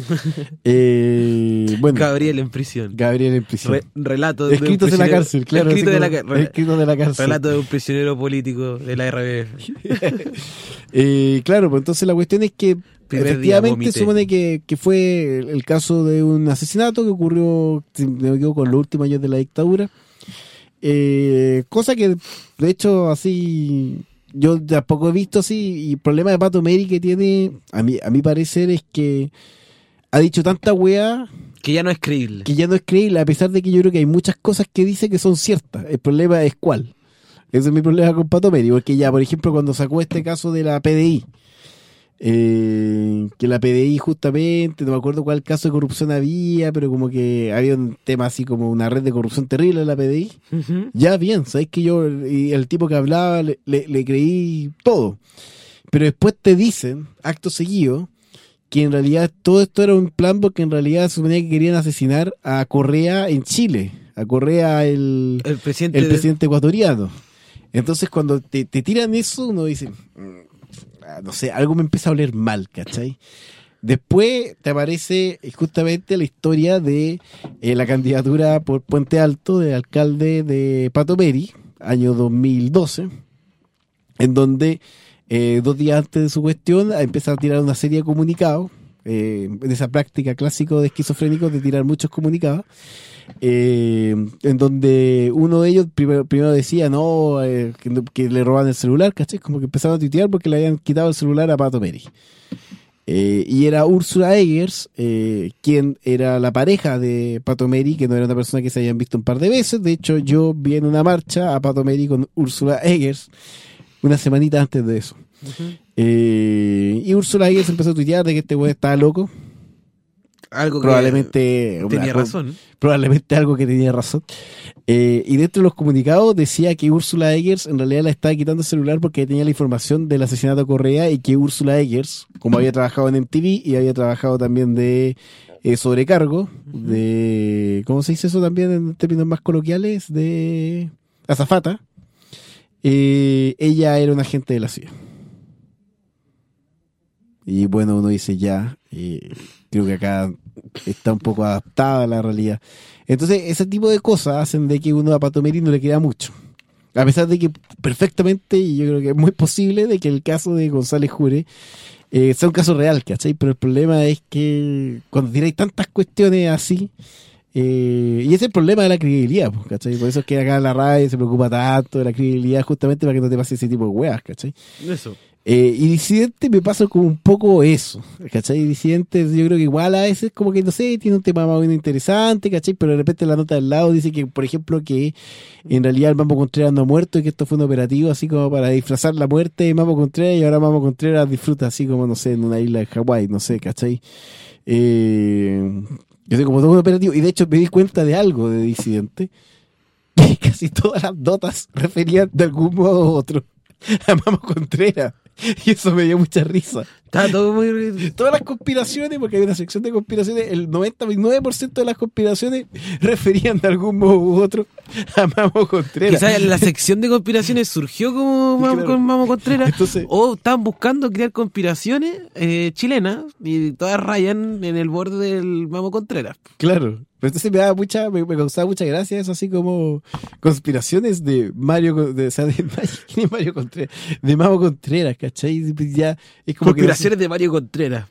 S4: eh, bueno,
S5: Gabriel en prisión.
S4: Gabriel en prisión.
S5: Re, relato de
S4: Escritos de la cárcel, claro.
S5: Escrito de la, re,
S4: escrito de la cárcel.
S5: Relato de un prisionero político de la R B F.
S4: eh, claro, pues entonces la cuestión es que Primer efectivamente se supone que, que fue el caso de un asesinato que ocurrió, si me equivoco, en los últimos años de la dictadura. Eh, cosa que, de hecho, así... Yo tampoco he visto así, y el problema de Pato Meri que tiene, a mi, a mi parecer, es que ha dicho tanta weá
S5: que ya no es creíble.
S4: Que ya no es creíble, a pesar de que yo creo que hay muchas cosas que dice que son ciertas. El problema es cuál. Ese es mi problema con Pato Meri, porque ya, por ejemplo, cuando sacó este caso de la P D I, eh, que la P D I justamente, no me acuerdo cuál caso de corrupción había, pero como que había un tema así como una red de corrupción terrible en la P D I. Uh-huh. Ya bien, sabes que yo, y el tipo que hablaba, le, le, le creí todo. Pero después te dicen, acto seguido, que en realidad todo esto era un plan porque en realidad se suponía que querían asesinar a Correa en Chile, a Correa el,
S5: el presidente,
S4: el presidente de... ecuatoriano. Entonces cuando te, te tiran eso, uno dice, no sé, algo me empieza a oler mal, ¿cachai? Después te aparece justamente la historia de eh, la candidatura por Puente Alto de alcalde de Pato Meri, año dos mil doce, en donde eh, dos días antes de su cuestión empieza a tirar una serie de comunicados, eh, de esa práctica clásica de esquizofrénicos de tirar muchos comunicados, eh, en donde uno de ellos primero, primero decía no, eh, que, que le roban el celular, ¿cachai? Como que empezaron a tuitear porque le habían quitado el celular a Pato Meri. Eh, y era Úrsula Eggers, eh, quien era la pareja de Pato Meri, que no era una persona que se habían visto un par de veces. De hecho, yo vi en una marcha a Pato Meri con Úrsula Eggers una semanita antes de eso. Uh-huh. eh, y Úrsula Eggers empezó a tuitear de que este güey estaba loco.
S5: Algo que
S4: probablemente
S5: tenía
S4: una,
S5: razón.
S4: Probablemente algo que tenía razón. Eh, y dentro de los comunicados decía que Úrsula Eggers en realidad le estaba quitando el celular porque tenía la información del asesinato de Correa, y que Úrsula Eggers, como había trabajado en M T V y había trabajado también de eh, sobrecargo, uh-huh. de ¿cómo se dice eso también en términos más coloquiales? De azafata. Eh, ella era un agente de la C I A. Y bueno, uno dice ya, eh, creo que acá está un poco adaptada a la realidad. Entonces, ese tipo de cosas hacen de que uno a Pato Meri no le crea mucho. A pesar de que perfectamente, y yo creo que es muy posible, de que el caso de González Jure eh, sea un caso real, ¿cachai? Pero el problema es que cuando tiráis tantas cuestiones así, eh, y ese es el problema de la credibilidad, ¿cachai? Por eso es que acá la radio se preocupa tanto de la credibilidad, justamente para que no te pase ese tipo de weas, ¿cachai?
S5: Eso.
S4: Eh, y Disidente me pasa como un poco eso, ¿cachai? Disidente yo creo que igual a veces como que no sé, tiene un tema más o menos interesante, ¿cachai? Pero de repente la nota del lado dice que, por ejemplo, que en realidad el Mamo Contreras no ha muerto y que esto fue un operativo así como para disfrazar la muerte de Mamo Contreras, y ahora Mamo Contreras disfruta así como, no sé, en una isla de Hawái, no sé, ¿cachai? Eh, yo sé, como todo un operativo, y de hecho me di cuenta de algo de Disidente, que casi todas las notas referían de algún modo u otro a Mamo Contreras. Y eso me dio mucha risa.
S5: Está todo muy...
S4: Todas las conspiraciones, porque hay una sección de conspiraciones, el noventa y nueve por ciento de las conspiraciones referían de algún modo u otro a Mamo Contreras.
S5: Quizás la sección de conspiraciones surgió como Mamo, claro. con Mamo Contreras. Entonces, o estaban buscando crear conspiraciones eh, chilenas y todas rayan en el borde del Mamo Contreras.
S4: Claro. Pero entonces me daba mucha, me, me causaba mucha gracia eso, así como conspiraciones de Mario, de, o sea, de, de Mario Contreras, de Mamo Contreras, ¿cachai? Ya es como
S5: conspiraciones que... de Mario Contreras.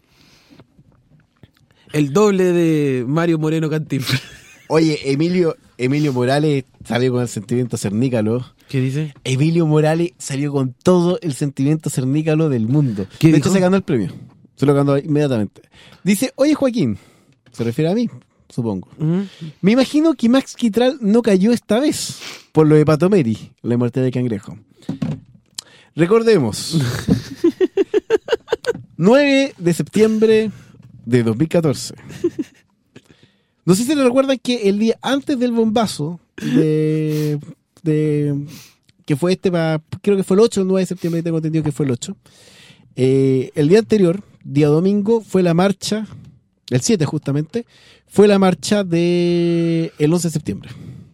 S5: El doble de Mario Moreno Cantinflas.
S4: Oye, Emilio, Emilio Morales salió con el sentimiento cernícalo.
S5: ¿Qué dice?
S4: Emilio Morales salió con todo el sentimiento cernícalo del mundo.
S5: ¿Qué
S4: de
S5: dijo?
S4: hecho se ganó el premio. Se lo ganó inmediatamente. Dice, oye Joaquín, se refiere a mí, supongo. Uh-huh. Me imagino que Max Quitral no cayó esta vez por lo de Pato Meri, la muerte del cangrejo. Recordemos. nueve de septiembre de dos mil catorce. No sé si se le recuerdan que el día antes del bombazo de, de que fue este, para, creo que fue el ocho o el nueve de septiembre, tengo entendido que fue el ocho. Eh, el día anterior, día domingo, fue la marcha, el siete justamente, fue la marcha del once de septiembre.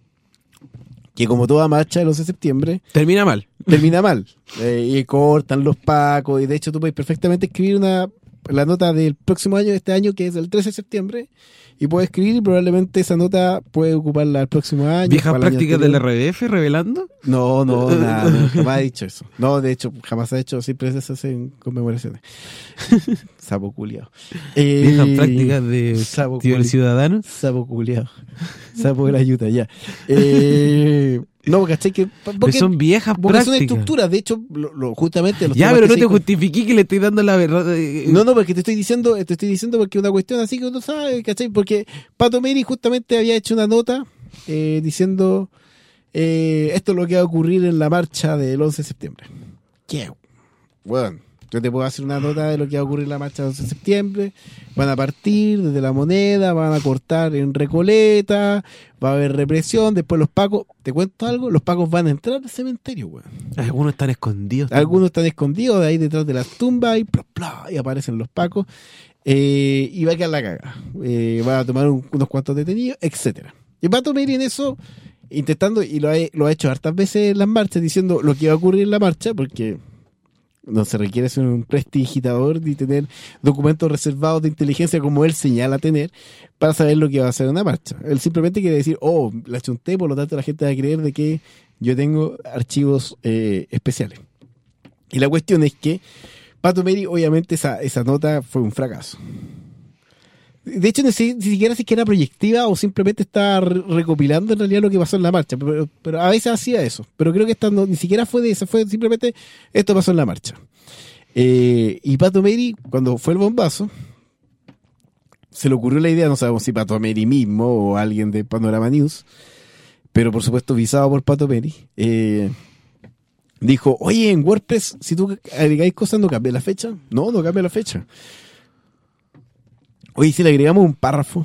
S4: Que como toda marcha del once de septiembre...
S5: Termina mal.
S4: Termina mal. Eh, y cortan los pacos, y de hecho tú puedes perfectamente escribir una la nota del próximo año, de este año, que es el trece de septiembre, y puedes escribir y probablemente esa nota puede ocuparla el próximo año.
S5: ¿Viejas prácticas del R D F revelando?
S4: No, no, nada, no, jamás he dicho eso. No, de hecho, jamás ha hecho, siempre se hacen conmemoraciones. Sapo culiao. Eh,
S5: ¿Viejas prácticas de
S4: sapo
S5: tío el ciudadano?
S4: Sapo culiao. Sapo de la ayuda, ya. Eh... No, ¿cachai? Que, porque
S5: son viejas
S4: porque
S5: prácticas.
S4: Son estructuras, de hecho, lo, lo, justamente... Los
S5: ya, pero no te justifiqué que le estoy dando la verdad. De...
S4: No, no, porque te estoy diciendo te estoy diciendo porque una cuestión así que uno sabe, ¿cachai? Porque Pato Meri justamente había hecho una nota eh, diciendo eh, esto es lo que va a ocurrir en la marcha del once de septiembre. ¿Qué? Bueno, yo te puedo hacer una nota de lo que va a ocurrir en la marcha del once de septiembre. Van a partir desde la Moneda, van a cortar en Recoleta, va a haber represión, después los pacos, ¿te cuento algo? Los pacos van a entrar al cementerio, weón.
S5: Algunos están escondidos.
S4: Algunos están escondidos de ahí detrás de las tumbas y, bla, bla, y aparecen los pacos eh, y va a quedar la caga. Eh, va a tomar un, unos cuantos detenidos, etcétera. Y Pato Meri en eso, intentando, y lo ha, lo ha hecho hartas veces en las marchas, diciendo lo que va a ocurrir en la marcha, porque... no se requiere ser un prestidigitador ni tener documentos reservados de inteligencia como él señala tener para saber lo que va a hacer una marcha. Él simplemente quiere decir, oh, la chunté, por lo tanto la gente va a creer de que yo tengo archivos eh, especiales. Y la cuestión es que Pato Meri, obviamente esa, esa nota fue un fracaso. De hecho, ni, si, ni siquiera si era proyectiva o simplemente estaba re- recopilando en realidad lo que pasó en la marcha. Pero, pero a veces hacía eso. Pero creo que esta no, ni siquiera fue de eso. Fue simplemente esto pasó en la marcha. Eh, y Pato Meri, cuando fue el bombazo, se le ocurrió la idea, no sabemos si Pato Meri mismo o alguien de Panorama News, pero por supuesto visado por Pato Meri, eh, dijo, oye, en WordPress, si tú agregáis cosas, ¿no cambia la fecha? No, no cambia la fecha. Oye, si le agregamos un párrafo,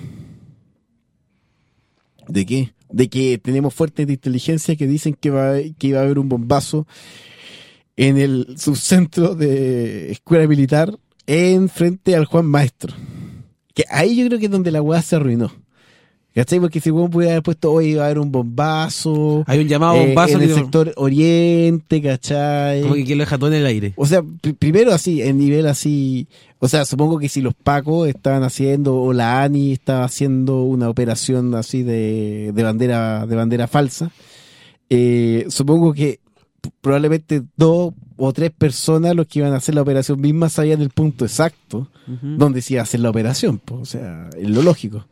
S4: ¿de qué? De que tenemos fuertes de inteligencia que dicen que, va, que iba a haber un bombazo en el subcentro de escuela militar en frente al Juan Maestro. Que ahí yo creo que es donde la weá se arruinó. ¿Cachai? Porque si uno pudiera haber puesto, hoy va a haber un bombazo.
S5: Hay un llamado bombazo
S4: eh, en
S5: que
S4: el
S5: no...
S4: sector oriente, ¿cachai?
S5: Como que quien lo deja todo en el aire.
S4: O sea, pr- primero así, en nivel así. O sea, supongo que si los Pacos estaban haciendo, o la ANI estaba haciendo una operación así de, de bandera, de bandera falsa, eh, supongo que probablemente dos o tres personas los que iban a hacer la operación misma sabían el punto exacto uh-huh. donde se iba a hacer la operación, pues, o sea, es lo lógico.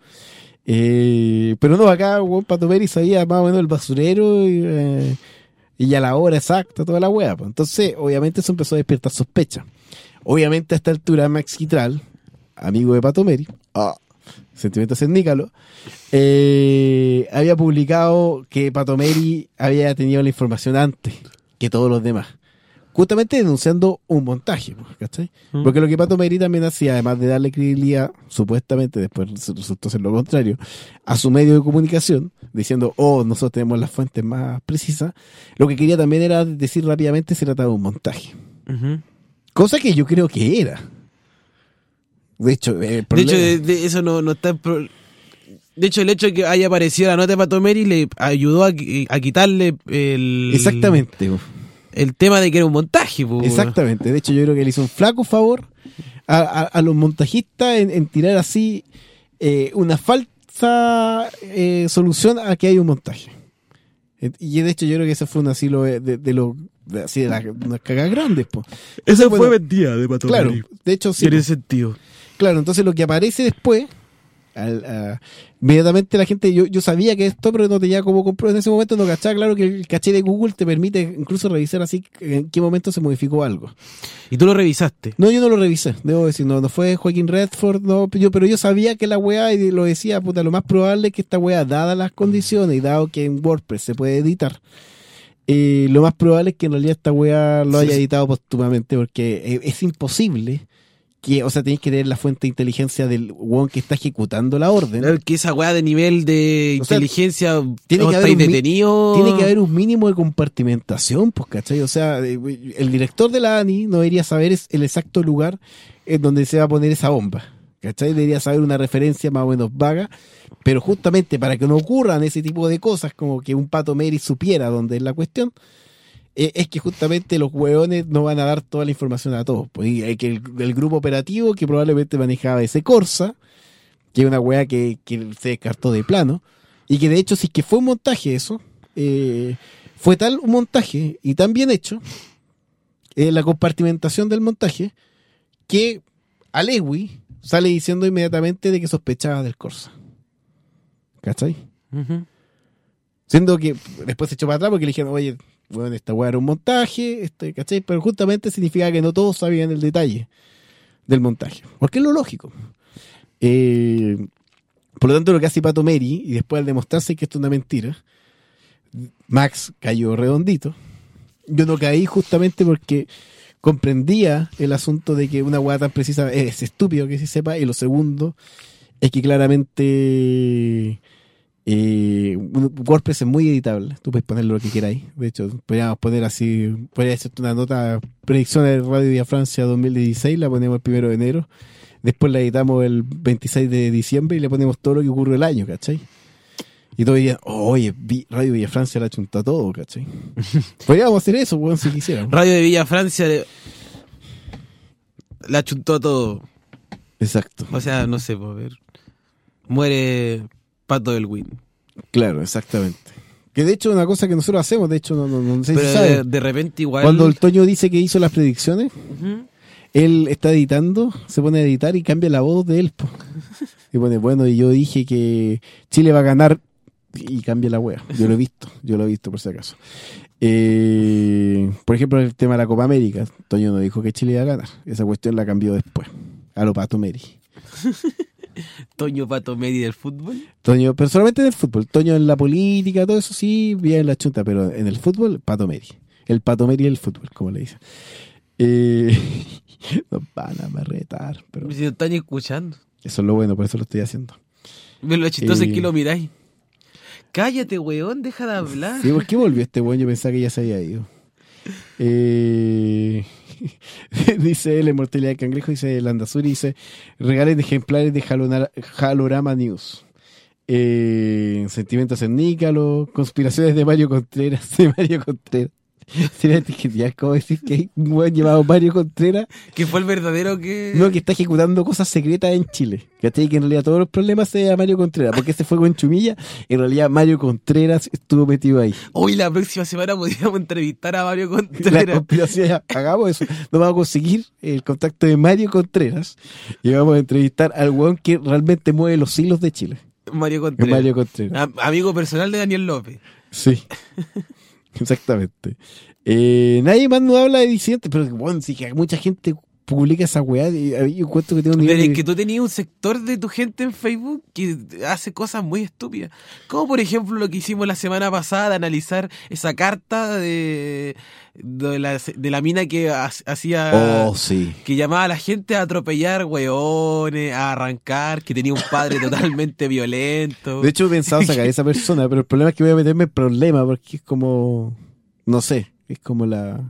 S4: Eh, pero no, acá Juan Pato Meri sabía más o menos el basurero y, eh, y a la hora exacta, toda la wea, pues. Entonces, obviamente eso empezó a despertar sospechas. Obviamente a esta altura Max Quitral, amigo de Pato Meri, oh, sentimientos en Nícalo, eh, había publicado que Pato Meri había tenido la información antes que todos los demás, justamente denunciando un montaje, ¿cachai? Mm. Porque lo que Pato Meri también hacía, además de darle credibilidad, supuestamente, después resultó ser lo contrario, a su medio de comunicación, diciendo, oh, nosotros tenemos las fuentes más precisas, lo que quería también era decir rápidamente se trataba de un montaje. Uh-huh. Cosa que yo creo que era. De hecho, eh,
S5: de hecho de, de eso no, no está... Pro... De hecho, el hecho de que haya aparecido la nota de Pato Meri le ayudó a, a quitarle el...
S4: Exactamente.
S5: El tema de que era un montaje. Po.
S4: Exactamente. De hecho, yo creo que le hizo un flaco favor a, a, a los montajistas en, en tirar así eh, una falsa eh, solución a que hay un montaje. Y de hecho, yo creo que ese fue un asilo de, de, de los... De, así de las unas cagas grandes, po.
S5: Esa fue mentira de Pato
S4: Claro,
S5: Meri.
S4: de hecho sí.
S5: Tiene sentido.
S4: Claro, entonces lo que aparece después, al, a, inmediatamente la gente, yo, yo sabía que esto, pero no tenía como comprobar en ese momento, no cachaba, claro que el caché de Google te permite incluso revisar así en qué momento se modificó algo.
S5: ¿Y tú lo revisaste?
S4: No, yo no lo revisé, debo decir, no, no fue Joaquín Redford, no, yo, pero yo sabía que la weá, y lo decía, puta, lo más probable es que esta weá, dadas las condiciones y dado que en WordPress se puede editar, Eh, lo más probable es que en realidad esta weá lo haya editado póstumamente, porque es imposible que, o sea, tenéis que tener la fuente de inteligencia del weón que está ejecutando la orden.
S5: Claro, que esa weá de nivel de o inteligencia
S4: sea, tiene que haber
S5: detenido.
S4: Tiene que haber un mínimo de compartimentación, pues, ¿cachai? O sea, el director de la ANI no debería saber el exacto lugar en donde se va a poner esa bomba, ¿cachai? Debería saber una referencia más o menos vaga. Pero justamente para que no ocurran ese tipo de cosas, como que un Pato Meri supiera dónde es la cuestión, eh, es que justamente los hueones no van a dar toda la información a todos. Pues, y que el, el grupo operativo que probablemente manejaba ese Corsa, que es una hueá que, que se descartó de plano, y que de hecho sí que fue un montaje eso, eh, fue tal un montaje y tan bien hecho, eh, la compartimentación del montaje, que Alewi sale diciendo inmediatamente de que sospechaba del Corsa. ¿Cachai? Uh-huh. Siendo que después se echó para atrás porque le dijeron, oye, bueno, esta weá era un montaje, este, ¿cachai? Pero justamente significa que no todos sabían el detalle del montaje. Porque es lo lógico. Eh, por lo tanto, lo que hace Pato Meri, y después al demostrarse que esto es una mentira, Max cayó redondito. Yo no caí justamente porque comprendía el asunto de que una weá tan precisa es estúpido que se sepa, y lo segundo es que claramente eh, WordPress es muy editable. Tú puedes poner lo que queráis. De hecho, podríamos poner así, podría ser una nota predicción de Radio Villa Francia dos mil dieciséis, la ponemos el primero de enero, después la editamos el veintiséis de diciembre y le ponemos todo lo que ocurre el año, ¿cachai? Y todos dirían, oh, oye, Radio Villa Francia la chuntó todo, ¿cachai? Podríamos hacer eso, bueno, si quisiéramos.
S5: Radio de Villa Francia le... la chuntó todo.
S4: Exacto.
S5: O sea, no sé, por ver. Muere Pato del Win.
S4: Claro, exactamente. Que de hecho es una cosa que nosotros hacemos, de hecho no, no, no sé
S5: Pero
S4: si sabe.
S5: De, de repente igual...
S4: Cuando el Toño dice que hizo las predicciones, uh-huh. él está editando, se pone a editar y cambia la voz de él. Po. Y pone, bueno, y yo dije que Chile va a ganar y cambia la wea. Yo lo he visto, yo lo he visto por si acaso. Eh, por ejemplo, el tema de la Copa América. Toño no dijo que Chile iba a ganar. Esa cuestión la cambió después. A lo Pato Meri.
S5: Toño Pato Meri del fútbol.
S4: Toño, pero solamente en el fútbol. Toño en la política, todo eso sí, bien en la chunta, pero en el fútbol, Pato Meri. El Pato Meri del fútbol, como le dicen. Eh, nos van a retar, pero...
S5: Si están escuchando.
S4: Eso es lo bueno, por eso lo estoy haciendo.
S5: Lo chistoso
S4: eh,
S5: es que lo miráis. Cállate, weón, deja de hablar.
S4: Sí, ¿por qué volvió este weón? Yo pensaba que ya se había ido. Eh... dice el Mortalidad de Cangrejo, dice Landazuri, dice regalen ejemplares de Jalona, Jalorama News. Eh, sentimientos en Nícalo, conspiraciones de Mario Contreras, de Mario Contreras. Sería genial, ¿cómo decir que hay un buen llamado Mario Contreras?
S5: Que fue el verdadero que...
S4: No, que está ejecutando cosas secretas en Chile. ¿Cachai? Que en realidad todos los problemas se llama Mario Contreras. Porque ese fue con Chumilla, en realidad Mario Contreras estuvo metido ahí.
S5: Hoy la próxima semana podríamos entrevistar a Mario Contreras.
S4: La conspiración, hagamos eso. Nos vamos a conseguir el contacto de Mario Contreras y vamos a entrevistar al weón que realmente mueve los hilos de Chile.
S5: Mario Contreras.
S4: Mario Contreras.
S5: A- amigo personal de Daniel López.
S4: Sí. Exactamente. Eh, nadie más no habla de disidentes, pero bueno, sí que mucha gente publica esa weá. Y yo encuentro que tengo un nivel
S5: Pero es
S4: de...
S5: que tú tenías un sector de tu gente en Facebook que hace cosas muy estúpidas. Como por ejemplo lo que hicimos la semana pasada de analizar esa carta de, de, la, de la mina que ha- hacía...
S4: Oh, sí.
S5: Que llamaba a la gente a atropellar weones, a arrancar, que tenía un padre totalmente violento.
S4: De hecho he pensado sacar a esa persona, pero el problema es que voy a meterme en problemas porque es como... No sé, es como la...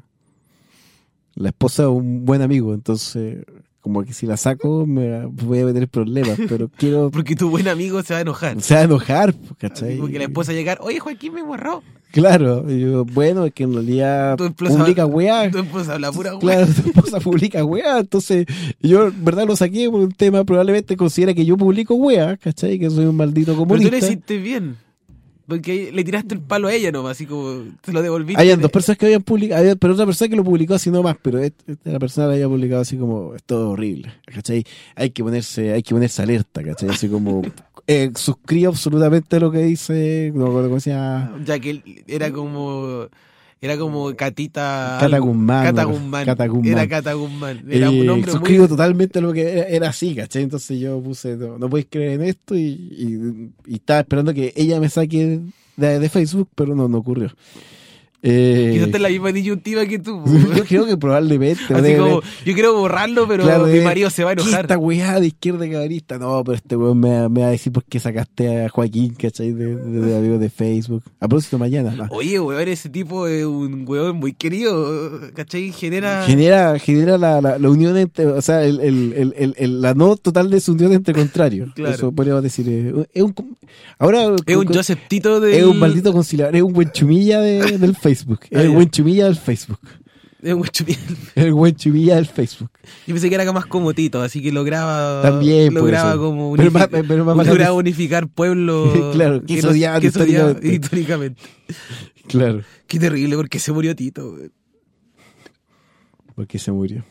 S4: La esposa de un buen amigo, entonces como que si la saco me voy a meter en problemas, pero quiero...
S5: Porque tu buen amigo se va a enojar.
S4: Se va a enojar, ¿cachai?
S5: Porque la esposa va a llegar, oye Joaquín me borró.
S4: Claro, y yo, bueno, es que en realidad
S5: Tu esposa-
S4: publica weá.
S5: Tu esposa habla pura weá.
S4: Claro, tu esposa publica weá, entonces yo en verdad lo saqué por un tema, probablemente considera que yo publico weá, ¿cachai? Que soy un maldito
S5: Pero tú
S4: comunista.
S5: le hiciste bien. Porque le tiraste el palo a ella nomás, así como te lo devolviste.
S4: Habían dos personas que habían publicado, había, pero otra persona que lo publicó así nomás, pero esta, esta- la persona lo había publicado así como, esto es horrible, ¿cachai? Hay que ponerse, hay que ponerse alerta, ¿cachai? Así como, eh, suscribo absolutamente lo que dice, no me acuerdo cómo se llama.
S5: Ya que él era como... Era como Catita...
S4: Cata Guzmán,
S5: Cata
S4: ¿no?
S5: Guzmán.
S4: Cata Guzmán.
S5: Era Cata Guzmán. Era un
S4: Eh,
S5: nombre
S4: suscribo
S5: muy...
S4: totalmente a lo que era, era así, ¿cachai? Entonces yo puse, no, no podéis creer en esto y, y, y estaba esperando que ella me saque de, de Facebook, pero no, no ocurrió. Eh,
S5: Quizás está en la misma disyuntiva que tú.
S4: yo creo que probablemente.
S5: Así
S4: debe-
S5: como, yo quiero borrarlo, pero
S4: claro,
S5: mi
S4: debe-
S5: marido se va a
S4: ¿qué
S5: enojar.
S4: esta weá de izquierda cabrista? No, pero este weón me, va- me va a decir por qué sacaste a Joaquín, ¿cachai? De, de, de amigos de Facebook. A propósito, mañana. va.
S5: Oye, weón, ese tipo es un weón muy querido, ¿cachai? Genera...
S4: Genera, genera la, la, la unión entre, o sea, el, el, el, el, el- la no total desunión entre contrarios.
S5: Claro.
S4: Eso podríamos decir. eh, Es un, ahora,
S5: Es un Joseph Tito de...
S4: es un maldito conciliador, es un buen chumilla de, del Facebook. Es
S5: Ah,
S4: el
S5: ya.
S4: buen chumilla del Facebook.
S5: Es un chumilla.
S4: Es el buen chumilla del Facebook.
S5: Yo pensé que era más como Tito, así que lograba...
S4: También puede
S5: Lograba
S4: ser.
S5: como...
S4: Pero
S5: unifi-
S4: más- pero más bacán
S5: lograba
S4: es-
S5: unificar pueblos...
S4: Claro, que se
S5: no-
S4: odiaban
S5: que se odiaban
S4: históricamente.
S5: históricamente.
S4: Claro.
S5: Qué terrible, porque se murió Tito, weón.
S4: Porque se murió.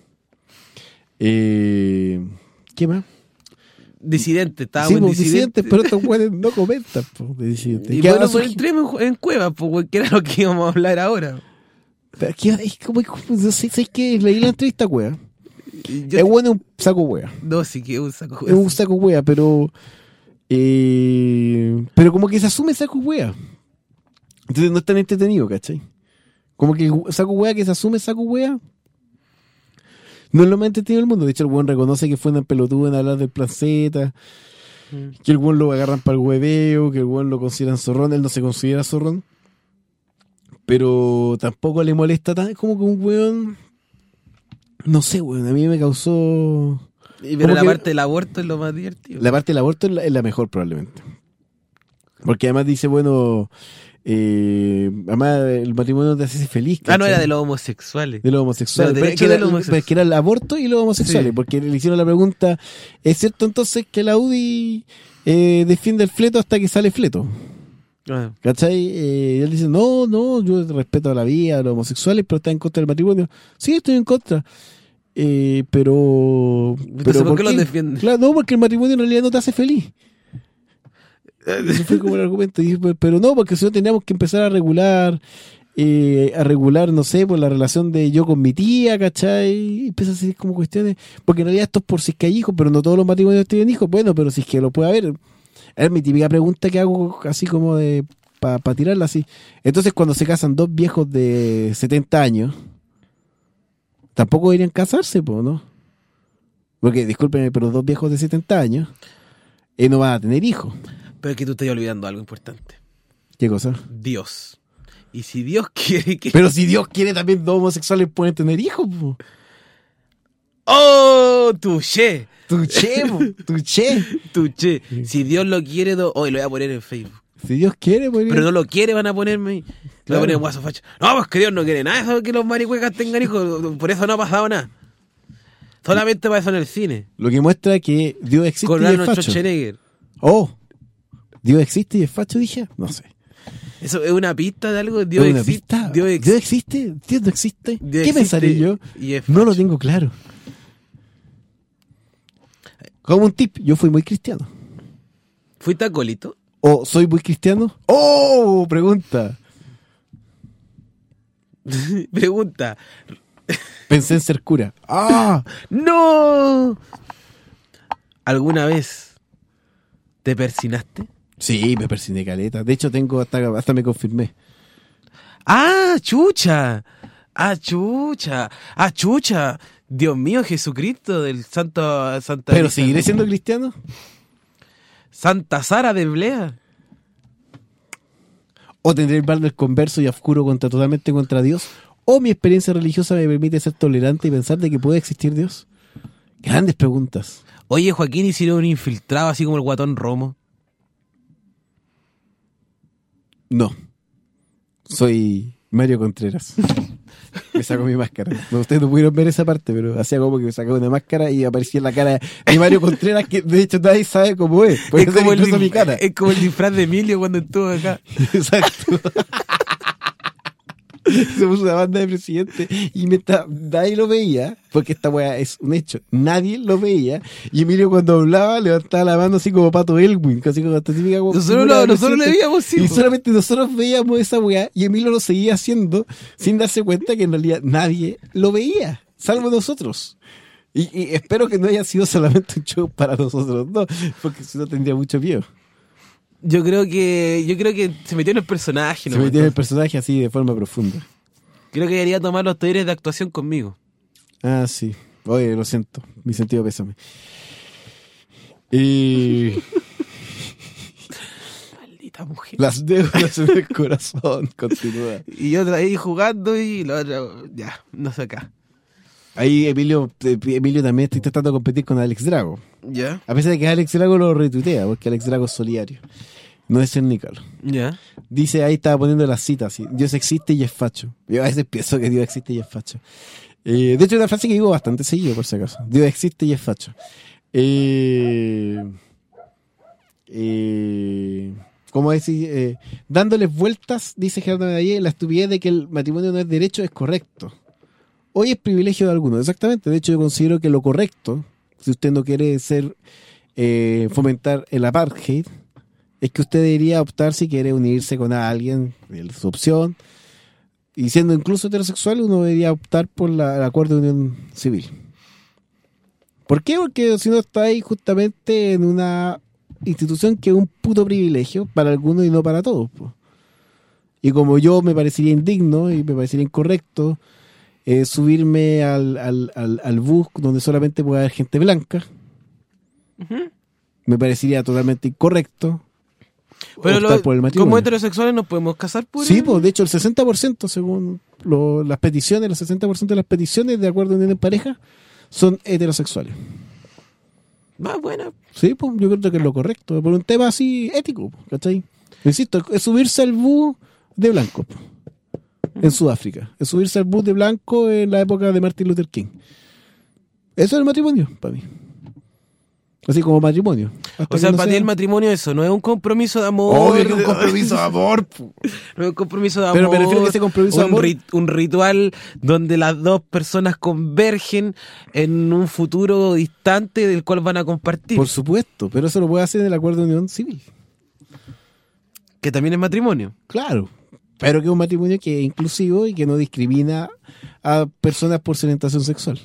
S4: Eh, ¿Qué más?
S5: Disidente,
S4: Sí,
S5: estábamos en
S4: pues,
S5: disidente.
S4: disidentes, pero estos güeyes no comentan, po, de disidentes.
S5: Y
S4: ¿Qué
S5: bueno,
S4: ahora
S5: pues
S4: surge-
S5: entremos en, en cuevas, pues, weón, que era lo que íbamos a hablar ahora.
S4: Pero ¿qué- es como, no sé, ¿sabes qué? Leí la entrevista, wea.
S5: Yo-
S4: Es bueno, es un saco wea.
S5: No, sí que es un saco.
S4: Es un saco wea, pero. Eh, pero como que se asume saco wea. Entonces no es tan entretenido, ¿cachai? Como que el saco wea que se asume saco wea. No es lo más entretenido del mundo. De hecho, el weón reconoce que fue una pelotuda en hablar del plan Z. Que el weón lo agarran para el hueveo. Que el weón lo consideran zorrón. Él no se considera zorrón. Pero tampoco le molesta tan. Como que un weón. No sé, weón. A mí me causó.
S5: Y pero
S4: como
S5: la
S4: que-
S5: parte del aborto es lo más divertido.
S4: La parte del aborto es la, es la mejor, probablemente. Porque además dice, bueno. Eh, además, el matrimonio te hace feliz.
S5: Ah, no,
S4: ¿cachai?
S5: era de los homosexuales.
S4: De los homosexuales.
S5: Los
S4: Pero es
S5: derechos
S4: que
S5: de
S4: era,
S5: los homosexuales.
S4: pero es que era el aborto y los homosexuales.
S5: Sí.
S4: Porque le hicieron la pregunta: ¿es cierto entonces que la U D I eh, defiende el fleto hasta que sale fleto?
S5: Ah.
S4: ¿Cachai? Eh, y él dice: No, no, yo respeto a la vida, a los homosexuales, pero está en contra del matrimonio. Sí, estoy en contra. Eh, pero.
S5: Entonces, ¿por qué los defiende?
S4: Claro, no, porque el matrimonio en realidad no te hace feliz. Eso fue como el argumento. Y dije, pero no, porque si no teníamos que empezar a regular, eh, a regular, no sé, por la relación de yo con mi tía, ¿cachai? Y empieza a ser como cuestiones, porque en realidad esto es por si es que hay hijos, pero no todos los matrimonios tienen hijos. Bueno, pero si es que lo puede haber. Es mi típica pregunta que hago así como de, para pa tirarla así. Entonces cuando se casan dos viejos de setenta años, tampoco deberían casarse, po, ¿no? Porque, discúlpenme, pero dos viejos de setenta años eh, no van a tener hijos.
S5: Pero es que tú estás olvidando algo importante.
S4: ¿Qué cosa?
S5: Dios. Y si Dios quiere que...
S4: Pero si Dios quiere, también dos homosexuales pueden tener hijos, po.
S5: ¡Oh! ¡Tuché!
S4: ¡Tuché, po! ¡Tuché!
S5: ¡Tuché! Si Dios lo quiere... Do... Hoy lo voy a poner en Facebook.
S4: Si Dios quiere, pues...
S5: Pero no lo quiere, van a ponerme... Lo
S4: claro.
S5: voy a poner en guaso facho. No, pues que Dios no quiere nada eso que los maricuecas tengan hijos. Por eso no ha pasado nada. Solamente para eso en el cine.
S4: Lo que muestra que Dios existe
S5: Con
S4: y es
S5: Arnold
S4: facho.
S5: Schwarzenegger.
S4: Oh, ¿Dios existe y es facho, dije? No sé.
S5: ¿Eso es una pista de algo? ¿Dios
S4: ¿Es una
S5: existe?
S4: pista?
S5: ¿Dios, ex...
S4: ¿Dios existe? ¿Dios no existe?
S5: Dios
S4: ¿Qué
S5: existe
S4: pensaré yo?
S5: Y es
S4: no lo tengo claro. Como un tip, yo fui muy cristiano.
S5: ¿Fuiste acólito?
S4: ¿O soy muy cristiano? ¡Oh! Pregunta.
S5: Pregunta.
S4: Pensé en ser cura. ¡Ah!
S5: ¡No! ¿Alguna vez te persinaste?
S4: Sí, me persiné caleta. De hecho, tengo hasta, hasta me confirmé.
S5: ¡Ah, chucha! ¡Ah, chucha! ¡Ah, chucha! Dios mío, Jesucristo del Santo Santa.
S4: ¿Pero seguiré siendo cristiano?
S5: Santa Sara de Blea.
S4: ¿O tendré el mal del converso y oscuro contra totalmente contra Dios? ¿O mi experiencia religiosa me permite ser tolerante y pensar de que puede existir Dios? Grandes preguntas.
S5: Oye, Joaquín, ¿y si era un infiltrado así como el guatón Romo?
S4: No. Soy Mario Contreras. Me saco mi máscara. No, ustedes no pudieron ver esa parte, pero hacía como que me sacaba una máscara y aparecía en la cara de Mario Contreras, que de hecho nadie sabe cómo es.
S5: Es como, el,
S4: mi cara.
S5: es como el disfraz de Emilio cuando estuvo acá.
S4: Exacto. Se puso una banda de presidente y mientras nadie lo veía, porque esta weá es un hecho, nadie lo veía, y Emilio cuando hablaba levantaba la mano así como Pato Elwin, casi como esta típica weá.
S5: Nosotros, lo, nosotros le veíamos, sí,
S4: y
S5: po.
S4: solamente nosotros veíamos esa weá y Emilio lo seguía haciendo sin darse cuenta que en realidad nadie lo veía, salvo nosotros. Y, y espero que no haya sido solamente un show para nosotros, no, porque si no tendría mucho miedo.
S5: Yo creo que yo creo que se metió en el personaje.
S4: Se
S5: ¿no?
S4: metió en el personaje así de forma profunda.
S5: Creo que debería tomar los talleres de actuación conmigo.
S4: Ah, sí. Oye, lo siento. Mi sentido pésame. Y...
S5: Maldita mujer.
S4: Las deudas en el corazón. Continúa.
S5: Y yo ahí jugando y la otra... Ya, no sé acá.
S4: Ahí Emilio, Emilio también está tratando de competir con Alex Drago.
S5: Ya.
S4: A pesar de que Alex Drago lo retuitea, porque Alex Drago es solidario. No es el Nicolo.
S5: Ya.
S4: Dice, ahí estaba poniendo las citas. ¿Sí? Dios existe y es facho. Yo a veces pienso que Dios existe y es facho. Eh, de hecho, es una frase que digo bastante seguido, por si acaso. Dios existe y es facho. Eh, eh, ¿Cómo decir? Eh, dándoles vueltas, dice Gerardo Medallé, la estupidez de que el matrimonio no es derecho es correcto. Hoy es privilegio de algunos, exactamente. De hecho, yo considero que lo correcto, si usted no quiere ser eh, fomentar el apartheid, es que usted debería optar si quiere unirse con alguien, es su opción, y siendo incluso heterosexual, uno debería optar por la, el acuerdo de unión civil. ¿Por qué? Porque si no está ahí justamente en una institución que es un puto privilegio para algunos y no para todos. Po. Y como yo me parecería indigno y me parecería incorrecto eh, subirme al, al, al, al bus donde solamente puede haber gente blanca, uh-huh. me parecería totalmente incorrecto.
S5: Pero lo, como heterosexuales nos podemos casar por
S4: Sí, pues de hecho el sesenta por ciento según lo, las peticiones, el sesenta por ciento de las peticiones de acuerdo en pareja son heterosexuales.
S5: Más buena.
S4: Sí, pues yo creo que es lo correcto, por un tema así ético, ¿cachai? Insisto, es subirse al bus de blanco en Sudáfrica, es subirse al bus de blanco en la época de Martin Luther King. Eso es el matrimonio, para mí. Así como matrimonio.
S5: O sea, no para sea... ti el matrimonio eso, no es un compromiso de amor.
S4: Obvio que es un compromiso de amor.
S5: No es un compromiso de amor.
S4: Pero me refiero a que ese compromiso de
S5: un
S4: amor...
S5: Rit, un ritual donde las dos personas convergen en un futuro distante del cual van a compartir.
S4: Por supuesto, pero eso lo puede hacer en el acuerdo de unión civil.
S5: Que también es matrimonio.
S4: Claro, pero que es un matrimonio que es inclusivo y que no discrimina a personas por su orientación sexual.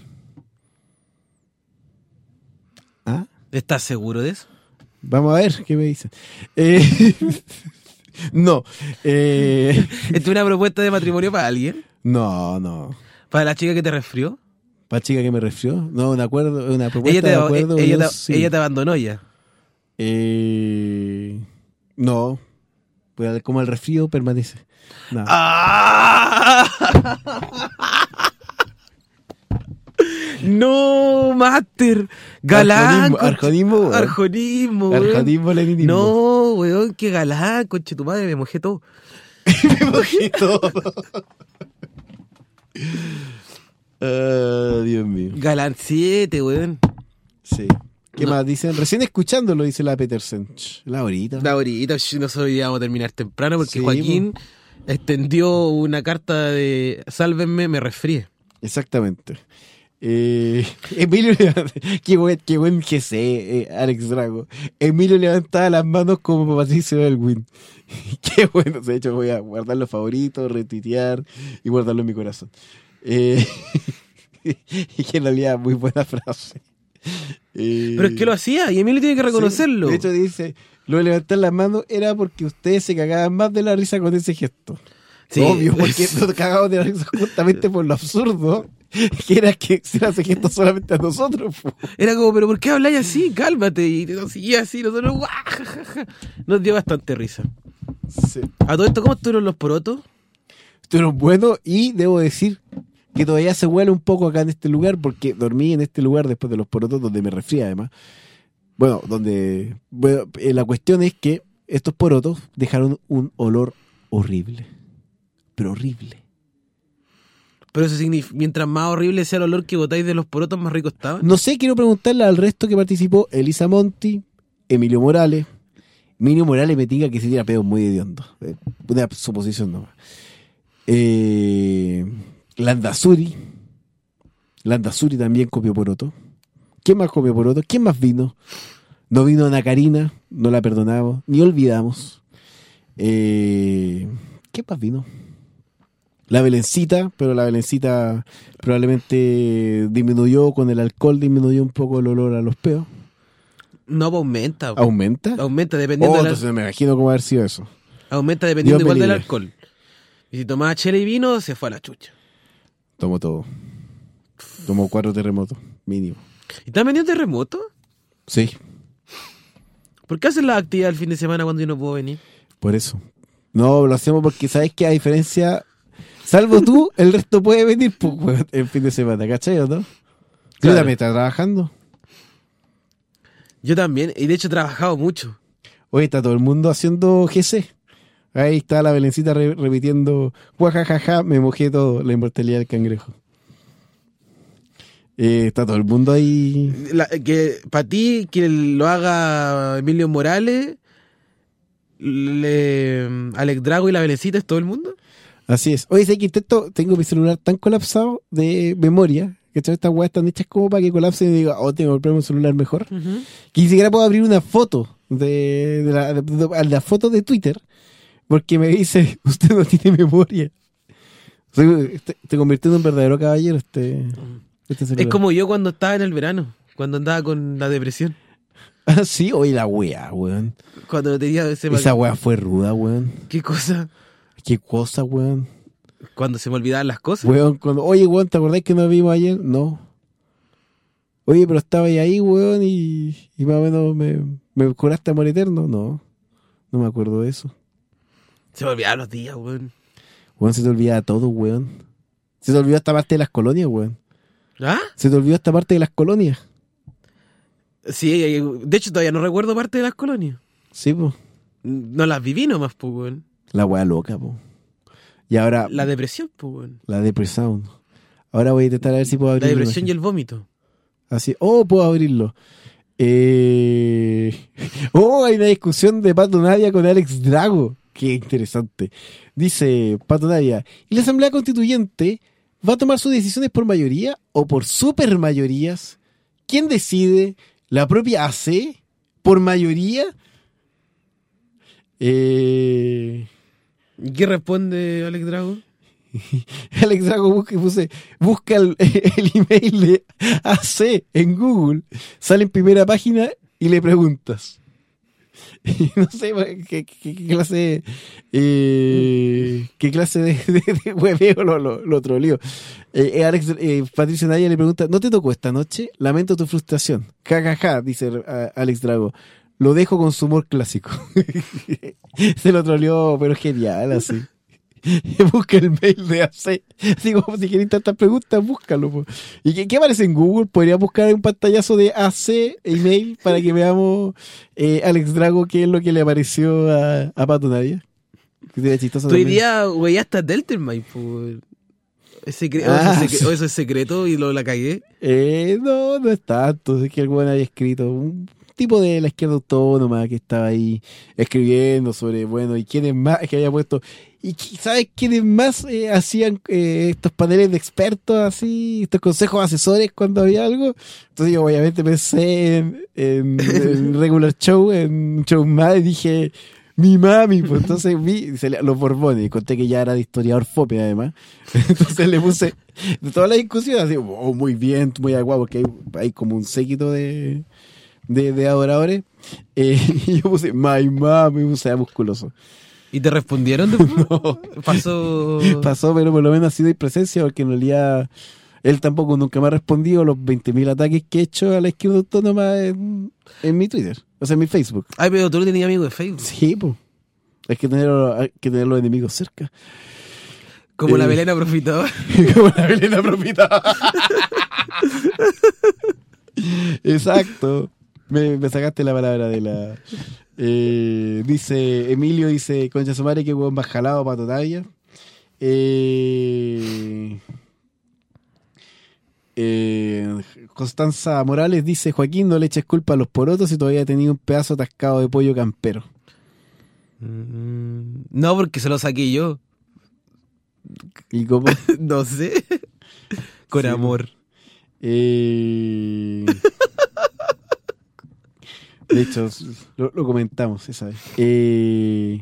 S4: ¿Ah?
S5: ¿Estás seguro de eso?
S4: Vamos a ver qué me dicen. Eh, no. Eh,
S5: ¿Esta es una propuesta de matrimonio para alguien?
S4: No, no.
S5: ¿Para la chica que te resfrió?
S4: ¿Para la chica que me resfrió? No, un acuerdo, una propuesta
S5: Ella te,
S4: de acuerdo.
S5: ella,
S4: yo,
S5: te,
S4: sí.
S5: ella te abandonó ya.
S4: Eh, no. Pues como el resfrío permanece. No.
S5: ¡Ah! No, Master. Galán.
S4: Arjonismo.
S5: Arjonismo.
S4: Arjonismo, leninismo.
S5: No, weón, qué galán, conche tu madre, me mojé todo.
S4: Me mojé todo. Uh, Dios mío.
S5: Galán siete, weón.
S4: Sí. ¿Qué no. más dicen? Recién escuchándolo, dice la Petersen. La horita.
S5: La horita, nosotros íbamos a terminar temprano porque sí,
S4: po.
S5: Joaquín extendió una carta de sálvenme, me resfríe.
S4: Exactamente. Eh, Emilio, qué buen, qué buen G C, eh, Alex Drago. Emilio levantaba las manos como Patricio Elwin. Qué bueno, de hecho voy a guardar los favoritos, retuitear y guardarlo en mi corazón. Eh, y que en realidad muy buena frase. Eh,
S5: Pero es que lo hacía y Emilio tiene que reconocerlo.
S4: Sí, de hecho dice, lo de levantar las manos era porque ustedes se cagaban más de la risa con ese gesto. Sí. Obvio, porque nos cagamos de la risa justamente por lo absurdo que era que se hace gesto solamente a nosotros. Po.
S5: Era como, pero ¿por qué habláis así? Cálmate. Y nos seguía así, nosotros nos dio bastante risa.
S4: Sí.
S5: A todo esto, ¿cómo estuvieron los porotos?
S4: Estuvieron buenos y debo decir que todavía se huele un poco acá en este lugar porque dormí en este lugar después de los porotos donde me resfría además. Bueno, donde bueno, eh, la cuestión es que estos porotos dejaron un olor horrible. Pero horrible.
S5: Pero eso significa, mientras más horrible sea el olor que botáis de los porotos, más rico estaba.
S4: No sé, quiero preguntarle al resto que participó, Elisa Monti, Emilio Morales. Emilio Morales me diga que se tira pedos muy hediondo. Eh, una suposición nomás. Eh, Landazuri. Landazuri también copió poroto. ¿Quién más copió poroto? ¿Quién más vino? No vino Ana Karina, no la perdonamos, ni olvidamos. Eh, ¿Qué más vino? La Belencita, pero la Belencita probablemente disminuyó con el alcohol, disminuyó un poco el olor a los peos.
S5: No, aumenta.
S4: ¿Aumenta?
S5: Aumenta dependiendo
S4: oh,
S5: de la...
S4: entonces me imagino cómo haber sido eso.
S5: Aumenta dependiendo igual del alcohol. Y si tomaba chela y vino, se fue a la chucha.
S4: Tomo todo. Tomo cuatro terremotos, mínimo.
S5: ¿Y te han venido terremotos?
S4: Sí.
S5: ¿Por qué hacen la actividad el fin de semana cuando yo no puedo venir?
S4: Por eso. No, lo hacemos porque sabes que a diferencia... Salvo tú, el resto puede venir pues, el fin de semana, ¿cachai o no? Claro. Yo también estaba trabajando.
S5: Yo también, y de hecho he trabajado mucho.
S4: Oye, está todo el mundo haciendo G C. Ahí está la Belencita re- repitiendo, guajajaja, me mojé todo, la inmortalidad del cangrejo. Eh, está todo el mundo ahí.
S5: La, que para ti, que lo haga Emilio Morales, le, Alex Drago y la Belencita, ¿es todo el mundo?
S4: Así es. Oye, sé que intento, tengo mi celular tan colapsado de memoria, que estas weas están hechas como para que colapse y diga, oh, tengo que comprarme un celular mejor, uh-huh. que ni siquiera puedo abrir una foto de, de, la, de, de la foto de Twitter, porque me dice, usted no tiene memoria. Soy, te, te convirtió en un verdadero caballero este, este celular.
S5: Es como yo cuando estaba en el verano, cuando andaba con la depresión.
S4: Ah, sí, oye, la wea, weón.
S5: Cuando no tenía ese
S4: Esa wea fue ruda, weón.
S5: ¿Qué cosa?
S4: ¿Qué cosa, weón?
S5: Cuando se me olvidaban las cosas.
S4: Weón, cuando, oye, weón, ¿te acordás que nos vimos ayer? No. Oye, pero estaba ahí, weón, y, y más o menos me, me curaste amor eterno. No, no me acuerdo de eso.
S5: Se me olvidaban los días, weón.
S4: Weón, se te olvidaba todo, weón. Se te olvidó esta parte de las colonias, weón.
S5: ¿Ah?
S4: Se te olvidó esta parte de las colonias.
S5: Sí, de hecho todavía no recuerdo parte de las colonias.
S4: Sí, pues.
S5: No las viví nomás, pues, weón.
S4: La weá loca, po. Y ahora...
S5: La depresión, pues, weón.
S4: La depresión. Ahora voy a intentar a ver si puedo abrirlo.
S5: La depresión y el vómito.
S4: Así. Oh, puedo abrirlo. Eh... Oh, hay una discusión de Pato Nadia con Alex Drago. Qué interesante. Dice Pato Nadia, ¿y la Asamblea Constituyente va a tomar sus decisiones por mayoría o por supermayorías? ¿Quién decide? ¿La propia A C? ¿Por mayoría? Eh...
S5: ¿Y qué responde Alex Drago?
S4: Alex Drago busca, puse, busca el, el email de A C en Google, sale en primera página y le preguntas. Y no sé qué, qué, qué clase eh, qué clase de, de, de hueveo lo, lo, lo troleo. Eh, Alex, eh, Patricio Naya le pregunta, ¿no te tocó esta noche? Lamento tu frustración. Ja, ja, ja, dice uh, Alex Drago. Lo dejo con su humor clásico. Se lo troleó, pero genial, así. Busca el mail de A C. Así como si quieres tantas preguntas, búscalo. Po. ¿Y qué, qué aparece en Google? Podría buscar un pantallazo de A C email para que veamos eh, Alex Drago qué es lo que le apareció a, a Pato Nadia. Que sería chistoso.
S5: Tú dirías, güey, hasta Deltermine, por... Secre-
S4: ah,
S5: o, eso es
S4: sí.
S5: o eso es secreto y lo la cagué.
S4: Eh, no, no es tanto. Es que el güey había escrito un tipo de la izquierda autónoma que estaba ahí escribiendo sobre, bueno, y quiénes más que había puesto. ¿Y sabes quiénes más eh, hacían eh, estos paneles de expertos así, estos consejos asesores cuando había algo? Entonces yo obviamente pensé en, en, en Regular Show, en Show más, y dije, mi mami, pues entonces vi los Borbones, y conté que ya era de historiador fope además. Entonces le puse de todas las discusiones, así, oh, muy bien, muy aguado, porque hay, hay como un séquito de, de, de adoradores. Eh, y yo puse, my mami, puse musculoso.
S5: ¿Y te respondieron después?
S4: No.
S5: Pasó...
S4: Pasó, pero por lo menos ha sido presencia, porque en realidad él tampoco nunca me ha respondido los veinte mil ataques que he hecho a la izquierda autónoma en, en mi Twitter, o sea, en mi Facebook.
S5: Ay, pero tú no tenías amigos de Facebook.
S4: Sí, pues. Hay que tener, hay que tener los enemigos cerca.
S5: Como
S4: eh,
S5: la Belena Profitadora.
S4: Como la Belena Profitadora. Exacto. Me, me sacaste la palabra de la... Eh, dice Emilio, dice concha su madre, que huevón más jalado para Totavia. Eh, eh, Constanza Morales dice, Joaquín, no le eches culpa a los porotos si todavía tenía un pedazo atascado de pollo campero.
S5: Mm, no, porque se lo saqué yo.
S4: ¿Y cómo?
S5: No sé. Con
S4: sí.
S5: amor.
S4: Eh... De hecho, lo, lo comentamos esa vez. Eh...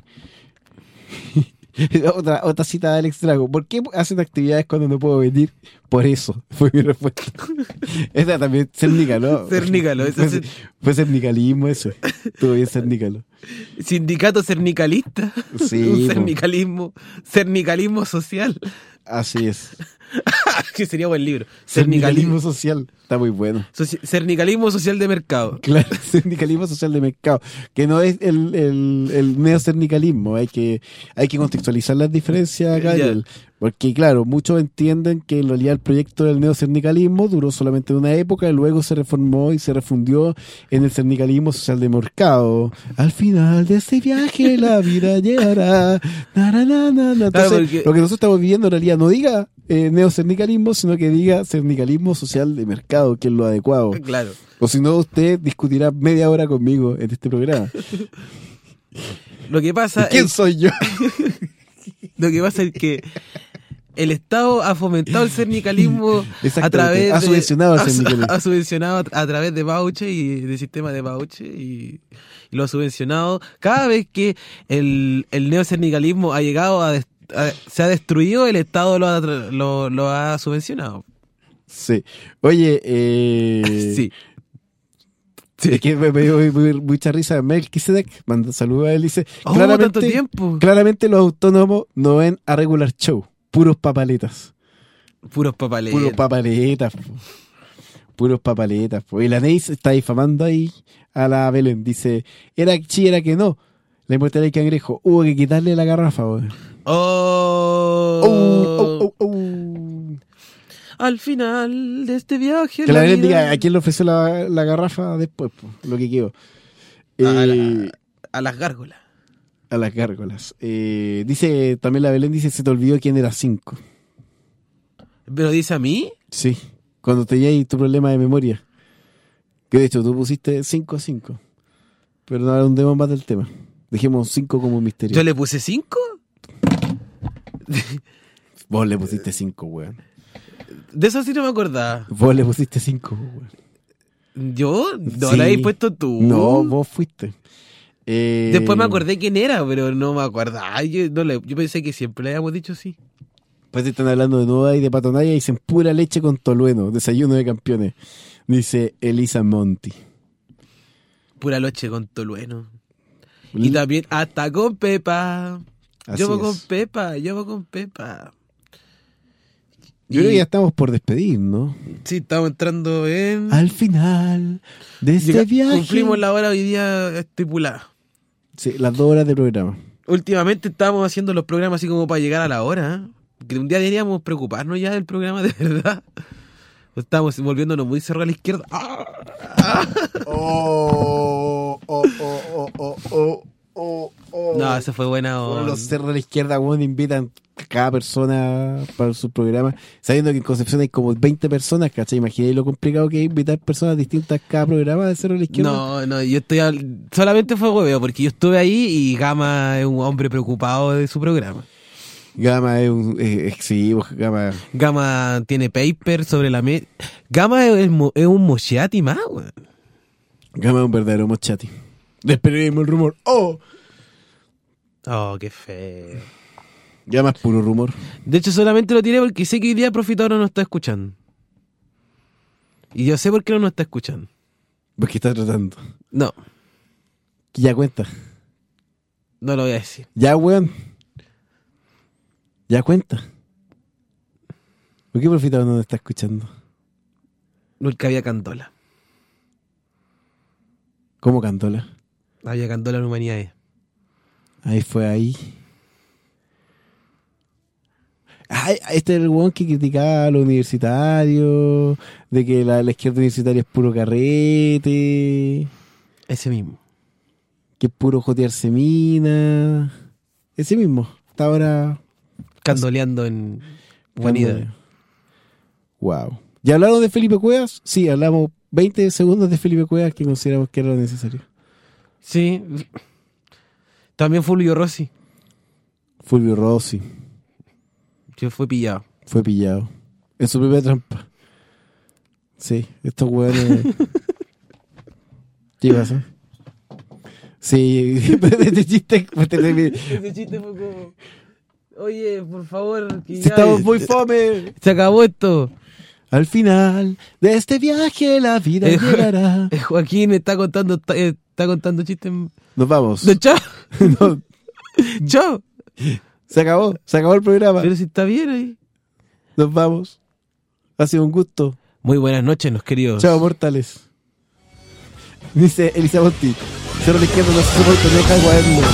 S4: otra, otra cita de Alex Drago. ¿Por qué hacen actividades cuando no puedo venir? Por eso, fue mi respuesta. Esa también, cernícalo.
S5: Cernícalo.
S4: Fue, fue, fue cernicalismo eso. Estuvo bien cernícalo.
S5: Sindicato cernicalista.
S4: Sí.
S5: Un cernicalismo, cernicalismo social.
S4: Así es.
S5: Que sería buen libro.
S4: Cernicalismo social. Está muy bueno.
S5: Soci- cernicalismo social de mercado.
S4: Claro, cernicalismo social de mercado. Que no es el, el, el neocernicalismo. Hay que, hay que contextualizar las diferencias acá.
S5: Yeah.
S4: Porque, claro, muchos entienden que en realidad el proyecto del neocernicalismo duró solamente una época y luego se reformó y se refundió en el cernicalismo social de mercado. Al final de este viaje la vida llegará. Na, na, na, na. Entonces,
S5: claro, porque...
S4: lo que nosotros estamos viviendo en realidad no diga eh, neocernicalismo, sino que diga cernicalismo social de mercado, que es lo adecuado.
S5: Claro.
S4: O si no, usted discutirá media hora conmigo en este programa.
S5: Lo que pasa
S4: ¿Quién
S5: es...
S4: soy yo?
S5: Lo que pasa es que el Estado ha fomentado el cernicalismo a través
S4: ha subvencionado
S5: de,
S4: el cernicalismo.
S5: Ha, ha subvencionado a, a través de voucher y del sistema de voucher y, y lo ha subvencionado cada vez que el, el neocernicalismo ha llegado a, a se ha destruido, el Estado lo ha, lo, lo ha subvencionado.
S4: Sí. Oye, eh...
S5: sí.
S4: Sí. Es que me, me dio mucha risa. Melquisedec manda saludos a él y dice:
S5: oh,
S4: claramente,
S5: tanto tiempo.
S4: claramente los autónomos no ven a Regular Show, puros papaletas.
S5: Puros papaletas.
S4: Puros papaletas. Po. Puros papaletas. Po. Y la Neis está difamando ahí a la Belén. Dice: era sí, era que no. La inmortalidad del cangrejo. Hubo que quitarle la garrafa.
S5: Oh.
S4: Oh, oh, oh, oh.
S5: Al final de este viaje.
S4: Que la Belén diga a quién le ofreció la, la garrafa después, po, lo que quedó.
S5: A,
S4: eh,
S5: la, a las gárgolas.
S4: A las gárgolas. Eh, dice, también la Belén dice, se te olvidó quién era cinco.
S5: ¿Pero dice a mí?
S4: Sí, cuando te llegue tu problema de memoria. Que de hecho tú pusiste cinco a cinco. Pero no ahondemos más del tema. Dejemos cinco como misterio.
S5: ¿Yo le puse cinco?
S4: Vos le pusiste cinco, weón.
S5: De eso sí no me acordaba.
S4: Vos le pusiste cinco, weón.
S5: ¿Yo? No,
S4: sí.
S5: la habéis puesto tú.
S4: No, vos fuiste. Eh,
S5: Después me acordé quién era, pero no me acordaba. Yo, no le, yo pensé que siempre le habíamos dicho sí.
S4: Pues están hablando de Nueva y de Patonaya y dicen pura leche con tolueno, desayuno de campeones. Dice Elisa Monti.
S5: Pura leche con tolueno. Y también hasta con Pepa.
S4: Así
S5: yo voy con
S4: es.
S5: Pepa, yo voy con Pepa.
S4: Yo
S5: Y-
S4: creo que ya estamos por despedir, ¿no?
S5: Sí, estamos entrando en...
S4: Al final de este
S5: Llega-
S4: viaje.
S5: Cumplimos la hora hoy día estipulada.
S4: Sí, las dos horas de programa.
S5: Últimamente estábamos haciendo los programas así como para llegar a la hora. ¿eh? Que un día deberíamos preocuparnos ya del programa de verdad. Estamos volviéndonos muy cerrados a la izquierda. ¡Ah!
S4: Oh, oh, oh, oh, oh, oh, oh, oh.
S5: No, esa fue buena
S4: Oh,
S5: onda.
S4: los cerros de la izquierda, bueno, invitan a cada persona para su programa, sabiendo que en Concepción hay como veinte personas, ¿cachai? Imagináis lo complicado que es invitar personas distintas a cada programa de Cerro de la Izquierda.
S5: No, no, yo estoy al... solamente fue hueveo, porque yo estuve ahí y Gama es un hombre preocupado de su programa.
S4: Gama es un eh, exhibo, Gama.
S5: Gama tiene paper sobre la mesa. Gama es, el mo- es un mochiati más, weón.
S4: Gama es un verdadero mochati. Del periodismo el rumor. ¡Oh!
S5: Oh, qué feo.
S4: Gama es puro rumor.
S5: De hecho, solamente lo tiré porque sé que hoy día Profitador no nos está escuchando. Y yo sé por qué no nos está escuchando.
S4: Porque está tratando.
S5: No,
S4: Ya cuenta.
S5: no lo voy a decir.
S4: Ya, weón. Ya cuenta. ¿Por qué Profitado no nos está escuchando?
S5: Nunca había candola.
S4: ¿Cómo Cantola?
S5: Había candola en humanidades.
S4: Ahí fue ahí. Ay, este es el weón que criticaba a los universitarios, de que la, la izquierda universitaria es puro carrete,
S5: Ese mismo.
S4: que es puro jotearse mina. Ese mismo. Está ahora
S5: Candoleando en humanidades.
S4: Wow. ¿Ya hablaron de Felipe Cuevas? Sí, hablamos veinte segundos de Felipe Cuevas que consideramos que era lo necesario.
S5: Sí. También Fulvio Rossi,
S4: Fulvio Rossi
S5: que fue pillado.
S4: fue pillado en su propia trampa. Sí, estos weones. ¿Qué pasa? Sí, este chiste.
S5: Ese chiste fue como... Oye, por favor, que
S4: Si
S5: ya-
S4: estamos muy fome.
S5: Se acabó esto.
S4: Al final de este viaje la vida
S5: Eh,
S4: llegará.
S5: eh, Joaquín está contando está, eh, está contando chistes.
S4: Nos vamos.
S5: No, chao.
S4: No,
S5: Chao.
S4: se acabó, se acabó el programa.
S5: Pero si está bien ahí.
S4: Nos vamos. Ha sido un gusto.
S5: Muy buenas noches, los queridos.
S4: Chao, mortales. Dice Elisa Monti. Cerro de la Izquierda no se soporta, deja el cuaderno.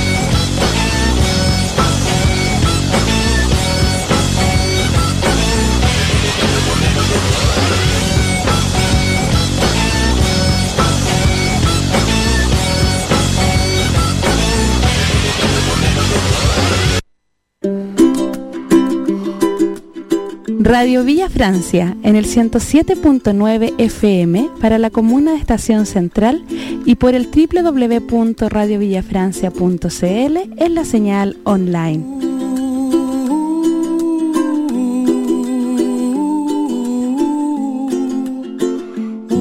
S3: Radio Villa Francia en el ciento siete punto nueve F M para la comuna de Estación Central y por el doble u doble u doble u punto radio villa francia punto c l en la señal online.